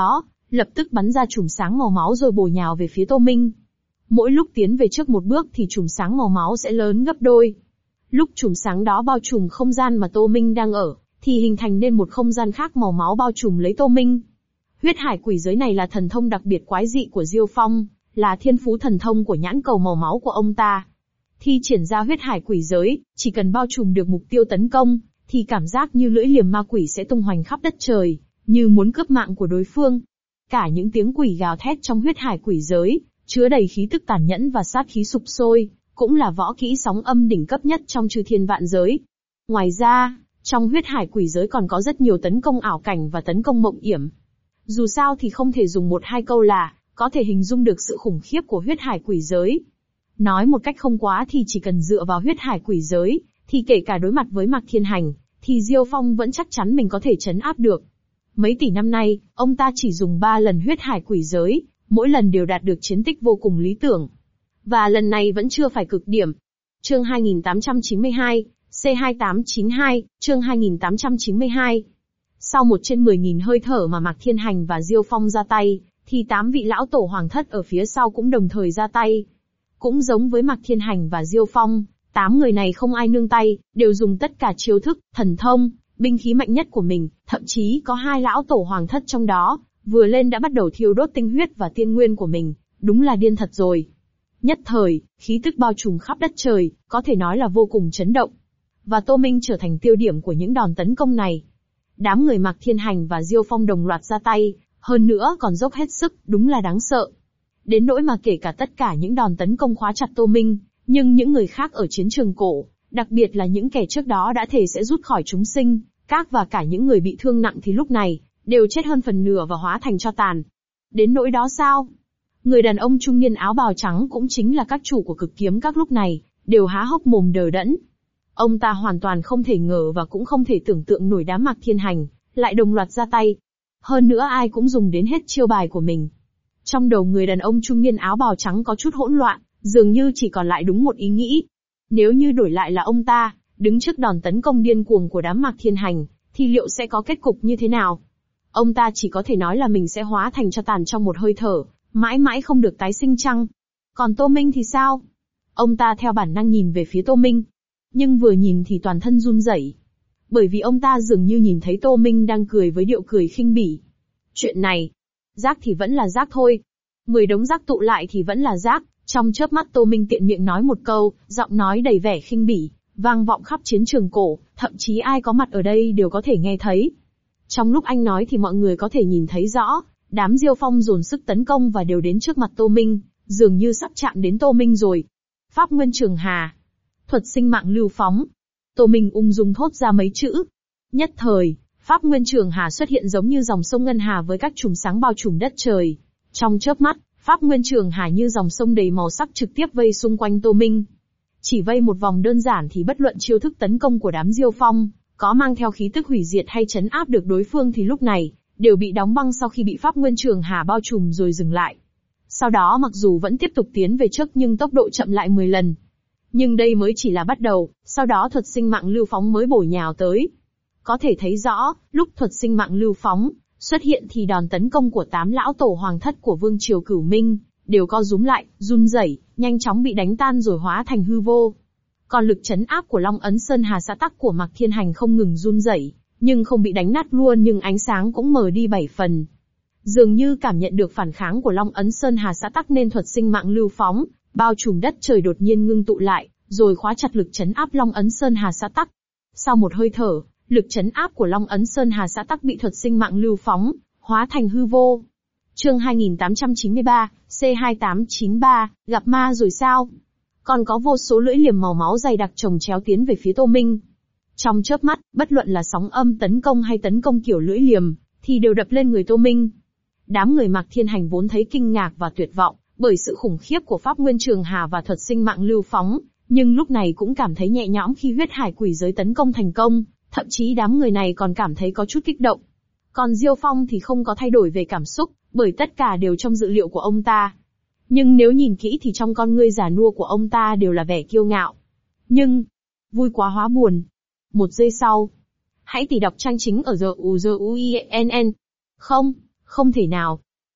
lập tức bắn ra chùm sáng màu máu rồi bổ nhào về phía Tô Minh. Mỗi lúc tiến về trước một bước thì chùm sáng màu máu sẽ lớn gấp đôi. Lúc chùm sáng đó bao trùm không gian mà Tô Minh đang ở, thì hình thành nên một không gian khác màu máu bao trùm lấy Tô Minh. Huyết hải quỷ giới này là thần thông đặc biệt quái dị của Diêu Phong, là thiên phú thần thông của nhãn cầu màu máu của ông ta. Thi triển ra huyết hải quỷ giới, chỉ cần bao trùm được mục tiêu tấn công, thì cảm giác như lưỡi liềm ma quỷ sẽ tung hoành khắp đất trời, như muốn cướp mạng của đối phương. Cả những tiếng quỷ gào thét trong huyết hải quỷ giới, chứa đầy khí tức tàn nhẫn và sát khí sục sôi, cũng là võ kỹ sóng âm đỉnh cấp nhất trong chư thiên vạn giới. Ngoài ra, trong huyết hải quỷ giới còn có rất nhiều tấn công ảo cảnh và tấn công mộng yểm. Dù sao thì không thể dùng một hai câu là có thể hình dung được sự khủng khiếp của huyết hải quỷ giới. Nói một cách không quá thì chỉ cần dựa vào huyết hải quỷ giới, thì kể cả đối mặt với Mạc Thiên Hành, thì Diêu Phong vẫn chắc chắn mình có thể trấn áp được. Mấy tỷ năm nay, ông ta chỉ dùng 3 lần huyết hải quỷ giới, mỗi lần đều đạt được chiến tích vô cùng lý tưởng. Và lần này vẫn chưa phải cực điểm. Chương 2892, C2892, chương 2892. Sau 1/10.000 hơi thở mà Mạc Thiên Hành và Diêu Phong ra tay, thì 8 vị lão tổ hoàng thất ở phía sau cũng đồng thời ra tay. Cũng giống với Mạc Thiên Hành và Diêu Phong, 8 người này không ai nương tay, đều dùng tất cả chiêu thức, thần thông, binh khí mạnh nhất của mình, thậm chí có 2 lão tổ hoàng thất trong đó, vừa lên đã bắt đầu thiêu đốt tinh huyết và tiên nguyên của mình, đúng là điên thật rồi. Nhất thời, khí tức bao trùm khắp đất trời, có thể nói là vô cùng chấn động. Và Tô Minh trở thành tiêu điểm của những đòn tấn công này. Đám người Mạc Thiên Hành và Diêu Phong đồng loạt ra tay, hơn nữa còn dốc hết sức, đúng là đáng sợ. Đến nỗi mà kể cả tất cả những đòn tấn công khóa chặt Tô Minh, nhưng những người khác ở chiến trường cổ, đặc biệt là những kẻ trước đó đã thề sẽ rút khỏi chúng sinh, các và cả những người bị thương nặng thì lúc này, đều chết hơn phần nửa và hóa thành tro tàn. Đến nỗi đó sao? Người đàn ông trung niên áo bào trắng cũng chính là các chủ của cực kiếm các lúc này, đều há hốc mồm đờ đẫn. Ông ta hoàn toàn không thể ngờ và cũng không thể tưởng tượng nổi đám Mạc Thiên Hành, lại đồng loạt ra tay. Hơn nữa ai cũng dùng đến hết chiêu bài của mình. Trong đầu người đàn ông trung niên áo bào trắng có chút hỗn loạn, dường như chỉ còn lại đúng một ý nghĩ. Nếu như đổi lại là ông ta, đứng trước đòn tấn công điên cuồng của đám Mạc Thiên Hành, thì liệu sẽ có kết cục như thế nào? Ông ta chỉ có thể nói là mình sẽ hóa thành tro tàn trong một hơi thở, mãi mãi không được tái sinh chăng? Còn Tô Minh thì sao? Ông ta theo bản năng nhìn về phía Tô Minh. Nhưng vừa nhìn thì toàn thân run rẩy. Bởi vì ông ta dường như nhìn thấy Tô Minh đang cười với điệu cười khinh bỉ. Chuyện này, rác thì vẫn là rác thôi. 10 đống rác tụ lại thì vẫn là rác. Trong chớp mắt Tô Minh tiện miệng nói một câu, giọng nói đầy vẻ khinh bỉ, vang vọng khắp chiến trường cổ, thậm chí ai có mặt ở đây đều có thể nghe thấy. Trong lúc anh nói thì mọi người có thể nhìn thấy rõ, đám Diêu Phong dồn sức tấn công và đều đến trước mặt Tô Minh, dường như sắp chạm đến Tô Minh rồi. Pháp Nguyên Trường Hà, thuật sinh mạng lưu phóng. Tô Minh ung dung thốt ra mấy chữ. Nhất thời, Pháp Nguyên Trường Hà xuất hiện giống như dòng sông ngân hà với các chùm sáng bao trùm đất trời. Trong chớp mắt, Pháp Nguyên Trường Hà như dòng sông đầy màu sắc trực tiếp vây xung quanh Tô Minh. Chỉ vây một vòng đơn giản thì bất luận chiêu thức tấn công của đám Diêu Phong, có mang theo khí tức hủy diệt hay chấn áp được đối phương thì lúc này, đều bị đóng băng sau khi bị Pháp Nguyên Trường Hà bao trùm rồi dừng lại. Sau đó mặc dù vẫn tiếp tục tiến về trước nhưng tốc độ chậm lại 10 lần. Nhưng đây mới chỉ là bắt đầu, sau đó thuật sinh mạng lưu phóng mới bổ nhào tới. Có thể thấy rõ, lúc thuật sinh mạng lưu phóng xuất hiện thì đòn tấn công của 8 lão tổ hoàng thất của Vương Triều Cửu Minh, đều co rúm lại, run rẩy, nhanh chóng bị đánh tan rồi hóa thành hư vô. Còn lực chấn áp của Long Ấn Sơn Hà Xã Tắc của Mạc Thiên Hành không ngừng run rẩy, nhưng không bị đánh nát luôn nhưng ánh sáng cũng mờ đi 7 phần. Dường như cảm nhận được phản kháng của Long Ấn Sơn Hà Xã Tắc nên thuật sinh mạng lưu phóng, bao trùm đất trời đột nhiên ngưng tụ lại, rồi khóa chặt lực chấn áp Long Ấn Sơn Hà Xã Tắc. Sau một hơi thở, lực chấn áp của Long Ấn Sơn Hà Xã Tắc bị thuật sinh mạng lưu phóng, hóa thành hư vô. Chương 2893, C2893, gặp ma rồi sao? Còn có vô số lưỡi liềm màu máu dày đặc chồng chéo tiến về phía Tô Minh. Trong chớp mắt, bất luận là sóng âm tấn công hay tấn công kiểu lưỡi liềm, thì đều đập lên người Tô Minh. Đám người Mạc Thiên Hành vốn thấy kinh ngạc và tuyệt vọng, bởi sự khủng khiếp của Pháp Nguyên Trường Hà và thuật sinh mạng lưu phóng, nhưng lúc này cũng cảm thấy nhẹ nhõm khi huyết hải quỷ giới tấn công thành công, thậm chí đám người này còn cảm thấy có chút kích động. Còn Diêu Phong thì không có thay đổi về cảm xúc, bởi tất cả đều trong dự liệu của ông ta. Nhưng nếu nhìn kỹ thì trong con ngươi già nua của ông ta đều là vẻ kiêu ngạo. Nhưng, vui quá hóa buồn. Một giây sau, hãy tỉ đọc trang chính ở GUGUINN. Không thể nào.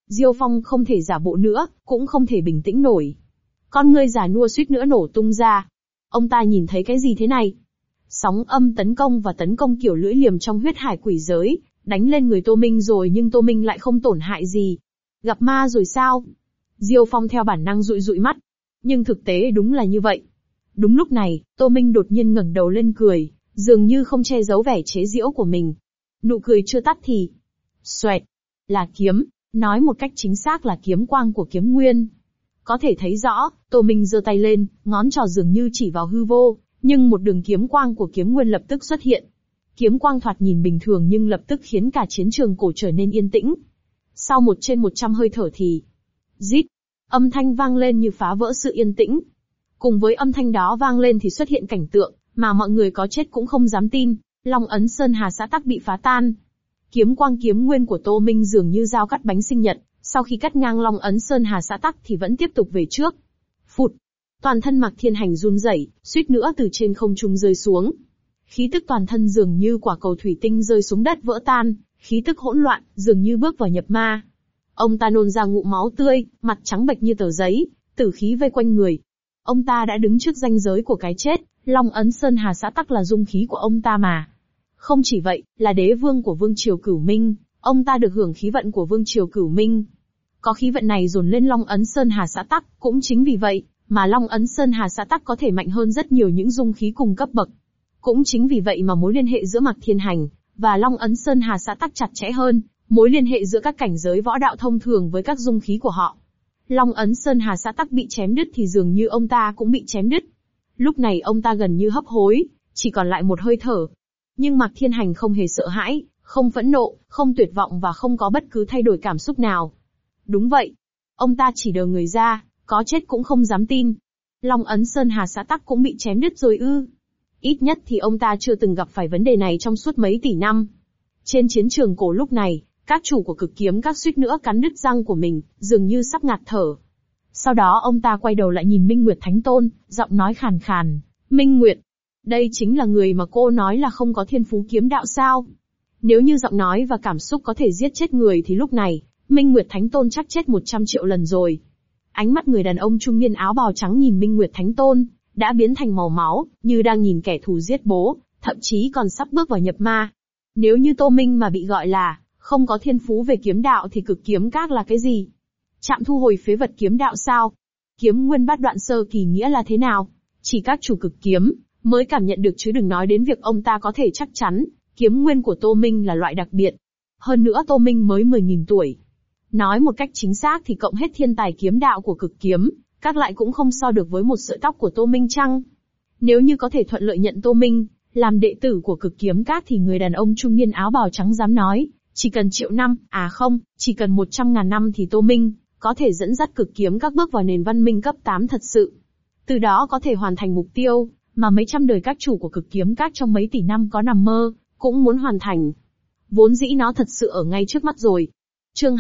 Diêu Phong không thể giả bộ nữa, cũng không thể bình tĩnh nổi. Con ngươi già nua suýt nữa nổ tung ra. Ông ta nhìn thấy cái gì thế này? Sóng âm tấn công và tấn công kiểu lưỡi liềm trong huyết hải quỷ giới, đánh lên người Tô Minh rồi nhưng Tô Minh lại không tổn hại gì. Gặp ma rồi sao? Diêu Phong theo bản năng dụi dụi mắt. Nhưng thực tế đúng là như vậy. Đúng lúc này, Tô Minh đột nhiên ngẩng đầu lên cười, dường như không che giấu vẻ chế giễu của mình. Nụ cười chưa tắt thì... Xoẹt! Là kiếm, nói một cách chính xác là kiếm quang của kiếm nguyên. Có thể thấy rõ, Tô Minh giơ tay lên, ngón trỏ dường như chỉ vào hư vô, nhưng một đường kiếm quang của kiếm nguyên lập tức xuất hiện. Kiếm quang thoạt nhìn bình thường nhưng lập tức khiến cả chiến trường cổ trở nên yên tĩnh. Sau 1/100 hơi thở thì... Rít! Âm thanh vang lên như phá vỡ sự yên tĩnh. Cùng với âm thanh đó vang lên thì xuất hiện cảnh tượng, mà mọi người có chết cũng không dám tin. Long ấn Sơn Hà Xã Tắc bị phá tan. Kiếm quang kiếm nguyên của Tô Minh dường như dao cắt bánh sinh nhật, sau khi cắt ngang Long ấn Sơn Hà Xã Tắc thì vẫn tiếp tục về trước. Phụt! Toàn thân Mạc Thiên Hành run rẩy, suýt nữa từ trên không trung rơi xuống. Khí tức toàn thân dường như quả cầu thủy tinh rơi xuống đất vỡ tan, khí tức hỗn loạn, dường như bước vào nhập ma. Ông ta nôn ra ngụm máu tươi, mặt trắng bệch như tờ giấy, tử khí vây quanh người. Ông ta đã đứng trước ranh giới của cái chết, Long ấn Sơn Hà Xã Tắc là dung khí của ông ta mà. Không chỉ vậy, là đế vương của Vương triều Cửu Minh, ông ta được hưởng khí vận của Vương triều Cửu Minh. Có khí vận này dồn lên Long ấn Sơn Hà Xã Tắc, cũng chính vì vậy, mà Long ấn Sơn Hà Xã Tắc có thể mạnh hơn rất nhiều những dung khí cùng cấp bậc. Cũng chính vì vậy mà mối liên hệ giữa Mạc Thiên Hành và Long ấn Sơn Hà Xã Tắc chặt chẽ hơn, mối liên hệ giữa các cảnh giới võ đạo thông thường với các dung khí của họ. Long ấn Sơn Hà Xã Tắc bị chém đứt thì dường như ông ta cũng bị chém đứt. Lúc này ông ta gần như hấp hối, chỉ còn lại một hơi thở. Nhưng Mạc Thiên Hành không hề sợ hãi, không phẫn nộ, không tuyệt vọng và không có bất cứ thay đổi cảm xúc nào. Đúng vậy. Ông ta chỉ đờ người ra, có chết cũng không dám tin. Long ấn Sơn Hà Xã Tắc cũng bị chém đứt rồi ư? Ít nhất thì ông ta chưa từng gặp phải vấn đề này trong suốt mấy tỷ năm. Trên chiến trường cổ lúc này, các chủ của cực kiếm các suýt nữa cắn đứt răng của mình, dường như sắp ngạt thở. Sau đó ông ta quay đầu lại nhìn Minh Nguyệt Thánh Tôn, giọng nói khàn khàn. Minh Nguyệt, đây chính là người mà cô nói là không có thiên phú kiếm đạo sao? Nếu như giọng nói và cảm xúc có thể giết chết người thì lúc này, Minh Nguyệt Thánh Tôn chắc chết 100 triệu lần rồi. Ánh mắt người đàn ông trung niên áo bào trắng nhìn Minh Nguyệt Thánh Tôn, đã biến thành màu máu, như đang nhìn kẻ thù giết bố, thậm chí còn sắp bước vào nhập ma. Nếu như Tô Minh mà bị gọi là không có thiên phú về kiếm đạo thì cực kiếm các là cái gì? Trạm thu hồi phế vật kiếm đạo sao? Kiếm nguyên bát đoạn sơ kỳ nghĩa là thế nào? Chỉ các chủ cực kiếm mới cảm nhận được chứ đừng nói đến việc ông ta có thể chắc chắn, kiếm nguyên của Tô Minh là loại đặc biệt. Hơn nữa Tô Minh mới 10.000 tuổi. Nói một cách chính xác thì cộng hết thiên tài kiếm đạo của cực kiếm, các lại cũng không so được với một sợi tóc của Tô Minh chăng? Nếu như có thể thuận lợi nhận Tô Minh làm đệ tử của cực kiếm các thì người đàn ông trung niên áo bào trắng dám nói, chỉ cần triệu năm, chỉ cần 100.000 năm thì Tô Minh có thể dẫn dắt cực kiếm các bước vào nền văn minh cấp 8 thật sự. Từ đó có thể hoàn thành mục tiêu mà mấy trăm đời các chủ của cực kiếm các trong mấy tỷ năm có nằm mơ, cũng muốn hoàn thành. Vốn dĩ nó thật sự ở ngay trước mắt rồi. Chương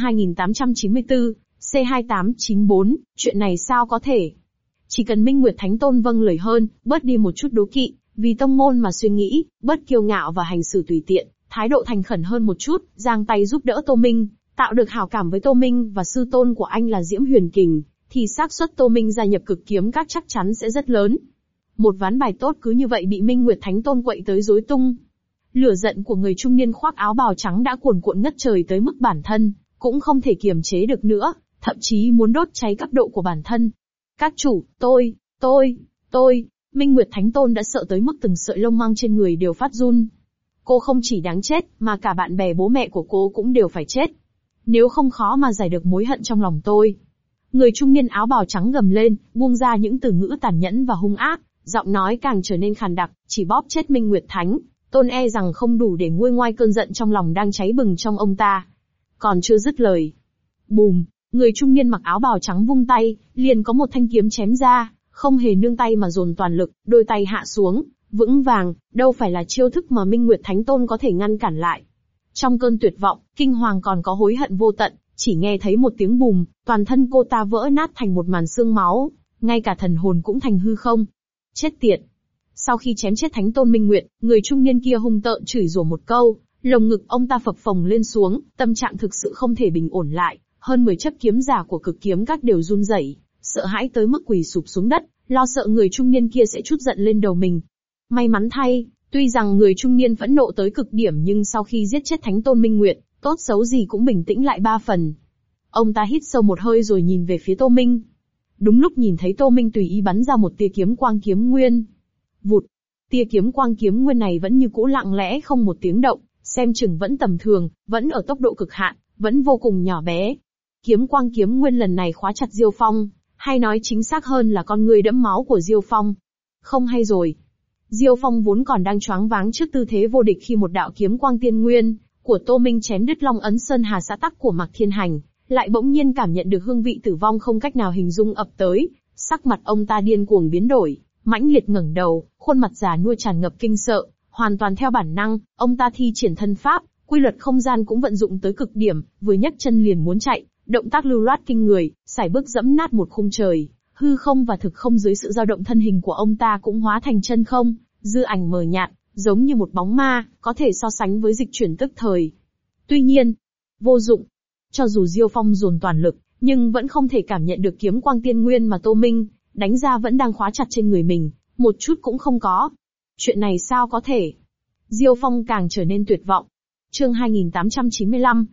2894, C2894, chuyện này sao có thể? Chỉ cần Minh Nguyệt Thánh Tôn vâng lời hơn, bớt đi một chút đố kỵ, vì tông môn mà suy nghĩ, bớt kiêu ngạo và hành xử tùy tiện, thái độ thành khẩn hơn một chút, giang tay giúp đỡ Tô Minh, tạo được hảo cảm với Tô Minh và sư tôn của anh là Diễm Huyền Kình, thì xác suất Tô Minh gia nhập cực kiếm các chắc chắn sẽ rất lớn. Một ván bài tốt cứ như vậy bị Minh Nguyệt Thánh Tôn quậy tới rối tung. Lửa giận của người trung niên khoác áo bào trắng đã cuồn cuộn ngất trời tới mức bản thân cũng không thể kiềm chế được nữa, thậm chí muốn đốt cháy cấp độ của bản thân. Các chủ, tôi, Minh Nguyệt Thánh Tôn đã sợ tới mức từng sợi lông măng trên người đều phát run. Cô không chỉ đáng chết, mà cả bạn bè bố mẹ của cô cũng đều phải chết. Nếu không khó mà giải được mối hận trong lòng tôi. Người trung niên áo bào trắng gầm lên, buông ra những từ ngữ tàn nhẫn và hung ác, giọng nói càng trở nên khàn đặc, chỉ bóp chết Minh Nguyệt Thánh Tôn e rằng không đủ để nguôi ngoai cơn giận trong lòng đang cháy bừng trong ông ta. Còn chưa dứt lời. Bùm, người trung niên mặc áo bào trắng vung tay, liền có một thanh kiếm chém ra, không hề nương tay mà dồn toàn lực, đôi tay hạ xuống, vững vàng, đâu phải là chiêu thức mà Minh Nguyệt Thánh Tôn có thể ngăn cản lại. Trong cơn tuyệt vọng, kinh hoàng còn có hối hận vô tận, chỉ nghe thấy một tiếng bùm, toàn thân cô ta vỡ nát thành một màn xương máu, ngay cả thần hồn cũng thành hư không. Chết tiệt! Sau khi chém chết Thánh Tôn Minh Nguyệt, người trung niên kia hung tợn chửi rủa một câu, lồng ngực ông ta phập phồng lên xuống, tâm trạng thực sự không thể bình ổn lại, Hơn 10 chấp kiếm giả của Cực Kiếm Các đều run rẩy, sợ hãi tới mức quỳ sụp xuống đất, lo sợ người trung niên kia sẽ trút giận lên đầu mình. May mắn thay, tuy rằng người trung niên phẫn nộ tới cực điểm nhưng sau khi giết chết Thánh Tôn Minh Nguyệt, tốt xấu gì cũng bình tĩnh lại 3 phần. Ông ta hít sâu một hơi rồi nhìn về phía Tô Minh. Đúng lúc nhìn thấy Tô Minh tùy ý bắn ra một tia kiếm quang kiếm nguyên. Vụt, tia kiếm quang kiếm nguyên này vẫn như cũ lặng lẽ không một tiếng động, xem chừng vẫn tầm thường, vẫn ở tốc độ cực hạn, vẫn vô cùng nhỏ bé. Kiếm quang kiếm nguyên lần này khóa chặt Diêu Phong, hay nói chính xác hơn là con người đẫm máu của Diêu Phong. Không hay rồi. Diêu Phong vốn còn đang choáng váng trước tư thế vô địch khi một đạo kiếm quang tiên nguyên của Tô Minh chém đứt Long Ấn Sơn Hà xã tắc của Mạc Thiên Hành, lại bỗng nhiên cảm nhận được hương vị tử vong không cách nào hình dung ập tới, sắc mặt ông ta điên cuồng biến đổi, mãnh liệt ngẩng đầu, khuôn mặt già nua tràn ngập kinh sợ, hoàn toàn theo bản năng, ông ta thi triển thân pháp, quy luật không gian cũng vận dụng tới cực điểm, vừa nhấc chân liền muốn chạy, động tác lưu loát kinh người, sải bước dẫm nát một khung trời, hư không và thực không dưới sự dao động thân hình của ông ta cũng hóa thành chân không, dư ảnh mờ nhạt, giống như một bóng ma, có thể so sánh với dịch chuyển tức thời. Tuy nhiên, vô dụng. Cho dù Diêu Phong dồn toàn lực, nhưng vẫn không thể cảm nhận được kiếm quang tiên nguyên mà Tô Minh đánh ra vẫn đang khóa chặt trên người mình, một chút cũng không có. Chuyện này sao có thể? Diêu Phong càng trở nên tuyệt vọng. Chương 2895,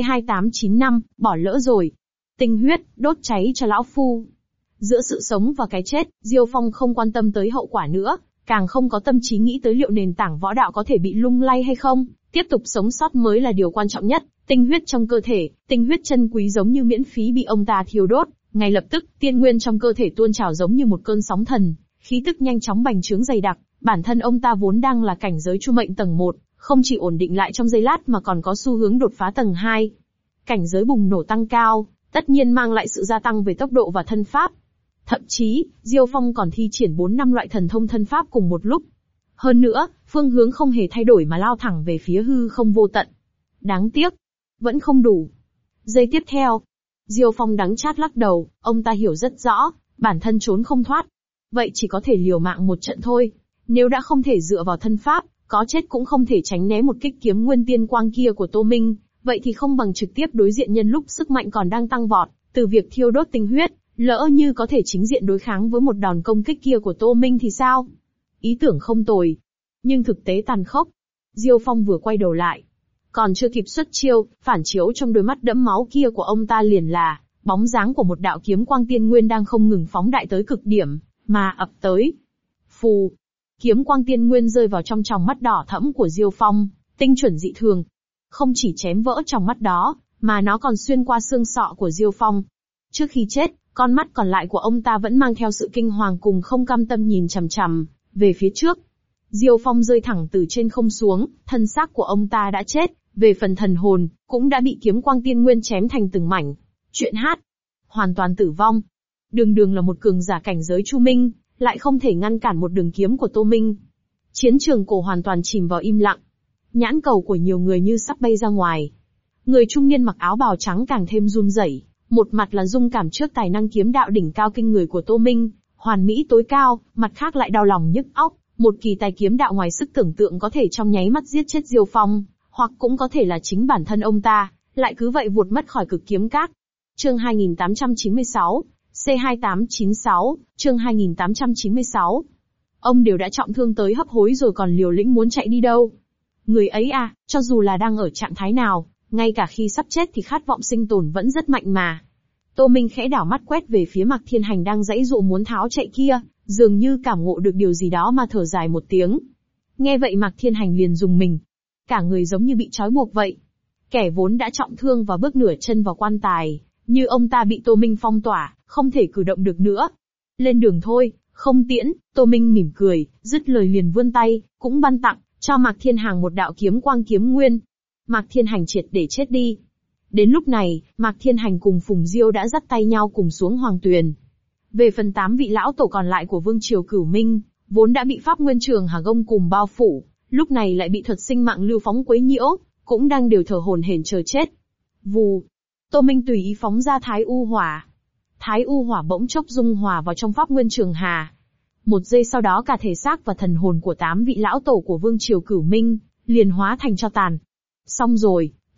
C2895, bỏ lỡ rồi. Tinh huyết, đốt cháy cho lão phu. Giữa sự sống và cái chết, Diêu Phong không quan tâm tới hậu quả nữa, càng không có tâm trí nghĩ tới liệu nền tảng võ đạo có thể bị lung lay hay không, tiếp tục sống sót mới là điều quan trọng nhất. Tinh huyết trong cơ thể, tinh huyết chân quý giống như miễn phí bị ông ta thiêu đốt, ngay lập tức, tiên nguyên trong cơ thể tuôn trào giống như một cơn sóng thần, khí tức nhanh chóng bành trướng dày đặc, bản thân ông ta vốn đang là cảnh giới chu mệnh tầng 1, không chỉ ổn định lại trong giây lát mà còn có xu hướng đột phá tầng 2. Cảnh giới bùng nổ tăng cao, tất nhiên mang lại sự gia tăng về tốc độ và thân pháp. Thậm chí, Diêu Phong còn thi triển 4-5 loại thần thông thân pháp cùng một lúc. Hơn nữa, phương hướng không hề thay đổi mà lao thẳng về phía hư không vô tận. Đáng tiếc, vẫn không đủ. Giây tiếp theo, Diêu Phong đắng chát lắc đầu, ông ta hiểu rất rõ, bản thân trốn không thoát. Vậy chỉ có thể liều mạng một trận thôi. Nếu đã không thể dựa vào thân pháp, có chết cũng không thể tránh né một kích kiếm nguyên tiên quang kia của Tô Minh, vậy thì không bằng trực tiếp đối diện nhân lúc sức mạnh còn đang tăng vọt, từ việc thiêu đốt tinh huyết, lỡ như có thể chính diện đối kháng với một đòn công kích kia của Tô Minh thì sao? Ý tưởng không tồi, nhưng thực tế tàn khốc. Diêu Phong vừa quay đầu lại, còn chưa kịp xuất chiêu, phản chiếu trong đôi mắt đẫm máu kia của ông ta liền là bóng dáng của một đạo kiếm quang tiên nguyên đang không ngừng phóng đại tới cực điểm, mà ập tới. Phù, kiếm quang tiên nguyên rơi vào trong tròng mắt đỏ thẫm của Diêu Phong, tinh chuẩn dị thường. Không chỉ chém vỡ tròng mắt đó, mà nó còn xuyên qua xương sọ của Diêu Phong. Trước khi chết, con mắt còn lại của ông ta vẫn mang theo sự kinh hoàng cùng không cam tâm nhìn chằm chằm về phía trước. Diêu Phong rơi thẳng từ trên không xuống, thân xác của ông ta đã chết, về phần thần hồn, cũng đã bị kiếm quang tiên nguyên chém thành từng mảnh. Chuyện hát, hoàn toàn tử vong. Đường đường là một cường giả cảnh giới Chu Minh, lại không thể ngăn cản một đường kiếm của Tô Minh. Chiến trường cổ hoàn toàn chìm vào im lặng. Nhãn cầu của nhiều người như sắp bay ra ngoài. Người trung niên mặc áo bào trắng càng thêm run rẩy, một mặt là dung cảm trước tài năng kiếm đạo đỉnh cao kinh người của Tô Minh, hoàn mỹ tối cao, mặt khác lại đau lòng nhức óc, một kỳ tài kiếm đạo ngoài sức tưởng tượng có thể trong nháy mắt giết chết Diêu Phong, hoặc cũng có thể là chính bản thân ông ta, lại cứ vậy vụt mất khỏi Cực Kiếm Các. Chương 2896, C2896, chương 2896. Ông đều đã trọng thương tới hấp hối rồi còn liều lĩnh muốn chạy đi đâu. Người ấy à, cho dù là đang ở trạng thái nào, ngay cả khi sắp chết thì khát vọng sinh tồn vẫn rất mạnh mà. Tô Minh khẽ đảo mắt quét về phía Mạc Thiên Hành đang giãy giụa muốn tháo chạy kia, dường như cảm ngộ được điều gì đó mà thở dài một tiếng. Nghe vậy Mạc Thiên Hành liền rùng mình. Cả người giống như bị trói buộc vậy. Kẻ vốn đã trọng thương và bước nửa chân vào quan tài, như ông ta bị Tô Minh phong tỏa, không thể cử động được nữa. Lên đường thôi, không tiễn, Tô Minh mỉm cười, dứt lời liền vươn tay, cũng ban tặng cho Mạc Thiên Hành một đạo kiếm quang kiếm nguyên. Mạc Thiên Hành triệt để chết đi. Đến lúc này, Mạc Thiên Hành cùng Phùng Diêu đã dắt tay nhau cùng xuống Hoàng Tuyền. Về phần 8 vị lão tổ còn lại của Vương Triều Cửu Minh, vốn đã bị Pháp Nguyên Trường Hà Gông cùng bao phủ, lúc này lại bị thuật sinh mạng lưu phóng quấy nhiễu, cũng đang đều thở hổn hển chờ chết. Vù, Tô Minh tùy ý phóng ra Thái U Hỏa. Thái U Hỏa bỗng chốc dung hòa vào trong Pháp Nguyên Trường Hà. Một giây sau đó cả thể xác và thần hồn của 8 vị lão tổ của Vương Triều Cửu Minh liền hóa thành tro tàn. Xong rồi,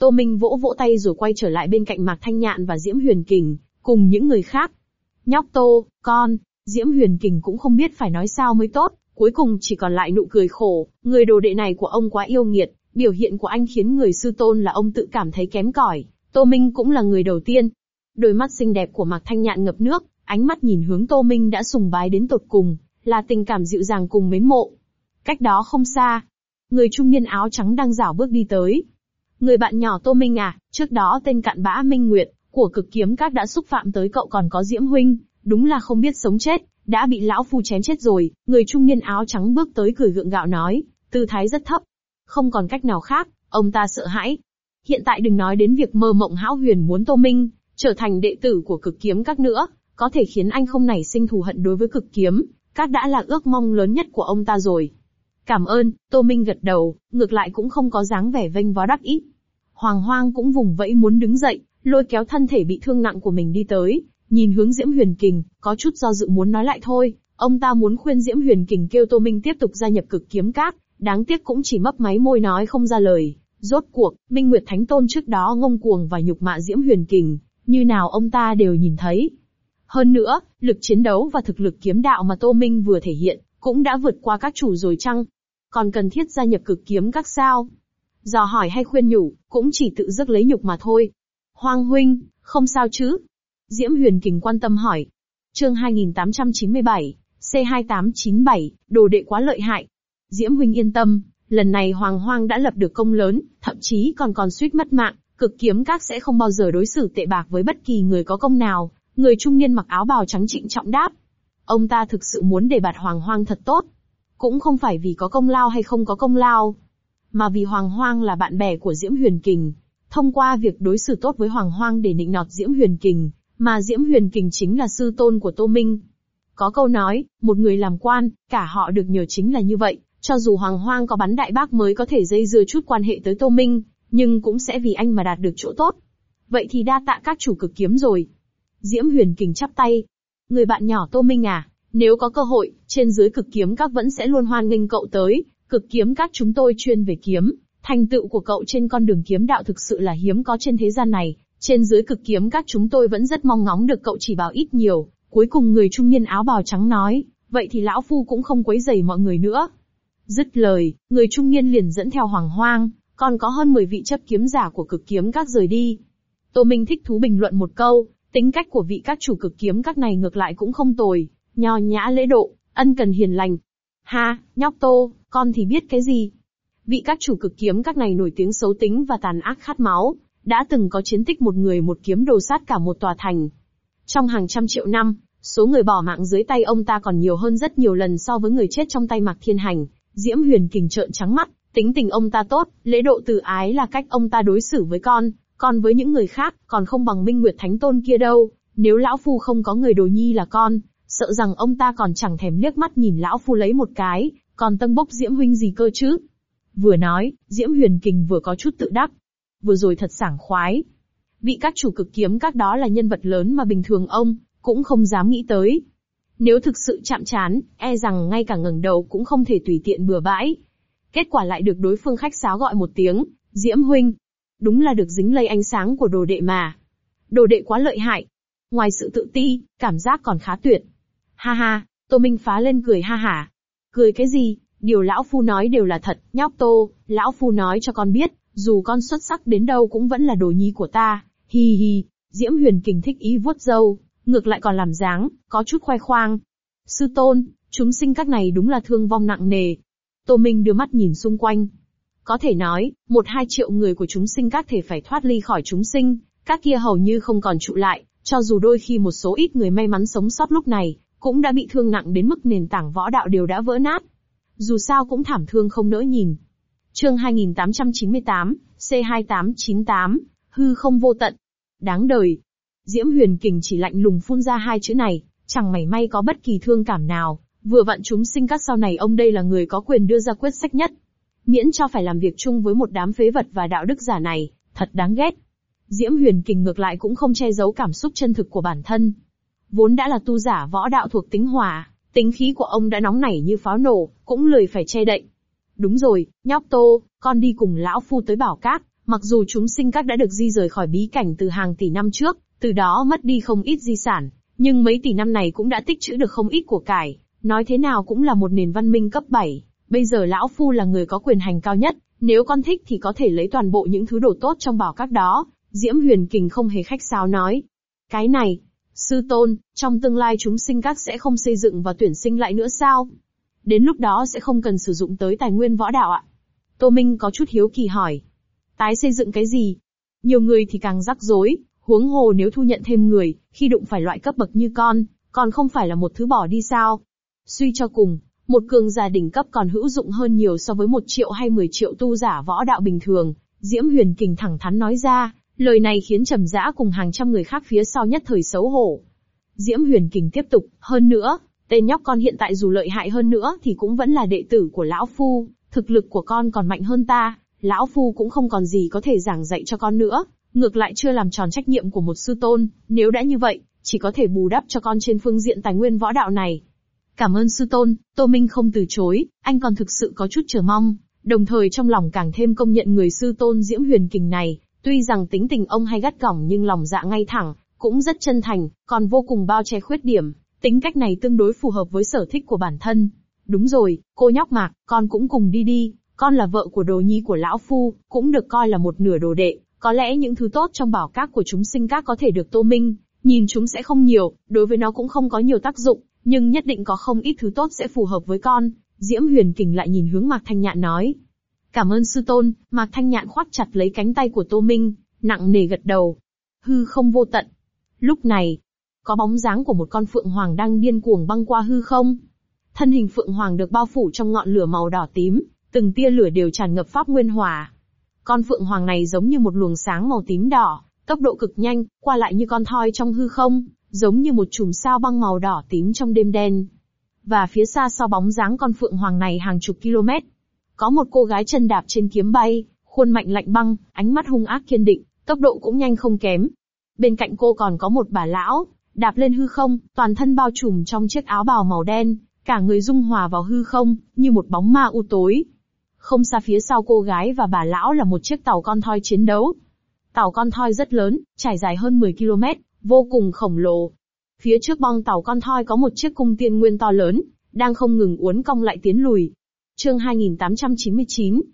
Tô Minh vỗ vỗ tay rồi quay trở lại bên cạnh Mạc Thanh Nhạn và Diễm Huyền Kình, cùng những người khác. Nhóc Tô, con, Diễm Huyền Kình cũng không biết phải nói sao mới tốt, cuối cùng chỉ còn lại nụ cười khổ, người đồ đệ này của ông quá yêu nghiệt, biểu hiện của anh khiến người sư tôn là ông tự cảm thấy kém cỏi. Tô Minh cũng là người đầu tiên. Đôi mắt xinh đẹp của Mạc Thanh Nhạn ngập nước, ánh mắt nhìn hướng Tô Minh đã sùng bái đến tột cùng, là tình cảm dịu dàng cùng mến mộ. Cách đó không xa, người trung niên áo trắng đang rảo bước đi tới. Người bạn nhỏ Tô Minh à, trước đó tên cặn bã Minh Nguyệt của Cực Kiếm Các đã xúc phạm tới cậu còn có Diễm huynh, đúng là không biết sống chết, đã bị lão phu chém chết rồi. Người trung niên áo trắng bước tới cười gượng gạo nói, tư thái rất thấp. Không còn cách nào khác, ông ta sợ hãi. Hiện tại đừng nói đến việc mơ mộng hão huyền muốn Tô Minh trở thành đệ tử của Cực Kiếm Các nữa, có thể khiến anh không nảy sinh thù hận đối với Cực Kiếm Các đã là ước mong lớn nhất của ông ta rồi. Cảm ơn, Tô Minh gật đầu, ngược lại cũng không có dáng vẻ vênh váo đắc ý. Hoàng Hoang cũng vùng vẫy muốn đứng dậy, lôi kéo thân thể bị thương nặng của mình đi tới, nhìn hướng Diễm Huyền Kình, có chút do dự muốn nói lại thôi. Ông ta muốn khuyên Diễm Huyền Kình kêu Tô Minh tiếp tục gia nhập Cực Kiếm Các, đáng tiếc cũng chỉ mấp máy môi nói không ra lời. Rốt cuộc, Minh Nguyệt Thánh Tôn trước đó ngông cuồng và nhục mạ Diễm Huyền Kình, như nào ông ta đều nhìn thấy. Hơn nữa, lực chiến đấu và thực lực kiếm đạo mà Tô Minh vừa thể hiện, cũng đã vượt qua các chủ rồi chăng? Còn cần thiết gia nhập Cực Kiếm Các sao? Dò hỏi hay khuyên nhủ, cũng chỉ tự rước lấy nhục mà thôi. Hoang huynh, không sao chứ? Diễm Huyền Kình quan tâm hỏi. Chương 2897, C2897, đồ đệ quá lợi hại. Diễm huynh yên tâm, lần này Hoàng Hoang đã lập được công lớn, thậm chí còn suýt mất mạng, Cực Kiếm Các sẽ không bao giờ đối xử tệ bạc với bất kỳ người có công nào. Người trung niên mặc áo bào trắng trịnh trọng đáp. Ông ta thực sự muốn đề bạt Hoàng Hoang thật tốt. Cũng không phải vì có công lao hay không có công lao, mà vì Hoàng Hoang là bạn bè của Diễm Huyền Kình. Thông qua việc đối xử tốt với Hoàng Hoang để nịnh nọt Diễm Huyền Kình, mà Diễm Huyền Kình chính là sư tôn của Tô Minh. Có câu nói, một người làm quan, cả họ được nhờ chính là như vậy, cho dù Hoàng Hoang có bắn đại bác mới có thể dây dưa chút quan hệ tới Tô Minh, nhưng cũng sẽ vì anh mà đạt được chỗ tốt. Vậy thì đa tạ các chủ Cực Kiếm rồi. Diễm Huyền Kình chắp tay. Người bạn nhỏ Tô Minh à, nếu có cơ hội, trên dưới Cực Kiếm Các vẫn sẽ luôn hoan nghênh cậu tới. Cực Kiếm Các chúng tôi chuyên về kiếm, thành tựu của cậu trên con đường kiếm đạo thực sự là hiếm có trên thế gian này. Trên dưới Cực Kiếm Các chúng tôi vẫn rất mong ngóng được cậu chỉ bảo ít nhiều. Cuối cùng người trung niên áo bào trắng nói, vậy thì lão phu cũng không quấy rầy mọi người nữa. Dứt lời, người trung niên liền dẫn theo Hoàng Hoang, còn có hơn 10 vị chấp kiếm giả của Cực Kiếm Các rời đi. Tô Minh thích thú bình luận một câu, tính cách của vị các chủ Cực Kiếm Các này ngược lại cũng không tồi, nho nhã lễ độ, ân cần hiền lành. Ha, nhóc Tô, con thì biết cái gì? Vị các chủ Cực Kiếm Các này nổi tiếng xấu tính và tàn ác khát máu, đã từng có chiến tích một người một kiếm đồ sát cả một tòa thành. Trong hàng trăm triệu năm, số người bỏ mạng dưới tay ông ta còn nhiều hơn rất nhiều lần so với người chết trong tay Mạc Thiên Hành. Diễm Huyền Kình trợn trắng mắt, tính tình ông ta tốt, lễ độ từ ái là cách ông ta đối xử với con, còn với những người khác, còn không bằng Minh Nguyệt Thánh Tôn kia đâu. Nếu lão phu không có người đồ nhi là con, sợ rằng ông ta còn chẳng thèm liếc mắt nhìn lão phu lấy một cái, còn tâng bốc Diễm huynh gì cơ chứ? Vừa nói, Diễm Huyền Kình vừa có chút tự đắc. Vừa rồi thật sảng khoái. Vị các chủ Cực Kiếm Các đó là nhân vật lớn mà bình thường ông cũng không dám nghĩ tới. Nếu thực sự chạm trán, e rằng ngay cả ngẩng đầu cũng không thể tùy tiện bừa bãi. Kết quả lại được đối phương khách sáo gọi một tiếng, Diễm huynh. Đúng là được dính lây ánh sáng của đồ đệ mà. Đồ đệ quá lợi hại. Ngoài sự tự ti, cảm giác còn khá tuyệt. Ha ha, Tô Minh phá lên cười ha hả. Cười cái gì, điều lão phu nói đều là thật, nhóc Tô, lão phu nói cho con biết, dù con xuất sắc đến đâu cũng vẫn là đồ nhi của ta, hi hi. Diễm Huyền Kình thích ý vuốt râu, ngược lại còn làm dáng, có chút khoe khoang. Sư tôn, chúng sinh các này đúng là thương vong nặng nề. Tô Minh đưa mắt nhìn xung quanh. Có thể nói, 1-2 triệu người của chúng sinh các thể phải thoát ly khỏi chúng sinh, các kia hầu như không còn trụ lại, cho dù đôi khi một số ít người may mắn sống sót lúc này, cũng đã bị thương nặng đến mức nền tảng võ đạo đều đã vỡ nát. Dù sao cũng thảm thương không nỡ nhìn. Chương 2898, C2898, hư không vô tận. Đáng đời. Diễm Huyền Kình chỉ lạnh lùng phun ra hai chữ này, chẳng mảy may có bất kỳ thương cảm nào, vừa vặn chúng sinh các sau này ông đây là người có quyền đưa ra quyết sách nhất. Miễn cho phải làm việc chung với một đám phế vật và đạo đức giả này, thật đáng ghét. Diễm Huyền Kình ngược lại cũng không che giấu cảm xúc chân thực của bản thân. Vốn đã là tu giả võ đạo thuộc tính hỏa, tính khí của ông đã nóng nảy như pháo nổ, cũng lười phải che đậy. Đúng rồi, nhóc Tô, con đi cùng lão phu tới Bảo Các, Mặc dù chúng sinh các đã được di rời khỏi bí cảnh từ hàng tỷ năm trước, từ đó mất đi không ít di sản, nhưng mấy tỷ năm này cũng đã tích trữ được không ít của cải, nói thế nào cũng là một nền văn minh cấp 7. Bây giờ lão phu là người có quyền hành cao nhất, nếu con thích thì có thể lấy toàn bộ những thứ đồ tốt trong bảo các đó. Diễm Huyền Kình không hề khách sáo nói. Cái này, sư tôn, trong tương lai chúng sinh các sẽ không xây dựng và tuyển sinh lại nữa sao? Đến lúc đó sẽ không cần sử dụng tới tài nguyên võ đạo ạ? Tô Minh có chút hiếu kỳ hỏi. Tái xây dựng cái gì? Nhiều người thì càng rắc rối, huống hồ nếu thu nhận thêm người, khi đụng phải loại cấp bậc như con, còn không phải là một thứ bỏ đi sao? Suy cho cùng, một cường giả đỉnh cấp còn hữu dụng hơn nhiều so với 1 triệu hay 10 triệu tu giả võ đạo bình thường. Diễm Huyền Kình thẳng thắn nói ra, lời này khiến Trầm Dã cùng hàng trăm người khác phía sau nhất thời xấu hổ. Diễm Huyền Kình tiếp tục, hơn nữa, tên nhóc con hiện tại dù lợi hại hơn nữa thì cũng vẫn là đệ tử của lão phu, thực lực của con còn mạnh hơn ta, lão phu cũng không còn gì có thể giảng dạy cho con nữa, ngược lại chưa làm tròn trách nhiệm của một sư tôn, nếu đã như vậy, chỉ có thể bù đắp cho con trên phương diện tài nguyên võ đạo này. Cảm ơn sư tôn, Tô Minh không từ chối, anh còn thực sự có chút chờ mong, đồng thời trong lòng càng thêm công nhận người sư tôn Diễm Huyền Kình này, tuy rằng tính tình ông hay gắt gỏng nhưng lòng dạ ngay thẳng, cũng rất chân thành, còn vô cùng bao che khuyết điểm, tính cách này tương đối phù hợp với sở thích của bản thân. Đúng rồi, cô nhóc Mạc, con cũng cùng đi đi, con là vợ của đồ nhi của lão phu, cũng được coi là một nửa đồ đệ, có lẽ những thứ tốt trong bảo các của chúng sinh các có thể được Tô Minh, nhìn chúng sẽ không nhiều, đối với nó cũng không có nhiều tác dụng, nhưng nhất định có không ít thứ tốt sẽ phù hợp với con. Diễm Huyền Kình lại nhìn hướng Mạc Thanh Nhạn nói. Cảm ơn sư tôn, Mạc Thanh Nhạn khoác chặt lấy cánh tay của Tô Minh, nặng nề gật đầu. Hư không vô tận. Lúc này, có bóng dáng của một con phượng hoàng đang điên cuồng băng qua hư không. Thân hình phượng hoàng được bao phủ trong ngọn lửa màu đỏ tím, từng tia lửa đều tràn ngập pháp nguyên hỏa. Con phượng hoàng này giống như một luồng sáng màu tím đỏ, tốc độ cực nhanh, qua lại như con thoi trong hư không, giống như một chùm sao băng màu đỏ tím trong đêm đen. Và phía xa sau bóng dáng con phượng hoàng này hàng chục km, có một cô gái chân đạp trên kiếm bay, khuôn mạnh lạnh băng, ánh mắt hung ác kiên định, tốc độ cũng nhanh không kém. Bên cạnh cô còn có một bà lão, đạp lên hư không, toàn thân bao trùm trong chiếc áo bào màu đen, cả người dung hòa vào hư không, như một bóng ma u tối. Không xa phía sau cô gái và bà lão là một chiếc tàu con thoi chiến đấu. Tàu con thoi rất lớn, trải dài hơn 10 km, vô cùng khổng lồ. Phía trước bong tàu con thoi có một chiếc cung tiên nguyên to lớn, đang không ngừng uốn cong lại tiến lùi. Chương 2899,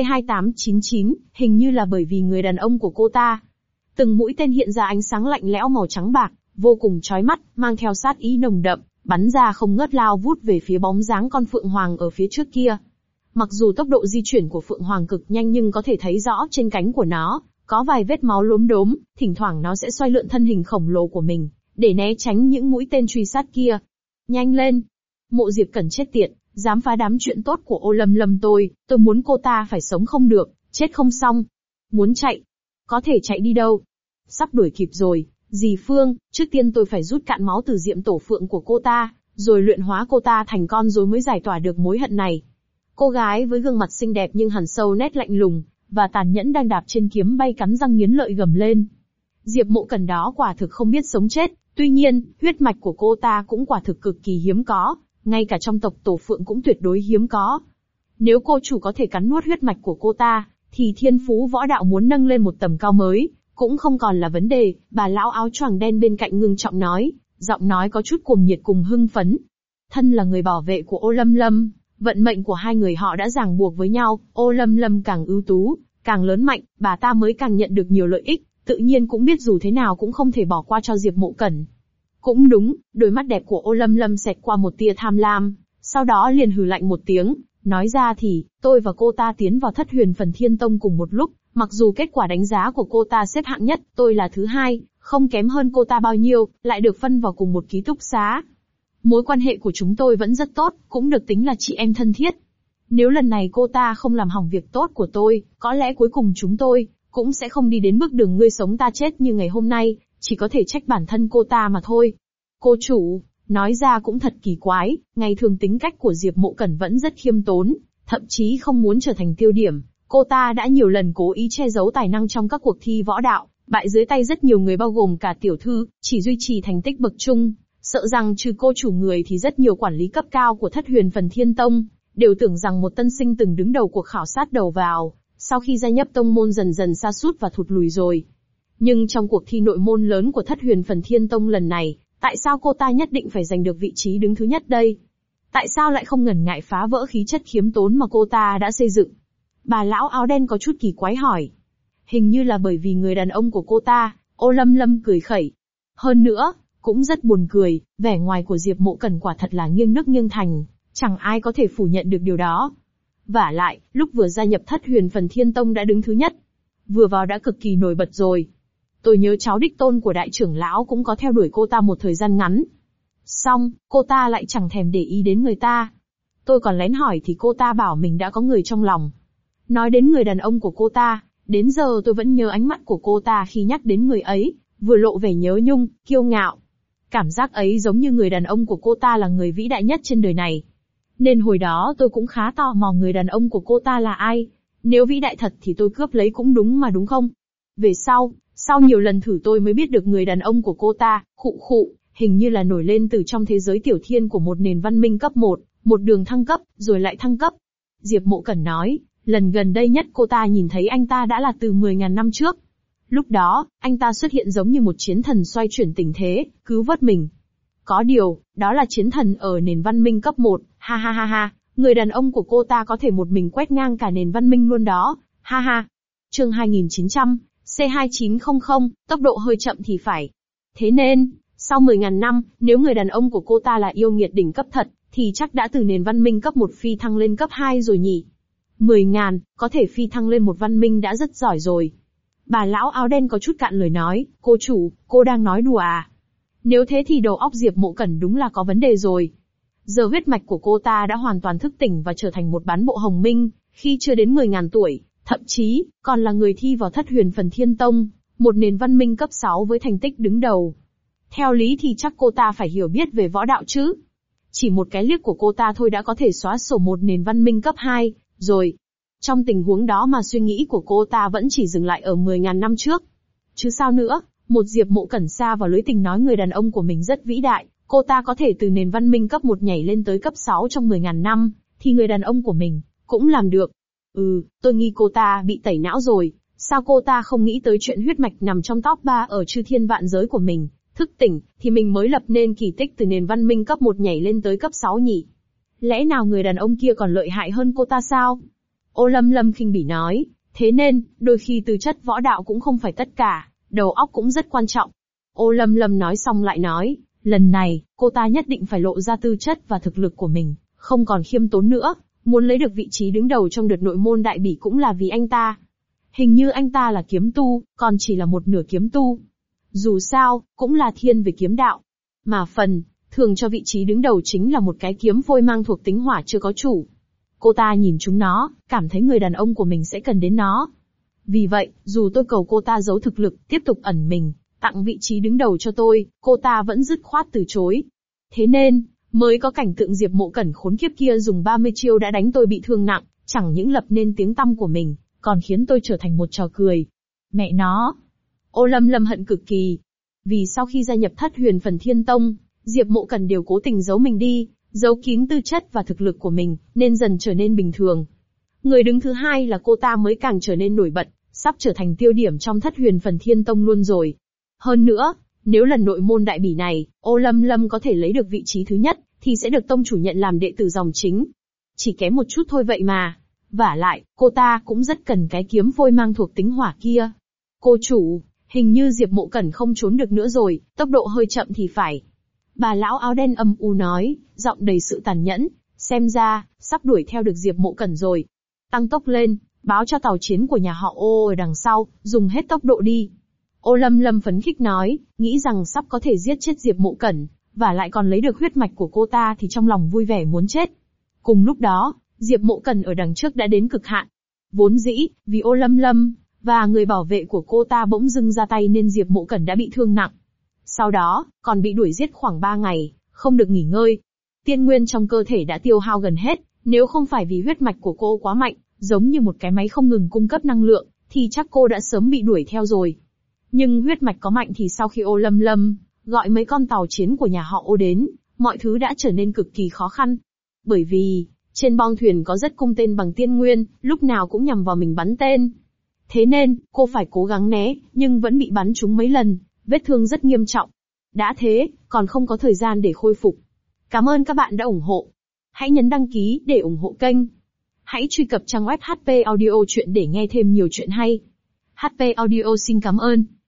C2899, hình như là bởi vì người đàn ông của cô ta. Từng mũi tên hiện ra ánh sáng lạnh lẽo màu trắng bạc, vô cùng chói mắt, mang theo sát ý nồng đậm, bắn ra không ngớt lao vút về phía bóng dáng con phượng hoàng ở phía trước kia. Mặc dù tốc độ di chuyển của phượng hoàng cực nhanh nhưng có thể thấy rõ trên cánh của nó, có vài vết máu lốm đốm, thỉnh thoảng nó sẽ xoay lượn thân hình khổng lồ của mình, để né tránh những mũi tên truy sát kia. Nhanh lên! Mộ Diệp Cẩn chết tiệt, dám phá đám chuyện tốt của Ô Lâm Lâm tôi muốn cô ta phải sống không được, chết không xong. Muốn chạy? Có thể chạy đi đâu? Sắp đuổi kịp rồi, dì Phương, trước tiên tôi phải rút cạn máu từ diệm tổ phượng của cô ta, rồi luyện hóa cô ta thành con rối mới giải tỏa được mối hận này. Cô gái với gương mặt xinh đẹp nhưng hằn sâu nét lạnh lùng, và tàn nhẫn đang đạp trên kiếm bay cắn răng nghiến lợi gầm lên. Diệp Mộ Cẩn đó quả thực không biết sống chết, tuy nhiên, huyết mạch của cô ta cũng quả thực cực kỳ hiếm có, ngay cả trong tộc Tổ Phượng cũng tuyệt đối hiếm có. Nếu cô chủ có thể cắn nuốt huyết mạch của cô ta, thì thiên phú võ đạo muốn nâng lên một tầm cao mới, cũng không còn là vấn đề. Bà lão áo choàng đen bên cạnh ngưng trọng nói, giọng nói có chút cuồng nhiệt cùng hưng phấn. Thân là người bảo vệ của Ô Lâm Lâm, vận mệnh của hai người họ đã ràng buộc với nhau, Ô Lâm Lâm càng ưu tú, càng lớn mạnh, bà ta mới càng nhận được nhiều lợi ích, tự nhiên cũng biết dù thế nào cũng không thể bỏ qua cho Diệp Mộ Cẩn. Cũng đúng, đôi mắt đẹp của Ô Lâm Lâm xẹt qua một tia tham lam, sau đó liền hừ lạnh một tiếng, nói ra thì, tôi và cô ta tiến vào Thất Huyền Phần Thiên Tông cùng một lúc, mặc dù kết quả đánh giá của cô ta xếp hạng nhất, tôi là thứ hai, không kém hơn cô ta bao nhiêu, lại được phân vào cùng một ký túc xá. Mối quan hệ của chúng tôi vẫn rất tốt, cũng được tính là chị em thân thiết. Nếu lần này cô ta không làm hỏng việc tốt của tôi, có lẽ cuối cùng chúng tôi cũng sẽ không đi đến bước đường ngươi sống ta chết như ngày hôm nay, chỉ có thể trách bản thân cô ta mà thôi. Cô chủ, nói ra cũng thật kỳ quái, ngày thường tính cách của Diệp Mộ Cẩn vẫn rất khiêm tốn, thậm chí không muốn trở thành tiêu điểm. Cô ta đã nhiều lần cố ý che giấu tài năng trong các cuộc thi võ đạo, bại dưới tay rất nhiều người bao gồm cả tiểu thư, chỉ duy trì thành tích bậc trung. Sợ rằng trừ cô chủ người thì rất nhiều quản lý cấp cao của Thất Huyền Phần Thiên Tông đều tưởng rằng một tân sinh từng đứng đầu cuộc khảo sát đầu vào sau khi gia nhập tông môn dần dần sa sút và thụt lùi rồi. Nhưng trong cuộc thi nội môn lớn của Thất Huyền Phần Thiên Tông lần này, tại sao cô ta nhất định phải giành được vị trí đứng thứ nhất đây? Tại sao lại không ngần ngại phá vỡ khí chất khiêm tốn mà cô ta đã xây dựng? Bà lão áo đen có chút kỳ quái hỏi. Hình như là bởi vì người đàn ông của cô ta. Ô Lâm Lâm cười khẩy. Hơn nữa, cũng rất buồn cười, vẻ ngoài của Diệp Mộ Cẩn quả thật là nghiêng nước nghiêng thành, chẳng ai có thể phủ nhận được điều đó. Vả lại, lúc vừa gia nhập Thất Huyền Phần Thiên Tông đã đứng thứ nhất. Vừa vào đã cực kỳ nổi bật rồi. Tôi nhớ cháu đích tôn của đại trưởng lão cũng có theo đuổi cô ta một thời gian ngắn. Xong, cô ta lại chẳng thèm để ý đến người ta. Tôi còn lén hỏi thì cô ta bảo mình đã có người trong lòng. Nói đến người đàn ông của cô ta, đến giờ tôi vẫn nhớ ánh mắt của cô ta khi nhắc đến người ấy, vừa lộ vẻ nhớ nhung, kiêu ngạo. Cảm giác ấy giống như người đàn ông của cô ta là người vĩ đại nhất trên đời này. Nên hồi đó tôi cũng khá tò mò người đàn ông của cô ta là ai. Nếu vĩ đại thật thì tôi cướp lấy cũng đúng mà đúng không? Về sau nhiều lần thử tôi mới biết được người đàn ông của cô ta, hình như là nổi lên từ trong thế giới tiểu thiên của một nền văn minh cấp 1, một đường thăng cấp, rồi lại thăng cấp. Diệp Mộ Cẩn nói, lần gần đây nhất cô ta nhìn thấy anh ta đã là từ 10.000 năm trước. Lúc đó, anh ta xuất hiện giống như một chiến thần xoay chuyển tình thế, cứu vớt mình. Có điều, đó là chiến thần ở nền văn minh cấp 1, ha ha ha ha, người đàn ông của cô ta có thể một mình quét ngang cả nền văn minh luôn đó, ha ha. Chương 2900, C2900, tốc độ hơi chậm thì phải. Thế nên, sau 10.000 năm, nếu người đàn ông của cô ta là yêu nghiệt đỉnh cấp thật, thì chắc đã từ nền văn minh cấp 1 phi thăng lên cấp 2 rồi nhỉ. 10.000, có thể phi thăng lên một văn minh đã rất giỏi rồi. Bà lão áo đen có chút cạn lời nói, cô chủ, cô đang nói đùa à? Nếu thế thì đầu óc Diệp Mộ Cẩn đúng là có vấn đề rồi. Giờ huyết mạch của cô ta đã hoàn toàn thức tỉnh và trở thành một bán bộ hồng minh, khi chưa đến 10.000 tuổi, thậm chí, còn là người thi vào Thất Huyền Phần Thiên Tông, một nền văn minh cấp 6 với thành tích đứng đầu. Theo lý thì chắc cô ta phải hiểu biết về võ đạo chứ. Chỉ một cái liếc của cô ta thôi đã có thể xóa sổ một nền văn minh cấp 2, rồi. Trong tình huống đó mà suy nghĩ của cô ta vẫn chỉ dừng lại ở 10.000 năm trước. Chứ sao nữa, một Diệp Mộ Cẩn xa vào lưới tình nói người đàn ông của mình rất vĩ đại, cô ta có thể từ nền văn minh cấp 1 nhảy lên tới cấp 6 trong 10.000 năm, thì người đàn ông của mình cũng làm được. Tôi nghi cô ta bị tẩy não rồi, sao cô ta không nghĩ tới chuyện huyết mạch nằm trong top 3 ở chư thiên vạn giới của mình, thức tỉnh, thì mình mới lập nên kỳ tích từ nền văn minh cấp 1 nhảy lên tới cấp 6 nhỉ? Lẽ nào người đàn ông kia còn lợi hại hơn cô ta sao? Ô Lâm Lâm khinh bỉ nói, thế nên, đôi khi tư chất võ đạo cũng không phải tất cả, đầu óc cũng rất quan trọng. Ô Lâm Lâm nói xong lại nói, lần này, cô ta nhất định phải lộ ra tư chất và thực lực của mình, không còn khiêm tốn nữa, muốn lấy được vị trí đứng đầu trong đợt nội môn đại bỉ cũng là vì anh ta. Hình như anh ta là kiếm tu, còn chỉ là một nửa kiếm tu. Dù sao, cũng là thiên về kiếm đạo. Mà thường cho vị trí đứng đầu chính là một cái kiếm phôi mang thuộc tính hỏa chưa có chủ. Cô ta nhìn chúng nó, cảm thấy người đàn ông của mình sẽ cần đến nó. Vì vậy, dù tôi cầu cô ta giấu thực lực, tiếp tục ẩn mình, tặng vị trí đứng đầu cho tôi, cô ta vẫn dứt khoát từ chối. Thế nên, mới có cảnh tượng Diệp Mộ Cẩn khốn kiếp kia dùng 30 chiêu đã đánh tôi bị thương nặng, chẳng những lập nên tiếng tăm của mình, còn khiến tôi trở thành một trò cười. Mẹ nó! Ô Lâm Lâm hận cực kỳ. Vì sau khi gia nhập Thất Huyền Phần Thiên Tông, Diệp Mộ Cẩn đều cố tình giấu mình đi, giấu kín tư chất và thực lực của mình, nên dần trở nên bình thường. Người đứng thứ hai là cô ta mới càng trở nên nổi bật, sắp trở thành tiêu điểm trong Thất Huyền Phần Thiên Tông luôn rồi. Hơn nữa, nếu lần nội môn đại bỉ này, Ô Lâm Lâm có thể lấy được vị trí thứ nhất, thì sẽ được tông chủ nhận làm đệ tử dòng chính. Chỉ kém một chút thôi vậy mà. Vả lại, cô ta cũng rất cần cái kiếm phôi mang thuộc tính hỏa kia. Cô chủ, hình như Diệp Mộ Cẩn không trốn được nữa rồi, tốc độ hơi chậm thì phải. Bà lão áo đen âm u nói, giọng đầy sự tàn nhẫn, xem ra, sắp đuổi theo được Diệp Mộ Cẩn rồi. Tăng tốc lên, báo cho tàu chiến của nhà họ Ô ở đằng sau, dùng hết tốc độ đi. Ô Lâm Lâm phấn khích nói, nghĩ rằng sắp có thể giết chết Diệp Mộ Cẩn, và lại còn lấy được huyết mạch của cô ta thì trong lòng vui vẻ muốn chết. Cùng lúc đó, Diệp Mộ Cẩn ở đằng trước đã đến cực hạn. Vốn dĩ, vì Ô Lâm Lâm và người bảo vệ của cô ta bỗng dưng ra tay nên Diệp Mộ Cẩn đã bị thương nặng. Sau đó, còn bị đuổi giết khoảng 3 ngày, không được nghỉ ngơi. Tiên nguyên trong cơ thể đã tiêu hao gần hết, nếu không phải vì huyết mạch của cô quá mạnh, giống như một cái máy không ngừng cung cấp năng lượng, thì chắc cô đã sớm bị đuổi theo rồi. Nhưng huyết mạch có mạnh thì sau khi Ô Lâm Lâm gọi mấy con tàu chiến của nhà họ Ô đến, mọi thứ đã trở nên cực kỳ khó khăn. Bởi vì, Trên bong thuyền có rất cung tên bằng tiên nguyên, lúc nào cũng nhằm vào mình bắn tên. Thế nên, cô phải cố gắng né, nhưng vẫn bị bắn trúng mấy lần, vết thương rất nghiêm trọng. Đã thế, còn không có thời gian để khôi phục. Cảm ơn các bạn đã ủng hộ. Hãy nhấn đăng ký để ủng hộ kênh. Hãy truy cập trang web HP Audio Chuyện để nghe thêm nhiều chuyện hay. HP Audio xin cảm ơn.